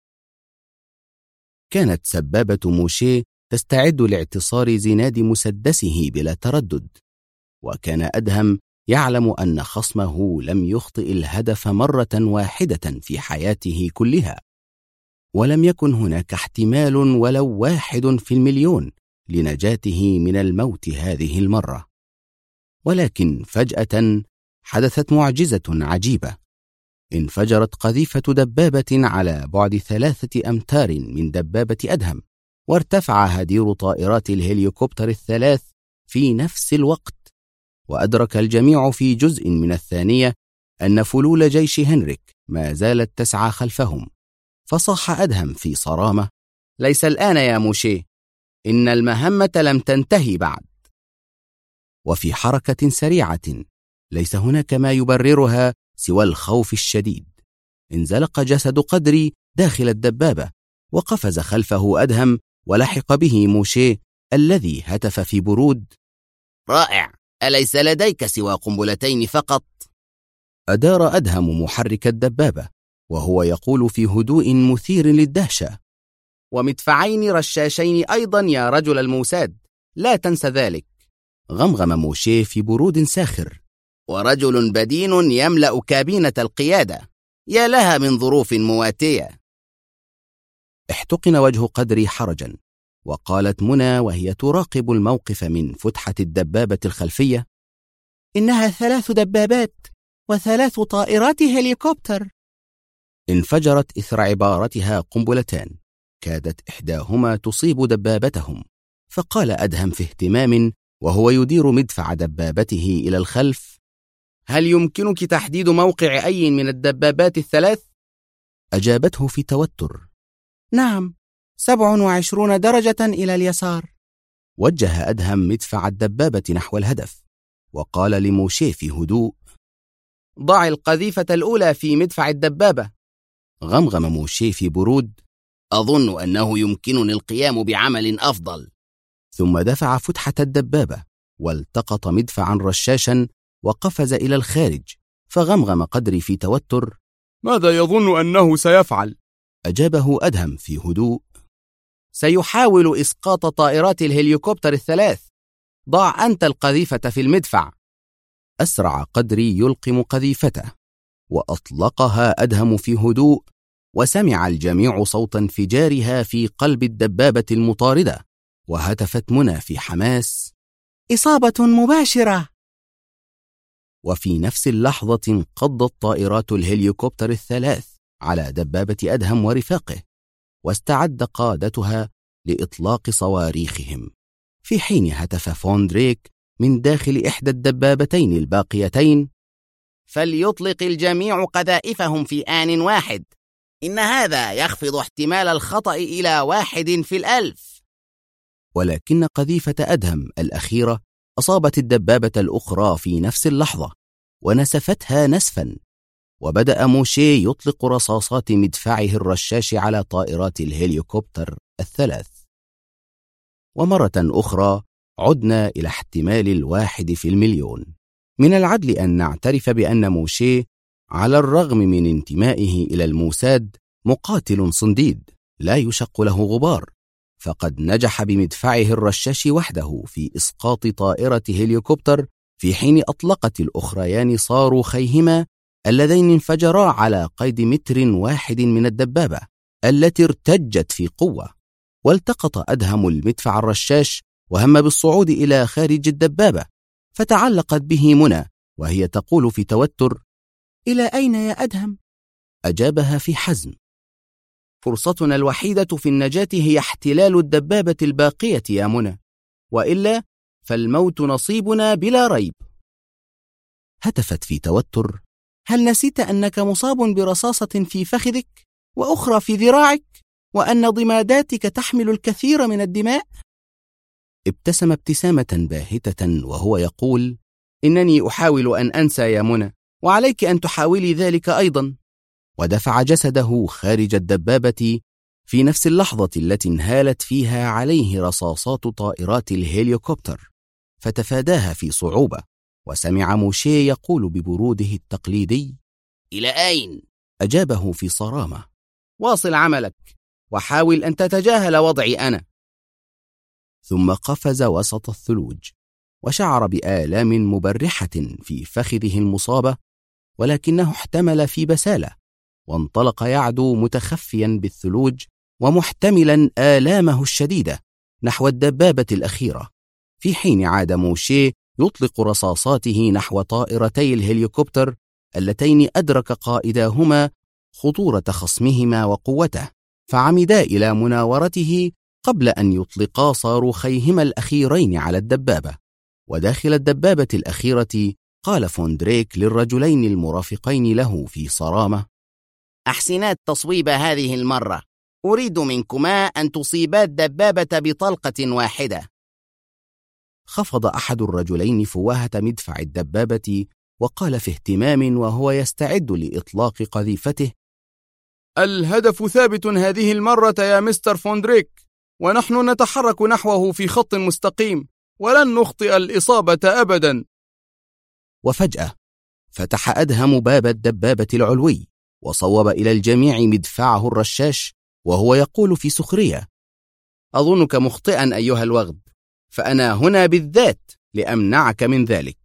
كانت سبابة موشي تستعد لاعتصار زناد مسدسه بلا تردد، وكان أدهم يعلم أن خصمه لم يخطئ الهدف مرة واحدة في حياته كلها، ولم يكن هناك احتمال ولو 1 في المليون لنجاته من الموت هذه المرة. ولكن فجأة حدثت معجزة عجيبة. انفجرت قذيفة دبابة على بعد 3 أمتار من دبابة أدهم، وارتفع هدير طائرات الهليكوبتر الثلاث في نفس الوقت. وأدرك الجميع في جزء من الثانية أن فلول جيش هنريك ما زالت تسعى خلفهم. فصاح أدهم في صرامة: ليس الآن يا موشيه، إن المهمة لم تنتهي بعد. وفي حركة سريعة ليس هناك ما يبررها سوى الخوف الشديد، انزلق جسد قدري داخل الدبابة، وقفز خلفه أدهم، ولحق به موشيه الذي هتف في برود: رائع، أليس لديك سوى قنبلتين فقط؟ أدار أدهم محرك الدبابة وهو يقول في هدوء مثير للدهشة: ومدفعين رشاشين أيضا يا رجل الموساد، لا تنسى ذلك. غمغم موشيه في برود ساخر: ورجل بدين يملأ كابينة القيادة، يا لها من ظروف مواتية. احتقن وجه قدري حرجا، وقالت منى وهي تراقب الموقف من فتحة الدبابة الخلفية: إنها 3 دبابات و3 طائرات هليكوبتر. انفجرت إثر عبارتها قنبلتان كادت إحداهما تصيب دبابتهم. فقال أدهم في اهتمام وهو يدير مدفع دبابته إلى الخلف: هل يمكنك تحديد موقع أي من الدبابات الثلاث؟ أجابته في توتر: نعم، 27 درجة إلى اليسار. وجه أدهم مدفع الدبابة نحو الهدف، وقال لموشيه في هدوء: ضع القذيفة الأولى في مدفع الدبابة. غمغم موشيه في برود: أظن أنه يمكنني القيام بعمل أفضل. ثم دفع فتحة الدبابة والتقط مدفعا رشاشا وقفز إلى الخارج. فغمغم قدري في توتر: ماذا يظن أنه سيفعل؟ أجابه أدهم في هدوء: سيحاول إسقاط طائرات الهليكوبتر الثلاث. ضع أنت القذيفة في المدفع. أسرع قدري يلقم قذيفته، وأطلقها أدهم في هدوء، وسمع الجميع صوت انفجارها في قلب الدبابة المطاردة. وهتفت منى في حماس: إصابة مباشرة. وفي نفس اللحظة انقضت طائرات الهليكوبتر الثلاث على دبابة أدهم ورفاقه، واستعد قادتها لإطلاق صواريخهم، في حين هتف فون دريك من داخل إحدى الدبابتين الباقيتين: فليطلق الجميع قذائفهم في آن واحد، إن هذا يخفض احتمال الخطأ إلى 1 في 1000. ولكن قذيفة أدهم الأخيرة أصابت الدبابة الأخرى في نفس اللحظة ونسفتها نسفا. وبدأ موشيه يطلق رصاصات مدفعه الرشاش على طائرات الهليكوبتر الثلاث. ومرة أخرى عدنا إلى احتمال 1 في المليون. من العدل أن نعترف بأن موشيه على الرغم من انتمائه إلى الموساد مقاتل صنديد لا يشق له غبار، فقد نجح بمدفعه الرشاش وحده في إسقاط طائرة هليكوبتر، في حين أطلقت الأخريان صاروخيهما اللذين انفجرا على قيد 1 متر من الدبابة التي ارتجت في قوة. والتقط أدهم المدفع الرشاش وهم بالصعود إلى خارج الدبابة، فتعلقت به منى وهي تقول في توتر: إلى أين يا أدهم؟ أجابها في حزم: فرصتنا الوحيدة في النجاة هي احتلال الدبابة الباقية يا منى، وإلا فالموت نصيبنا بلا ريب. هتفت في توتر: هل نسيت أنك مصاب برصاصة في فخذك وأخرى في ذراعك، وأن ضماداتك تحمل الكثير من الدماء؟ ابتسم ابتسامة باهتة وهو يقول: إنني أحاول أن أنسى يا منى، وعليك أن تحاولي ذلك أيضا. ودفع جسده خارج الدبابة في نفس اللحظة التي انهالت فيها عليه رصاصات طائرات الهليكوبتر، فتفاداها في صعوبة. وسمع موشيه يقول ببروده التقليدي: إلى أين؟ أجابه في صرامة: واصل عملك، وحاول أن تتجاهل وضعي أنا. ثم قفز وسط الثلوج، وشعر بآلام مبرحة في فخذه المصابة، ولكنه احتمل في بسالة، وانطلق يعدو متخفيا بالثلوج ومحتملا آلامه الشديدة نحو الدبابة الأخيرة، في حين عاد موشيه يطلق رصاصاته نحو طائرتي الهليكوبتر اللتين أدرك قائداهما خطورة خصمهما وقوته، فعمدا إلى مناورته قبل أن يطلقا صاروخيهما الأخيرين على الدبابة. وداخل الدبابة الأخيرة قال فون دريك للرجلين المرافقين له في صرامة: أحسنا التصويب هذه المرة، أريد منكما أن تصيبا الدبابة بطلقة واحدة. خفض أحد الرجلين فوهة مدفع الدبابة وقال في اهتمام وهو يستعد لإطلاق قذيفته: الهدف ثابت هذه المرة يا مستر فون دريك، ونحن نتحرك نحوه في خط مستقيم، ولن نخطئ الإصابة أبدا. وفجأة فتح أدهم باب الدبابة العلوي وصوب إلى الجميع مدفعه الرشاش وهو يقول في سخرية: أظنك مخطئا أيها الوغد، فأنا هنا بالذات لأمنعك من ذلك.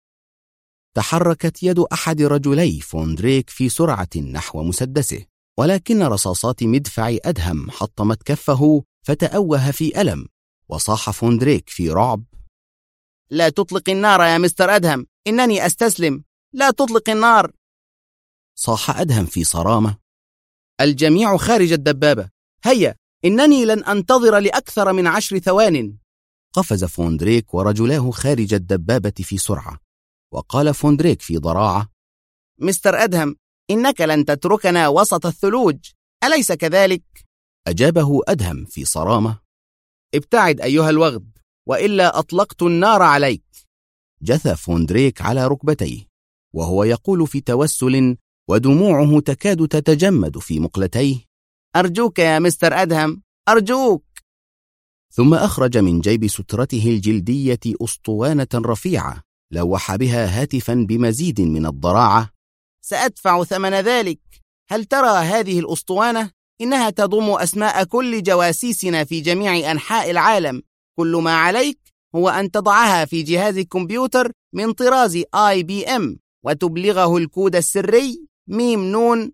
تحركت يد أحد رجلي فون دريك في سرعة نحو مسدسه، ولكن رصاصات مدفع أدهم حطمت كفه فتأوه في ألم، وصاح فون دريك في رعب: لا تطلق النار يا مستر أدهم، إنني أستسلم، لا تطلق النار. صاح أدهم في صرامة: الجميع خارج الدبابة، هيا، إنني لن أنتظر لأكثر من 10 ثوان. قفز فون دريك ورجلاه خارج الدبابة في سرعة، وقال فون دريك في ضراعة: مستر أدهم، إنك لن تتركنا وسط الثلوج، أليس كذلك؟ أجابه أدهم في صرامة: ابتعد أيها الوغد، وإلا أطلقت النار عليك. جثى فون دريك على ركبتيه وهو يقول في توسل ودموعه تكاد تتجمد في مقلتيه: أرجوك يا مستر أدهم، أرجوك. ثم أخرج من جيب سترته الجلدية أسطوانة رفيعة لوح بها هاتفا بمزيد من الضراعة: سأدفع ثمن ذلك. هل ترى هذه الأسطوانة؟ إنها تضم أسماء كل جواسيسنا في جميع أنحاء العالم. كل ما عليك هو أن تضعها في جهاز كمبيوتر من طراز IBM وتبلغه الكود السري م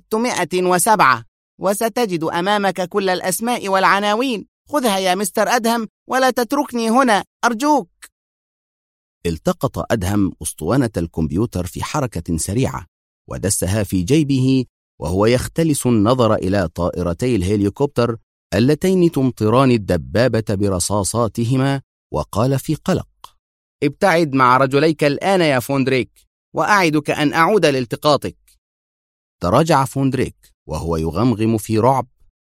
607، وستجد أمامك كل الأسماء والعناوين. خذها يا مستر أدهم ولا تتركني هنا، أرجوك. التقط أدهم أسطوانة الكمبيوتر في حركة سريعة ودسها في جيبه وهو يختلس النظر إلى طائرتي الهليكوبتر اللتين تمطران الدبابة برصاصاتهما، وقال في قلق: ابتعد مع رجليك الآن يا فون دريك، وأعدك أن أعود لالتقاطك. تراجع فون دريك وهو يغمغم في رعب: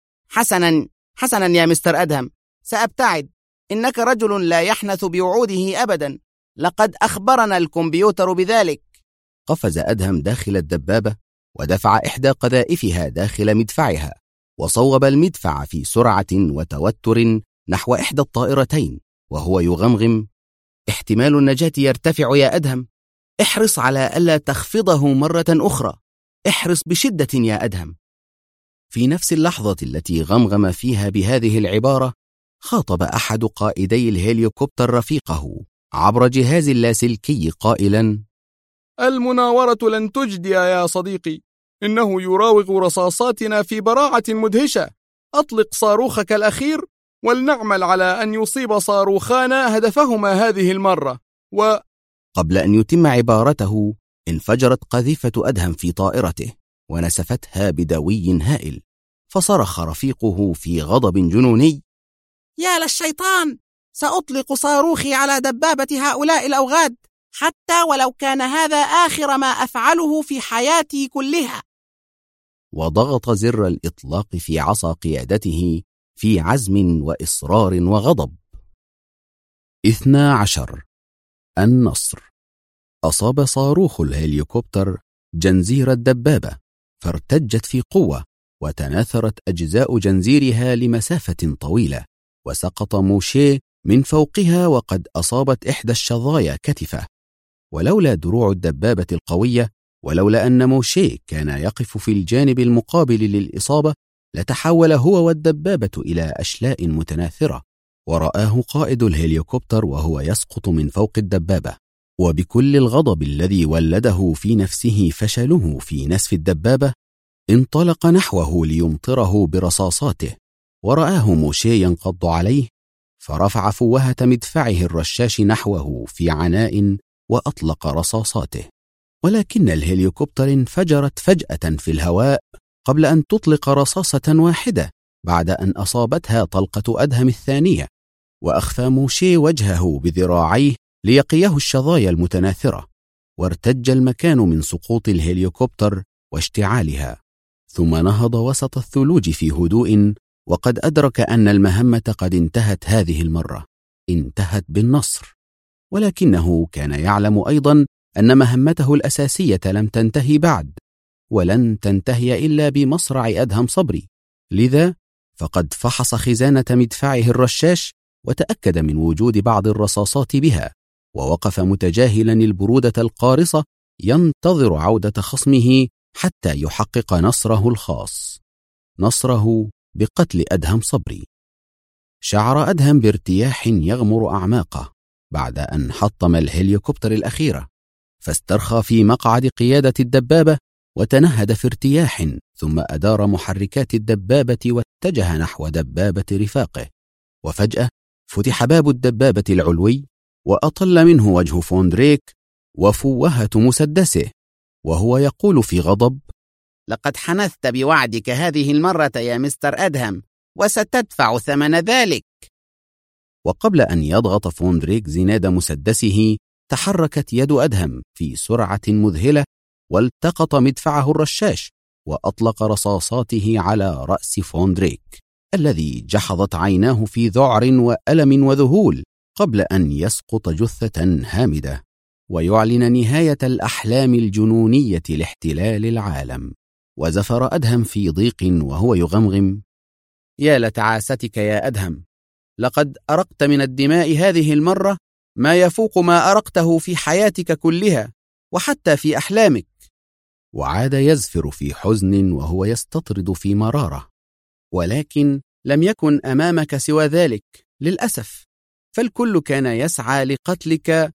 حسنا يا مستر أدهم، سأبتعد. إنك رجل لا يحنث بوعوده أبدا، لقد أخبرنا الكمبيوتر بذلك. قفز أدهم داخل الدبابة ودفع إحدى قذائفها داخل مدفعها، وصوب المدفع في سرعة وتوتر نحو إحدى الطائرتين وهو يغمغم: احتمال النجاة يرتفع يا أدهم، احرص على ألا تخفضه مرة أخرى، احرص بشدة يا أدهم. في نفس اللحظة التي غمغم فيها بهذه العبارة خاطب أحد قائدي الهليكوبتر رفيقه عبر جهاز اللاسلكي قائلا: المناورة لن تجدي يا صديقي، إنه يراوغ رصاصاتنا في براعة مدهشة. أطلق صاروخك الأخير ولنعمل على أن يصيب صاروخانا هدفهما هذه المرة. قبل أن يتم عبارته انفجرت قذيفة أدهم في طائرته ونسفتها بدوي هائل، فصرخ رفيقه في غضب جنوني: يا للشيطان، سأطلق صاروخي على دبابة هؤلاء الأوغاد، حتى ولو كان هذا آخر ما أفعله في حياتي كلها. وضغط زر الإطلاق في عصا قيادته في عزم وإصرار وغضب. 12. النصر. أصاب صاروخ الهليكوبتر جنزير الدبابة فارتجت في قوة، وتناثرت أجزاء جنزيرها لمسافة طويلة، وسقط موشيه من فوقها وقد أصابت إحدى الشظايا كتفه. ولولا دروع الدبابة القوية، ولولا أن موشيه كان يقف في الجانب المقابل للإصابة، لتحول هو والدبابة إلى أشلاء متناثرة. ورآه قائد الهليكوبتر وهو يسقط من فوق الدبابة، وبكل الغضب الذي ولده في نفسه فشله في نسف الدبابة انطلق نحوه ليمطره برصاصاته. ورآه موشيه ينقض عليه، فرفع فوهة مدفعه الرشاش نحوه في عناء وأطلق رصاصاته، ولكن الهليكوبتر انفجرت فجأة في الهواء قبل أن تطلق رصاصة واحدة بعد أن أصابتها طلقة أدهم الثانية، وأخفى موشي وجهه بذراعيه ليقيه الشظايا المتناثرة، وارتج المكان من سقوط الهليكوبتر واشتعالها، ثم نهض وسط الثلوج في هدوء، وقد أدرك أن المهمة قد انتهت هذه المرة، انتهت بالنصر. ولكنه كان يعلم أيضا أن مهمته الأساسية لم تنتهي بعد، ولن تنتهي إلا بمصرع أدهم صبري. لذا فقد فحص خزانة مدفعه الرشاش وتأكد من وجود بعض الرصاصات بها، ووقف متجاهلا البرودة القارصة ينتظر عودة خصمه حتى يحقق نصره الخاص، نصره بقتل أدهم صبري. شعر أدهم بارتياح يغمر أعماقه بعد أن حطم الهليكوبتر الأخيرة، فاسترخى في مقعد قيادة الدبابة وتنهد في ارتياح، ثم أدار محركات الدبابة واتجه نحو دبابة رفاقه. وفجأة فتح باب الدبابة العلوي وأطل منه وجه فوندريك وفوهة مسدسه، وهو يقول في غضب: لقد حنثت بوعدك هذه المرة يا مستر أدهم، وستدفع ثمن ذلك. وقبل أن يضغط فوندريك زناد مسدسه، تحركت يد أدهم في سرعة مذهلة والتقط مدفعه الرشاش وأطلق رصاصاته على رأس فوندريك، الذي جحظت عيناه في ذعر وألم وذهول قبل أن يسقط جثة هامدة ويعلن نهاية الأحلام الجنونية لاحتلال العالم. وزفر أدهم في ضيق وهو يغمغم: يا لتعاستك يا أدهم، لقد أرقت من الدماء هذه المرة ما يفوق ما أرقته في حياتك كلها وحتى في أحلامك. وعاد يزفر في حزن وهو يستطرد في مرارة: ولكن لم يكن أمامك سوى ذلك للأسف، فالكل كان يسعى لقتلك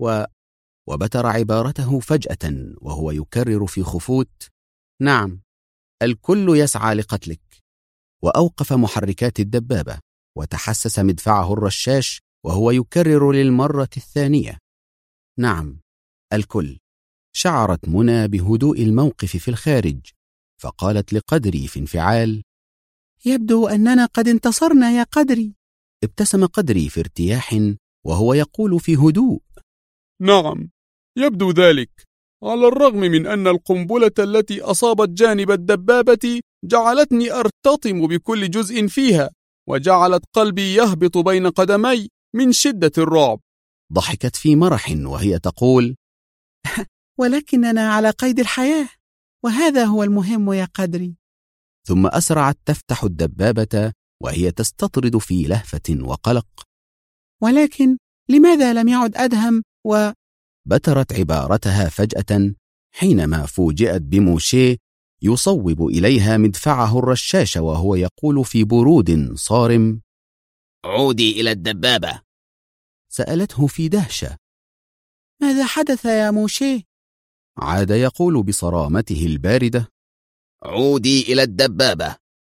وبتر عبارته فجأة وهو يكرر في خفوت: نعم، الكل يسعى لقتلك. وأوقف محركات الدبابة وتحسس مدفعه الرشاش وهو يكرر للمرة الثانية: نعم، الكل. شعرت منى بهدوء الموقف في الخارج، فقالت لقدري في انفعال: يبدو أننا قد انتصرنا يا قدري. ابتسم قدري في ارتياح وهو يقول في هدوء: نعم، يبدو ذلك، على الرغم من أن القنبلة التي أصابت جانب الدبابة جعلتني أرتطم بكل جزء فيها، وجعلت قلبي يهبط بين قدمي من شدة الرعب. ضحكت في مرح وهي تقول: ولكننا على قيد الحياة، وهذا هو المهم يا قدري. ثم أسرعت تفتح الدبابة وهي تستطرد في لهفة وقلق: ولكن لماذا لم يعد أدهم؟ بترت عبارتها فجأة حينما فوجئت بموشي يصوب إليها مدفعه الرشاش وهو يقول في برود صارم: عودي إلى الدبابة. سألته في دهشة: ماذا حدث يا موشي؟ عاد يقول بصرامته الباردة: عودي إلى الدبابة.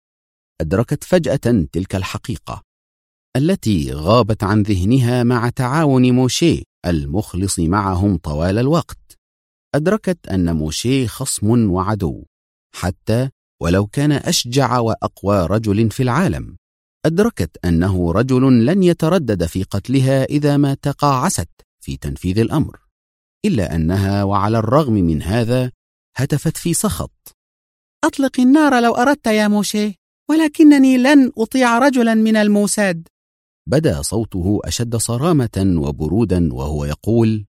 أدركت فجأة تلك الحقيقة التي غابت عن ذهنها مع تعاون موشي المخلص معهم طوال الوقت. أدركت أن موشي خصم وعدو، حتى ولو كان أشجع وأقوى رجل في العالم. أدركت أنه رجل لن يتردد في قتلها إذا ما تقاعست في تنفيذ الأمر، إلا أنها وعلى الرغم من هذا هتفت في سخط: أطلق النار لو أردت يا موشي، ولكنني لن أطيع رجلا من الموساد. بدا صوته أشد صرامة وبرودا وهو يقول: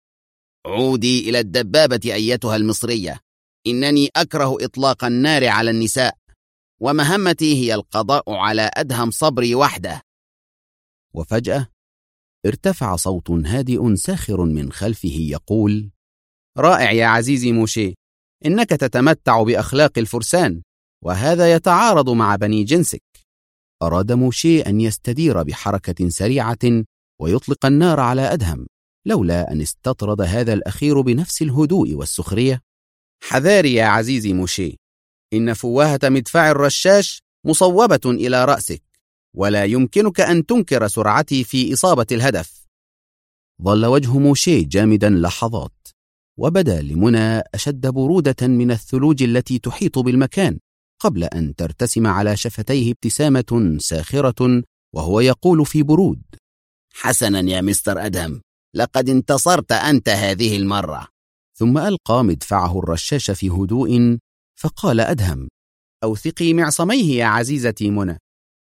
عودي إلى الدبابة أيتها المصرية، إنني أكره إطلاق النار على النساء، ومهمتي هي القضاء على أدهم صبري وحده. وفجأة ارتفع صوت هادئ ساخر من خلفه يقول: رائع يا عزيزي موشي، إنك تتمتع بأخلاق الفرسان، وهذا يتعارض مع بني جنسك. أراد موشي أن يستدير بحركة سريعة ويطلق النار على أدهم، لولا أن استطرد هذا الأخير بنفس الهدوء والسخرية: حذاري يا عزيزي موشي، إن فوهة مدفع الرشاش مصوبة إلى رأسك، ولا يمكنك أن تنكر سرعتي في إصابة الهدف. ظل وجه موشي جامدا لحظات، وبدا لمنى أشد برودة من الثلوج التي تحيط بالمكان، قبل أن ترتسم على شفتيه ابتسامة ساخرة وهو يقول في برود: حسنا يا مستر أدهم، لقد انتصرت أنت هذه المرة. ثم ألقى مدفعه الرشاش في هدوء، فقال أدهم: أوثقي معصميه يا عزيزتي منى.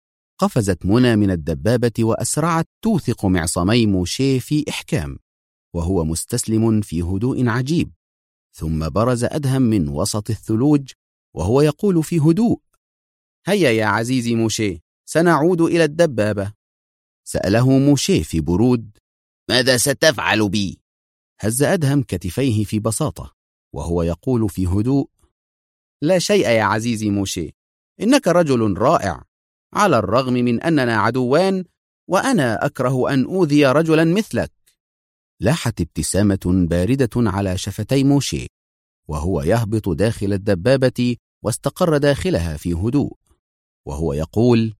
قفزت منى من الدبابة وأسرعت توثق معصمي موشي في إحكام، وهو مستسلم في هدوء عجيب. ثم برز أدهم من وسط الثلوج وهو يقول في هدوء: هيا يا عزيزي موشي، سنعود إلى الدبابة. سأله موشي في برود: ماذا ستفعل بي؟ هز أدهم كتفيه في بساطة وهو يقول في هدوء: لا شيء يا عزيزي موشي، إنك رجل رائع، على الرغم من أننا عدوان، وأنا أكره أن أوذي رجلا مثلك. لاحت ابتسامة باردة على شفتي موشي وهو يهبط داخل الدبابة، واستقر داخلها في هدوء وهو يقول: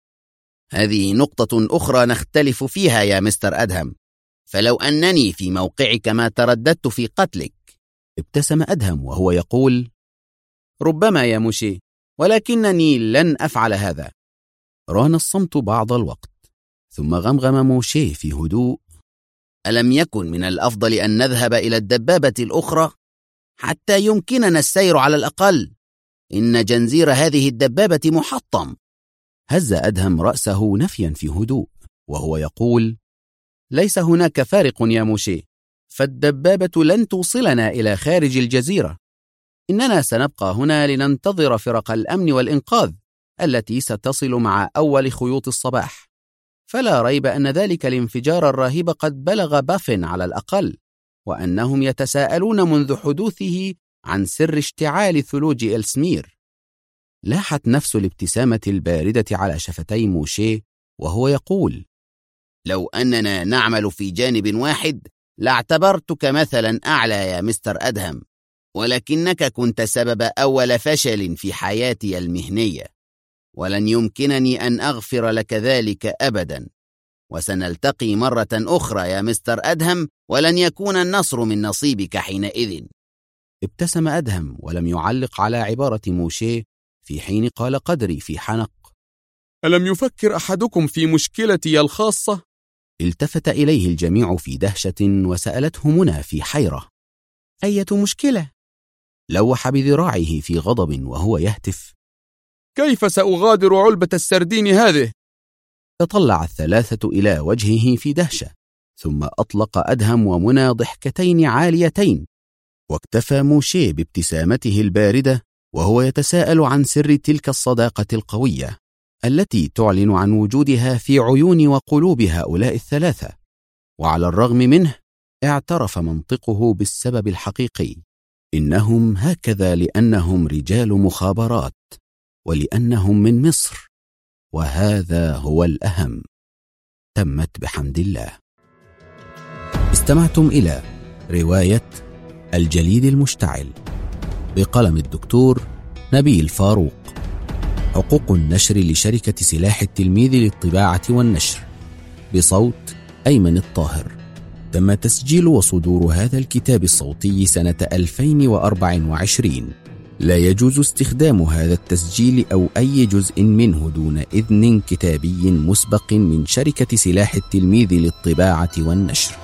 هذه نقطة أخرى نختلف فيها يا مستر أدهم، فلو أنني في موقعك ما ترددت في قتلك. ابتسم أدهم وهو يقول: ربما يا موشي، ولكنني لن أفعل هذا. ران الصمت بعض الوقت، ثم غمغم موشي في هدوء: ألم يكن من الأفضل أن نذهب إلى الدبابة الأخرى حتى يمكننا السير على الأقل؟ إن جنزير هذه الدبابة محطم. هز أدهم رأسه نفيا في هدوء وهو يقول: ليس هناك فارق يا موشي، فالدبابة لن توصلنا إلى خارج الجزيرة. إننا سنبقى هنا لننتظر فرق الأمن والإنقاذ التي ستصل مع أول خيوط الصباح. فلا ريب أن ذلك الانفجار الرهيب قد بلغ بافن على الأقل، وأنهم يتساءلون منذ حدوثه عن سر اشتعال ثلوج إلسمير. لاحت نفس الابتسامة الباردة على شفتي موشي وهو يقول: لو أننا نعمل في جانب واحد لاعتبرتك مثلا أعلى يا مستر أدهم، ولكنك كنت سبب أول فشل في حياتي المهنية، ولن يمكنني أن أغفر لك ذلك أبدا. وسنلتقي مرة أخرى يا مستر أدهم، ولن يكون النصر من نصيبك حينئذ. ابتسم أدهم ولم يعلق على عبارة موشي، في حين قال قدري في حنق: ألم يفكر أحدكم في مشكلتي الخاصة؟ التفت إليه الجميع في دهشة وسألته منى في حيرة: أية مشكلة؟ لوح بذراعه في غضب وهو يهتف: كيف سأغادر علبة السردين هذه؟ تطلع الثلاثة إلى وجهه في دهشة، ثم أطلق أدهم ومنى ضحكتين عاليتين، واكتفى موشي بابتسامته الباردة وهو يتساءل عن سر تلك الصداقة القوية التي تعلن عن وجودها في عيون وقلوب هؤلاء الثلاثة. وعلى الرغم منه اعترف منطقه بالسبب الحقيقي: إنهم هكذا لأنهم رجال مخابرات، ولأنهم من مصر، وهذا هو الأهم. تمت بحمد الله. استمعتم إلى رواية الجليد المشتعل بقلم الدكتور نبيل فاروق. حقوق النشر لشركة سلاح التلميذ للطباعة والنشر، بصوت أيمن الطاهر. تم تسجيل وصدور هذا الكتاب الصوتي سنة 2024. لا يجوز استخدام هذا التسجيل أو أي جزء منه دون إذن كتابي مسبق من شركة سلاح التلميذ للطباعة والنشر.